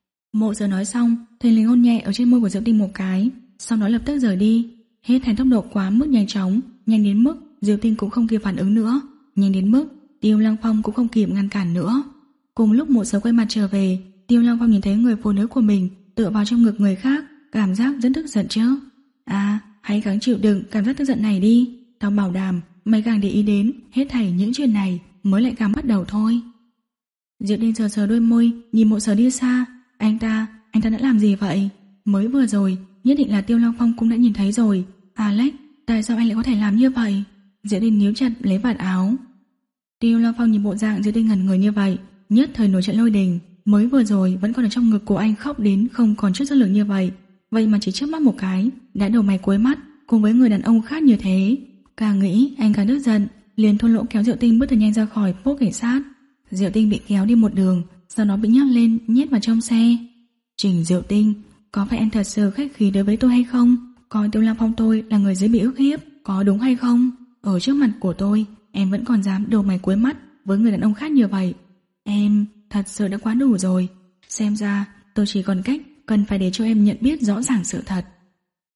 Mộ Sở nói xong, thầy lính hôn nhẹ ở trên môi của Diệu Tinh một cái, sau đó lập tức rời đi. Hết thành tốc độ quá mức nhanh chóng, nhanh đến mức Diệu Tinh cũng không kịp phản ứng nữa, nhanh đến mức Tiêu Lăng Phong cũng không kịp ngăn cản nữa. Cùng lúc Mộ Sở quay mặt trở về, Tiêu Lăng Phong nhìn thấy người phụ nữ của mình tựa vào trong ngực người khác, cảm giác rất tức giận chứ. À, hãy gắng chịu đựng cảm giác tức giận này đi. Tao bảo đảm mày càng để ý đến hết thảy những chuyện này mới lại càng bắt đầu thôi. Diệu Tinh sờ sờ đôi môi, nhìn Mộ Sở đi xa. Anh ta, anh ta đã làm gì vậy? Mới vừa rồi, nhất định là Tiêu Lăng Phong cũng đã nhìn thấy rồi. Alex, tại sao anh lại có thể làm như vậy? Diệu Tinh níu chặt lấy vạt áo. Tiêu Lăng Phong nhìn bộ dạng Diệu Tinh ngẩn người như vậy, nhất thời nổi trận lôi đình. Mới vừa rồi vẫn còn ở trong ngực của anh khóc đến không còn chút sức lực như vậy, vậy mà chỉ chớp mắt một cái đã đầu mày cuối mắt cùng với người đàn ông khác như thế. Càng nghĩ anh càng tức giận, liền thô lỗ kéo Diệu Tinh bước thật nhanh ra khỏi post cảnh sát. Diệu Tinh bị kéo đi một đường, sau đó bị nhấc lên nhét vào trong xe. Trình Diệu Tinh, có phải em thật sự khách khí đối với tôi hay không? Coi Tiêu Lăng Phong tôi là người dễ bị ức hiếp, có đúng hay không? Ở trước mặt của tôi, em vẫn còn dám đầu mày cuối mắt với người đàn ông khác như vậy. Em thật sự đã quá đủ rồi. Xem ra tôi chỉ còn cách cần phải để cho em nhận biết rõ ràng sự thật.